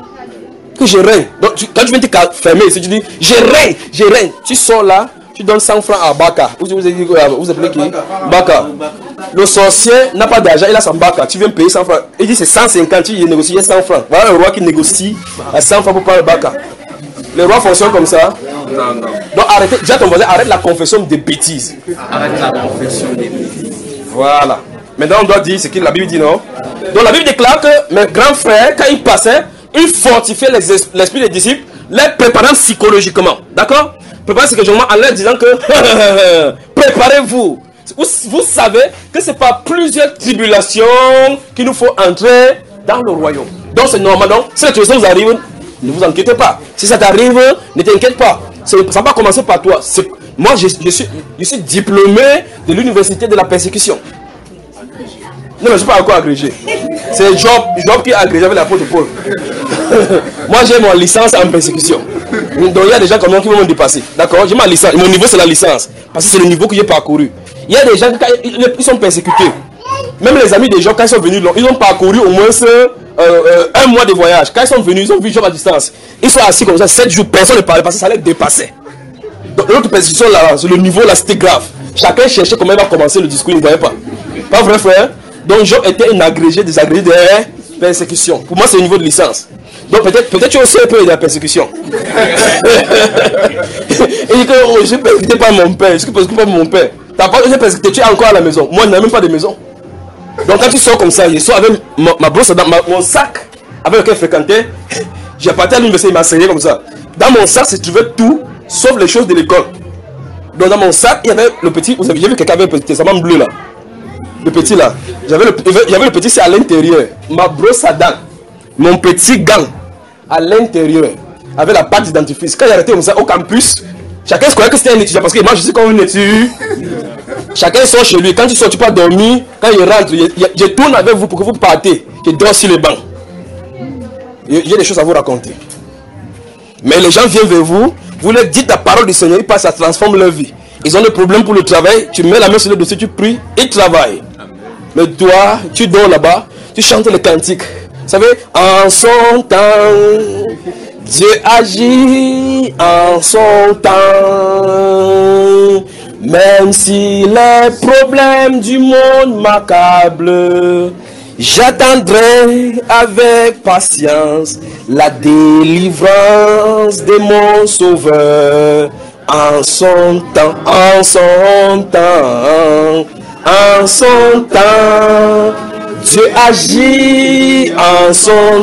Que je règne. Donc, tu, quand tu viens te fermer ici, tu dis je règne, je règne. Tu sors là, tu donnes cent francs à Baka. Vous, vous, vous, vous appelez qui? Baka. Le sorcier n'a pas d'argent, il a son Baka. Tu viens payer cent francs. Il dit c'est cent cinquante, il négocie cent francs. Voilà un roi qui négocie à cent francs pour prendre le Baka. Les rois fonctionnent comme ça. Non, non. Donc arrêtez, déjà ton voisin, arrête la confession des bêtises. Arrête la confession des bêtises. Voilà. Maintenant on doit dire ce que la Bible dit, non? Donc la Bible déclare que mes grands frères, quand ils passaient, ils fortifiaient l'esprit des disciples, les préparant psychologiquement. D'accord? Préparant psychologiquement en leur disant que préparez-vous. Vous, vous savez que ce n'est pas plusieurs tribulations qu'il nous faut entrer dans le royaume. Donc c'est normal. Donc, si la tribulation vous arrive, ne vous inquiétez pas. Si ça t'arrive, ne t'inquiète pas. Ça ne va pas commencer par toi. Moi, je, je, suis, je suis diplômé de l'université de la persécution. Non, mais je ne suis pas encore agrégé. C'est Job, Job qui est agrégé avec l'apôtre Paul. Moi, j'ai mon licence en persécution. Donc, il y a des gens comme moi qui vont me dépasser. D'accord? J'ai ma licence. Mon niveau, c'est la licence. Parce que c'est le niveau que j'ai parcouru. Il y a des gens qui ils sont persécutés. Même les amis des gens, quand ils sont venus, ils ont parcouru au moins euh, euh, un mois de voyage. Quand ils sont venus, ils ont vu Job à distance. Ils sont assis comme ça, sept jours, personne ne parlait parce que ça les dépassait. Donc, l'autre persécution, là, sur le niveau, là, c'était grave. Chacun cherchait comment il va commencer le discours, il ne voyait pas. Pas vrai, frère? Donc Job était un agrégé, des agrégés de persécution. Pour moi, c'est au niveau de licence. Donc peut-être peut-être tu as aussi un peu de la persécution. Et il dit que oh, je ne suis persécuté par mon père, je suis persécuté par mon père. Tu n'as pas été persécuté, tu es encore à la maison. Moi, je n'ai même pas de maison. Donc quand tu sors comme ça, je sors avec ma, ma brosse, dans ma, mon sac avec lequel je fréquentais. J'ai parti à l'université, il m'a enseigné comme ça. Dans mon sac, se trouvait tout, sauf les choses de l'école. Donc dans mon sac, il y avait le petit, vous avez vu quelqu'un avec un petit testament bleu là. Le petit là, j'avais le, il y avait le petit, c'est à l'intérieur. Ma brosse à dents, mon petit gant à l'intérieur, avec la pâte d'identification. Quand j'ai arrêté comme ça au campus, chacun se croyait que c'était un étudiant parce que moi je suis comme une étudiante. Chacun sort chez lui. Quand tu sors, tu peux dormir. Quand il rentre, je, je, je tourne avec vous pour que vous partez. Je dors sur les bancs. J'ai des choses à vous raconter. Mais les gens viennent vers vous, vous leur dites la parole du Seigneur, ils passent, ça transforme leur vie. Ils ont des problèmes pour le travail, tu mets la main sur le dossier, tu pries, ils travaillent. Mais toi, tu dors là-bas, tu chantes les cantiques. Vous savez, en son temps, Dieu agit en son temps. Même si les problèmes du monde m'accablent, j'attendrai avec patience la délivrance de mon Sauveur. En son temps, en son temps, en son temps, Dieu agit en son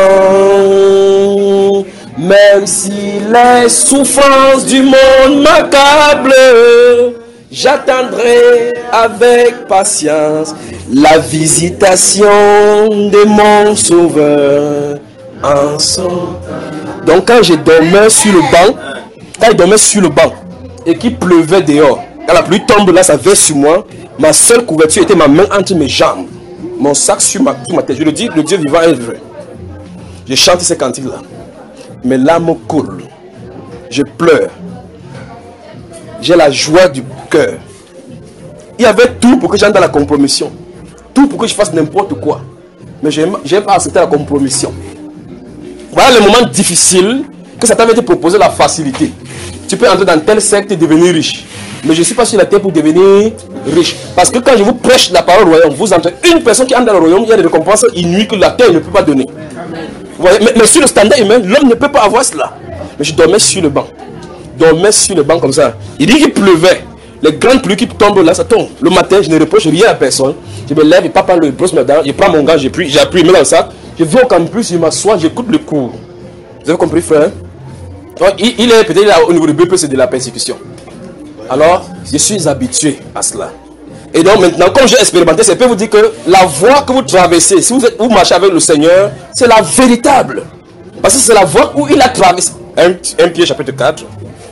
temps. Même si les souffrances du monde m'accablent, j'attendrai avec patience la visitation de mon Sauveur en son temps. Donc quand je dormais sur le banc, quand je dormais sur le banc et qu'il pleuvait dehors, quand la pluie tombe là, ça verse sur moi, ma seule couverture était ma main entre mes jambes, mon sac sur ma, sur ma tête. Je le dis, le Dieu vivant est vrai. Je chante ces cantiques là. Mes larmes coulent, je pleure, j'ai la joie du cœur. Il y avait tout pour que j'entre dans la compromission, tout pour que je fasse n'importe quoi, mais je n'ai pas accepté la compromission. Voilà le moment difficile que Satan va te proposer la facilité. Tu peux entrer dans tel secte et devenir riche, mais je ne suis pas sur la terre pour devenir riche, parce que quand je vous prêche la parole royaume, vous entrez une personne qui entre dans le royaume, il y a des récompenses inouïes que la terre ne peut pas donner. Mais, mais sur le standard humain, l'homme ne peut pas avoir cela. Mais je dormais sur le banc. Je dormais sur le banc comme ça. Il dit qu'il pleuvait. Les grandes pluies qui tombent là, ça tombe. Le matin, je ne reproche rien à personne. Je me lève, et papa le brosse mes dents. Je prends mon gant, j'ai pris, j'ai pris, je mets dans le sac. Je vais au campus, je m'assois, j'écoute le cours. Vous avez compris, frère? Donc, il, il est peut-être au niveau du B P, c'est de la persécution. Alors, je suis habitué à cela. Et donc maintenant, comme j'ai expérimenté, ça peut vous dire que la voie que vous traversez, si vous, êtes, vous marchez avec le Seigneur, c'est la véritable. Parce que c'est la voie où il a traversé. un Pierre chapitre quatre.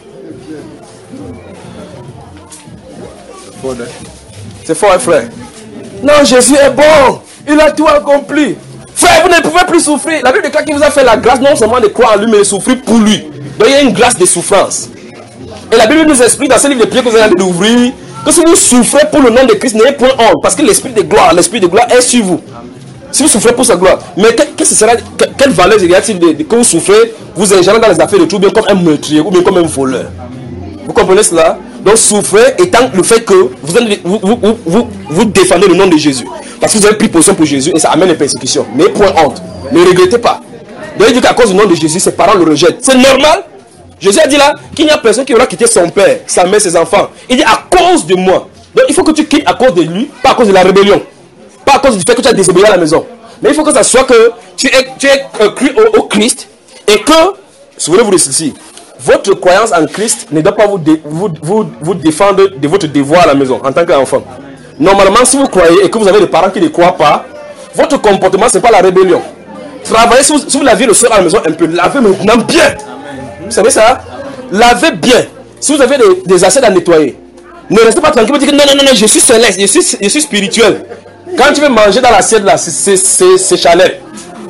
C'est fort, hein, frère. Non, Jésus est bon. Il a tout accompli. Frère, vous ne pouvez plus souffrir. La Bible déclare qu'il vous a fait la grâce non seulement de croire en lui, mais de souffrir pour lui. Donc il y a une grâce de souffrance. Et la Bible nous explique dans ce livre de prières que vous allez d'ouvrir, que si vous souffrez pour le nom de Christ, n'ayez point honte, parce que l'esprit de gloire, l'esprit de gloire est sur vous. Si vous souffrez pour sa gloire, mais que, que ce sera, que, quelle valeur y a-t-il de, de, que vous souffrez, vous ingérez dans les affaires de tout, bien comme un meurtrier ou bien comme un voleur. Vous comprenez cela? Donc souffrez étant le fait que vous, vous, vous, vous, vous défendez le nom de Jésus. Parce que vous avez pris position pour Jésus et ça amène les persécutions. N'ayez point honte. Ne regrettez pas. Donc il dit qu'à cause du nom de Jésus, ses parents le rejettent. C'est normal. Jésus a dit là qu'il n'y a personne qui aura quitté son père, sa mère, ses enfants. Il dit à cause de moi. Donc il faut que tu quittes à cause de lui, pas à cause de la rébellion. Pas à cause du fait que tu as désobéi à la maison. Mais il faut que ça soit que tu es, tu es euh, cru au, au Christ et que, souvenez-vous de ceci, votre croyance en Christ ne doit pas vous, dé, vous, vous, vous défendre de votre devoir à la maison en tant qu'enfant. Normalement, si vous croyez et que vous avez des parents qui ne croient pas, votre comportement, ce n'est pas la rébellion. Travaillez, si vous, si vous lavez le sol à la maison un peu, lavez maintenant bien. Vous savez ça? Lavez bien. Si vous avez des, des assiettes à nettoyer, ne restez pas tranquille et dites que non, non, non, non, je suis céleste, je suis, je suis spirituel. Quand tu veux manger dans l'assiette là, c'est chalet.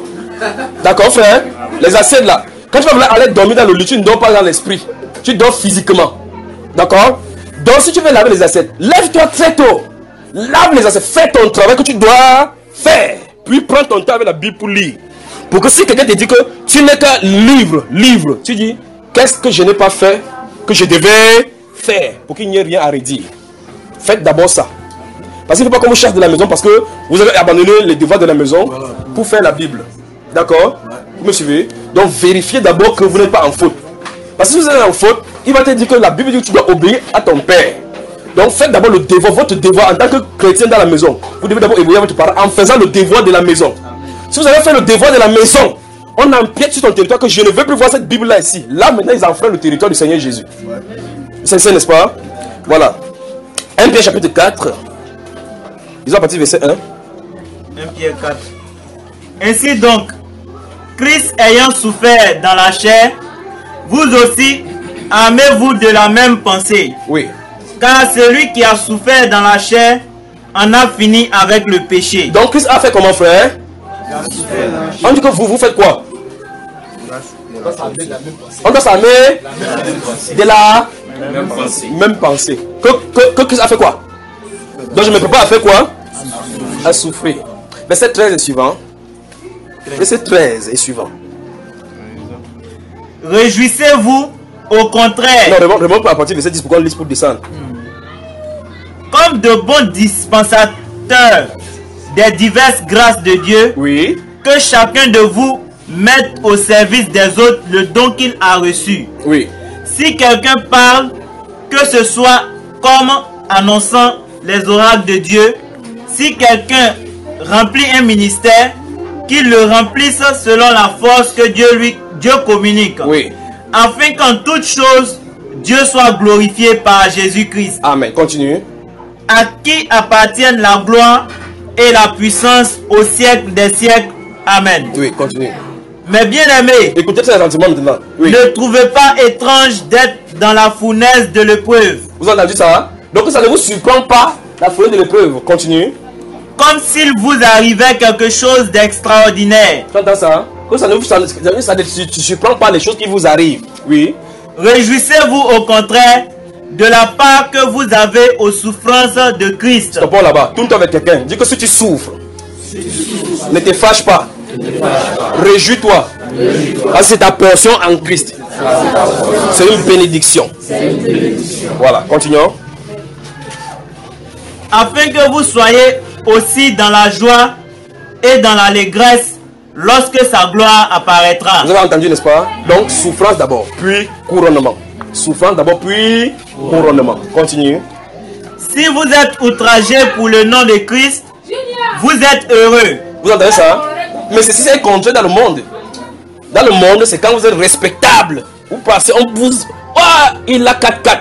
D'accord, frère? Les assiettes là. Quand tu vas aller dormir dans le lit, tu ne dors pas dans l'esprit. Tu dors physiquement. D'accord? Donc si tu veux laver les assiettes, lève-toi très tôt. Lave les assiettes. Fais ton travail que tu dois faire. Puis prends ton temps avec la Bible pour lire. Pour que si quelqu'un te dit que tu n'es qu'un livre, livre, tu dis, qu'est-ce que je n'ai pas fait que je devais faire pour qu'il n'y ait rien à redire. Faites d'abord ça. Parce qu'il ne faut pas qu'on vous cherche de la maison parce que vous avez abandonné les devoirs de la maison pour faire la Bible. D'accord? Vous me suivez? Donc vérifiez d'abord que vous n'êtes pas en faute. Parce que si vous êtes en faute, il va te dire que la Bible dit que tu dois obéir à ton père. Donc faites d'abord le devoir, votre devoir en tant que chrétien dans la maison. Vous devez d'abord obéir à votre parent en faisant le devoir de la maison. Si vous avez fait le devoir de la maison, on empiète sur ton territoire que je ne veux plus voir cette Bible-là ici. Là maintenant ils enfreignent le territoire du Seigneur Jésus. C'est ça, n'est-ce pas? Voilà. un Pierre chapitre quatre. Ils ont parti verset un. un Pierre quatre. Ainsi donc, Christ ayant souffert dans la chair, vous aussi, armez-vous de la même pensée. Oui. Car celui qui a souffert dans la chair en a fini avec le péché. Donc Christ a fait comment, frère? On dit que vous, vous faites quoi? On doit s'armer de la même pensée. Même pensée. Que, que, que Christ a fait quoi? Donc je me prépare à faire quoi? À souffrir. Verset treize est suivant. Verset treize est suivant. Réjouissez-vous au contraire. Non, remonte, remonte à partir de verset dix pour qu'on lise pour descendre. Comme de bons dispensateurs des diverses grâces de Dieu, oui, que chacun de vous mette au service des autres le don qu'il a reçu. Oui. Si quelqu'un parle, que ce soit comme annonçant les oracles de Dieu. Si quelqu'un remplit un ministère, qu'il le remplisse selon la force que Dieu lui Dieu communique. Oui. Afin qu'en toutes choses, Dieu soit glorifié par Jésus-Christ. Amen. Continue. À qui appartiennent la gloire et la puissance au siècle des siècles. Amen. Oui, continue. Mais bien aimés, écoutez ces sentiments maintenant. Oui. Ne trouvez pas étrange d'être dans la fournaise de l'épreuve. Vous avez entendu ça? Donc ça ne vous surprend pas la fournaise de l'épreuve. Continue. Comme s'il vous arrivait quelque chose d'extraordinaire. Tu entends ça? Que ça ne vous ça, ça ne surprend pas les choses qui vous arrivent. Oui. Réjouissez-vous au contraire de la part que vous avez aux souffrances de Christ. Stop là-bas. Tourne-toi avec quelqu'un. Dis que si tu souffres, si tu souffres ne te fâche pas. Réjouis-toi. Parce que c'est ta portion en Christ. C'est une bénédiction. Voilà, continuons. Afin que vous soyez aussi dans la joie et dans l'allégresse lorsque sa gloire apparaîtra. Vous avez entendu, n'est-ce pas? Donc, souffrance d'abord, puis couronnement. Souffrance d'abord, puis couronnement. Continue. Si vous êtes outragé pour le nom de Christ, vous êtes heureux. Vous entendez ça? Mais ceci, c'est contraire dans le monde. Dans le monde, c'est quand vous êtes respectable. Vous passez, on vous... Oh, il a quatre quatre.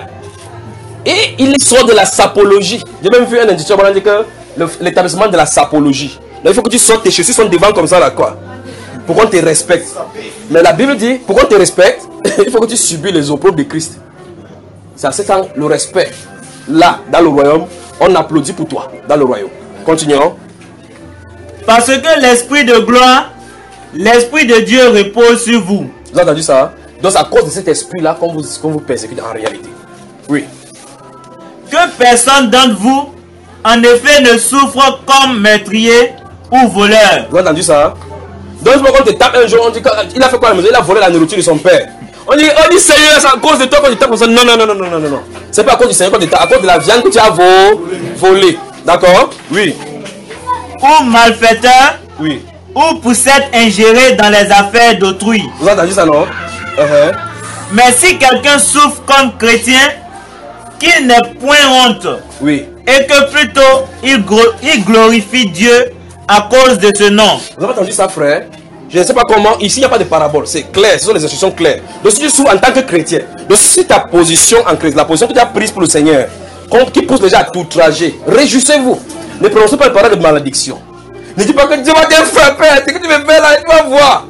Et il sort de la sapologie. J'ai même vu un indice, on dit que l'établissement de la sapologie. Donc, il faut que tu sortes, tes chaussures sont devant comme ça, là, quoi. Pour qu'on te respecte. Mais la Bible dit, pour qu'on te respecte, il faut que tu subis les opprobles de Christ. C'est c'est ça, le respect. Là, dans le royaume, on applaudit pour toi, dans le royaume. Continuons. Parce que l'esprit de gloire, l'esprit de Dieu repose sur vous. Vous avez entendu ça? Donc c'est à cause de cet esprit-là qu'on vous, qu'on vous persécute en réalité. Oui. Que personne d'entre vous, en effet, ne souffre comme meurtrier ou voleur. Vous avez entendu ça? Donc c'est pourquoi on te tape un jour, on dit qu'il a fait quoi à la maison? Il a volé la nourriture de son père. On dit, on dit Seigneur, c'est à cause de toi qu'on te tape comme ça. Non, non, non, non, non, non, non. C'est pas à cause du Seigneur qu'on te tape, à cause de la viande que tu as volée. D'accord? Oui. Ou malfaiteur. Oui. Ou pour s'être ingéré dans les affaires d'autrui. Vous avez entendu ça, non? Uh-huh. Mais si quelqu'un souffre comme chrétien, qu'il n'ait point honte. Oui. Et que plutôt il, il glorifie Dieu à cause de ce nom. Vous avez entendu ça, frère? Je ne sais pas comment. Ici, il n'y a pas de parabole. C'est clair. Ce sont des instructions claires. Donc, si tu souffres en tant que chrétien, donc si ta position en Christ, la position que tu as prise pour le Seigneur, qui pousse les gens à t'outrager, réjouissez-vous. Ne prononcez pas le parole de malédiction. Ne dis pas que Dieu va te frapper. C'est que tu me fais là, tu vas voir.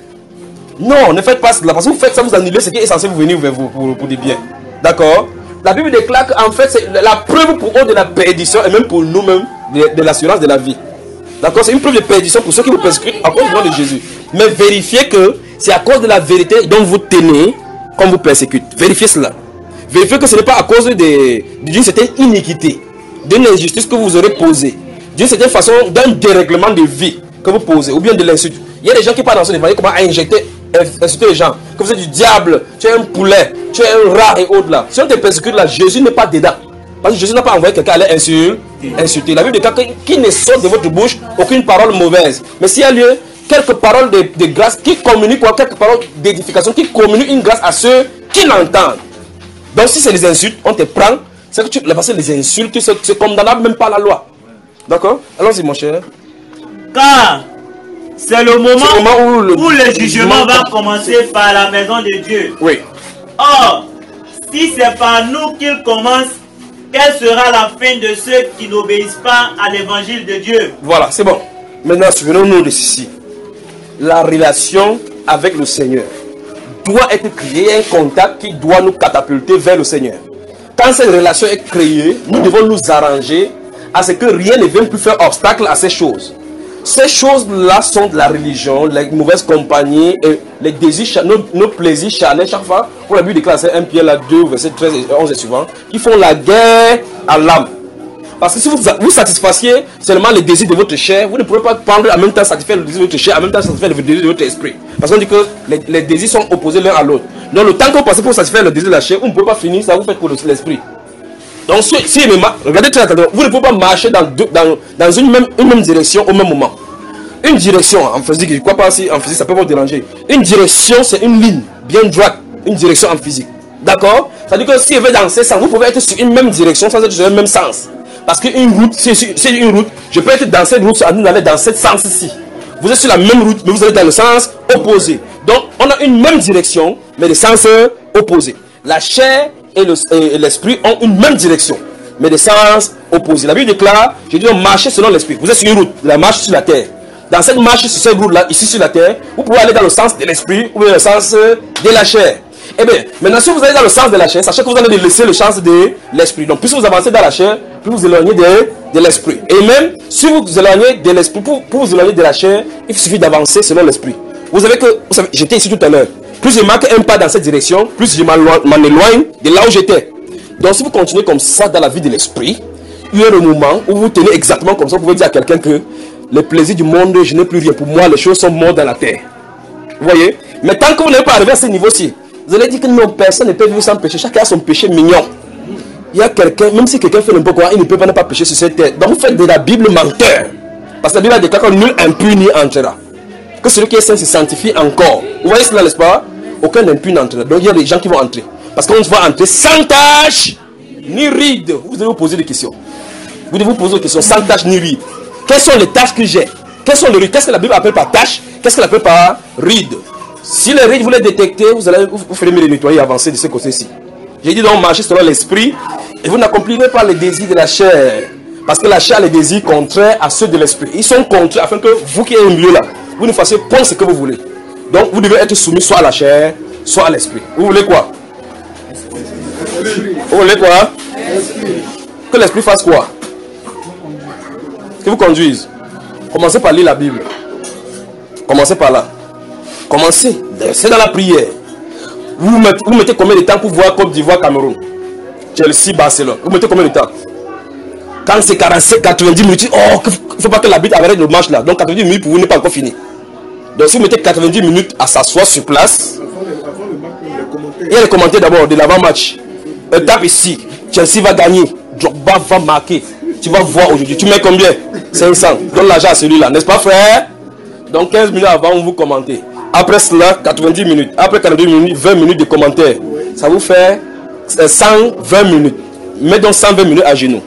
Non, ne faites pas cela. Parce que vous faites ça, vous annulez ce qui est censé vous venir vers vous pour, pour des biens. D'accord? La Bible déclare qu'en fait, c'est la preuve pour eux de la perdition et même pour nous-mêmes de, de l'assurance de la vie. D'accord? C'est une preuve de perdition pour ceux qui vous persécutent à cause du nom de Jésus. Mais vérifiez que c'est à cause de la vérité dont vous tenez qu'on vous persécute. Vérifiez cela. Vérifiez que ce n'est pas à cause d'une certaine iniquité, d'une injustice que vous aurez posée, d'une certaine façon, d'un dérèglement de vie que vous posez, ou bien de l'insulte. Il y a des gens qui parlent dans son évangile comment injecter, insulter les gens, que vous êtes du diable, tu es un poulet, tu es un rat et autres là. Si on te persécute là, Jésus n'est pas dedans. Parce que Jésus n'a pas envoyé quelqu'un à aller insulter. insulter. La Bible déclare qu'il ne sort de votre bouche aucune parole mauvaise. Mais s'il y a lieu, quelques paroles de, de grâce qui communiquent, ou quelques paroles d'édification qui communiquent une grâce à ceux qui l'entendent. Donc si c'est les insultes, on te prend, c'est que tu parce que les insultes, c'est condamnable même pas la loi. D'accord? Allons-y mon cher. Car c'est le moment, le moment où, le, où le jugement va commencer par la maison de Dieu. Oui. Or, si c'est par nous qu'il commence, quelle sera la fin de ceux qui n'obéissent pas à l'évangile de Dieu? Voilà, c'est bon. Maintenant, souvenons-nous de ceci. La relation avec le Seigneur doit être créée, un contact qui doit nous catapulter vers le Seigneur. Quand cette relation est créée, nous devons nous arranger à ce que rien ne vienne plus faire obstacle à ces choses. Ces choses-là sont de la religion, les mauvaises compagnies, et les désirs, nos, nos plaisirs charnels. Chaque fois, pour la Bible déclare, c'est un Pierre deux, verset treize et onze et suivant, qui font la guerre à l'âme. Parce que si vous, vous satisfassiez seulement les désirs de votre chair, vous ne pourrez pas prendre en même temps satisfaire le désir de votre chair, en même temps satisfaire le désir de votre esprit. Parce qu'on dit que les, les désirs sont opposés l'un à l'autre. Donc le temps que vous passez pour satisfaire le désir de la chair, vous ne pouvez pas finir, ça vous fait pour l'esprit. Donc si, si regardez très attentivement, vous ne pouvez pas marcher dans, deux, dans, dans une, même, une même direction au même moment. Une direction, en physique, je ne crois pas si en physique ça peut vous déranger. Une direction, c'est une ligne bien droite, une direction en physique. D'accord? C'est-à-dire que si vous êtes dans ce sens, vous pouvez être sur une même direction sans être sur le même sens. Parce qu'une route, c'est une route, je peux être dans cette route, nous allons dans ce sens-ci. Vous êtes sur la même route, mais vous allez dans le sens opposé. Donc, on a une même direction, mais des sens opposés. La chair et l'esprit ont une même direction, mais des sens opposés. La Bible déclare, je dis, marchez selon l'esprit. Vous êtes sur une route, la marche sur la terre. Dans cette marche sur cette route-là, ici sur la terre, vous pouvez aller dans le sens de l'esprit ou dans le sens de la chair. Eh bien, maintenant, si vous allez dans le sens de la chair, sachez que vous allez laisser le sens de l'esprit. Donc, plus vous avancez dans la chair, plus vous éloignez de, de l'esprit. Et même, si vous vous éloignez de l'esprit, pour, pour vous éloigner de la chair, il suffit d'avancer selon l'esprit. Vous savez que, vous savez, j'étais ici tout à l'heure. Plus je marque un pas dans cette direction, plus je m'en éloigne de là où j'étais. Donc, si vous continuez comme ça dans la vie de l'esprit, il y a un moment où vous tenez exactement comme ça, vous pouvez dire à quelqu'un que les plaisirs du monde, je n'ai plus rien. Pour moi, les choses sont mortes dans la terre. Vous voyez? Mais tant que vous n'êtes pas arrivé à ce niveau-ci, vous allez dire que non, personne ne peut vivre sans péché. Chacun a son péché mignon. Il y a quelqu'un, même si quelqu'un fait n'importe quoi, il ne peut pas ne pas pécher sur cette terre. Donc vous faites de la Bible menteur. Parce que la Bible a déclaré que nul impur n'y entrera. Que celui qui est saint se sanctifie encore. Vous voyez cela, n'est-ce pas? Aucun impur n'entrera. Donc il y a des gens qui vont entrer. Parce qu'on va entrer sans tâche ni ride. Vous devez vous poser des questions. Vous devez vous poser des questions sans tâche ni ride. Quelles sont les tâches que j'ai? Quelles sont les rides? Qu'est-ce que la Bible appelle par tâche? Qu'est-ce qu'elle appelle par ride? Si les rides vous les détectez, vous allez vous, vous ferez mieux les nettoyer et avancer de ce côté-ci. J'ai dit donc marcher selon l'esprit et vous n'accomplirez pas les désirs de la chair. Parce que la chair a les désirs contraires à ceux de l'esprit. Ils sont contraires afin que vous qui êtes au milieu là, vous ne fassiez point ce que vous voulez. Donc vous devez être soumis soit à la chair, soit à l'esprit. Vous voulez quoi? Vous voulez quoi? Que l'esprit fasse quoi? Que vous conduise. Commencez par lire la Bible. Commencez par là. Commencez. C'est dans la prière. Vous mettez, vous mettez combien de temps pour voir Côte d'Ivoire, Cameroun, Chelsea, Barcelone? Vous mettez combien de temps? Quand c'est quarante-cinq, quatre-vingt-dix minutes, oh, il ne faut pas que l'arbitre arrête le match là. Donc quatre-vingt-dix minutes pour vous n'est pas encore fini. Donc si vous mettez quatre-vingt-dix minutes à s'asseoir sur place, il y a les commentaires d'abord de l'avant-match. Étape ici, Chelsea va gagner, Drogba va marquer. Tu vas voir aujourd'hui. Tu mets combien? cinq cents. Donne l'argent à celui-là, n'est-ce pas frère? Donc quinze minutes avant, vous commentez. Après cela, quatre-vingt-dix minutes. Après quatre-vingt-dix minutes, vingt minutes de commentaires. Ça vous fait cent vingt minutes. Mets donc cent vingt minutes à genoux.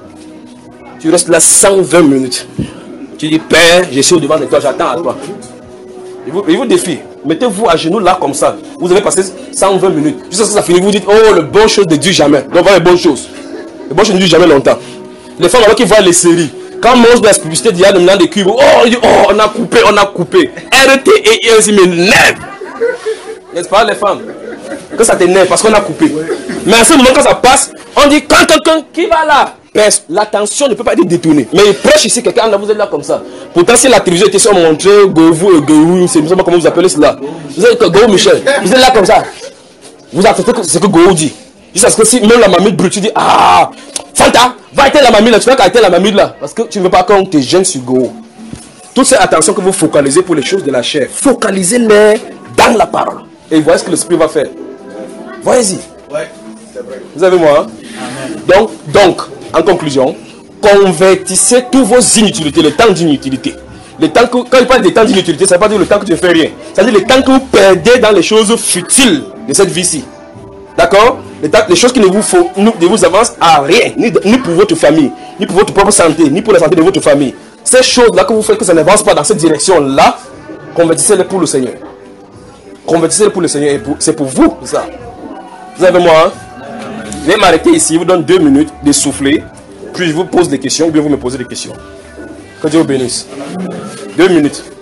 Tu restes là cent vingt minutes. Tu dis, Père, je suis au-devant de toi, j'attends à toi. Il vous, il vous défie. Mettez-vous à genoux là comme ça. Vous avez passé cent vingt minutes. Jusqu'à ce que ça finisse, vous dites, oh, le bon chose ne dure jamais. Donc voilà les bonnes choses. Les bonnes choses ne durent jamais longtemps. Les femmes alors qui voient les séries. Quand on mange de la publicité d'il y a maintenant des cubes, oh, on dit, oh, on a coupé, on a coupé. R T et I m'énerve. N'est-ce pas les femmes? Que ça t'énerve parce qu'on a coupé. Mais à ce moment quand ça passe, on dit, quand quelqu'un qui va là, l'attention ne peut pas être détournée. Mais il prêche ici, quelqu'un là, vous êtes là comme ça. Pourtant si la télévision était sur montrée, Govou et Gowou, c'est comment vous appelez cela. Vous êtes Gowou Michel, vous êtes là comme ça. Vous acceptez ce que Gowou dit. Jusqu'à ce que si même la mamie brute, tu dis, ah, Fanta, va éteindre la mamie là, tu vas éteindre la mamie là. Parce que tu ne veux pas qu'on te gêne sur Gowou. Toute cette attention que vous focalisez pour les choses de la chair, focalisez-les dans la parole. Et voyez ce que l'esprit va faire. Voyez-y. Ouais, c'est vrai. Vous avez moi, hein? Donc, donc, en conclusion, convertissez tous vos inutilités, le temps d'inutilité. Le temps que, quand il parle de temps d'inutilité, ça ne veut pas dire le temps que tu ne fais rien. Ça veut dire le temps que vous perdez dans les choses futiles de cette vie-ci. D'accord? les, les choses qui ne vous, faut, ne vous avancent à rien, ni, ni pour votre famille, ni pour votre propre santé, ni pour la santé de votre famille. Ces choses-là que vous faites que ça n'avance pas dans cette direction-là, convertissez-les pour le Seigneur. Convertissez-les pour le Seigneur et c'est pour vous ça. Vous avez moi, hein? Je vais m'arrêter ici, je vous donne deux minutes de souffler, puis je vous pose des questions ou bien vous me posez des questions. Que Dieu vous bénisse. Deux minutes.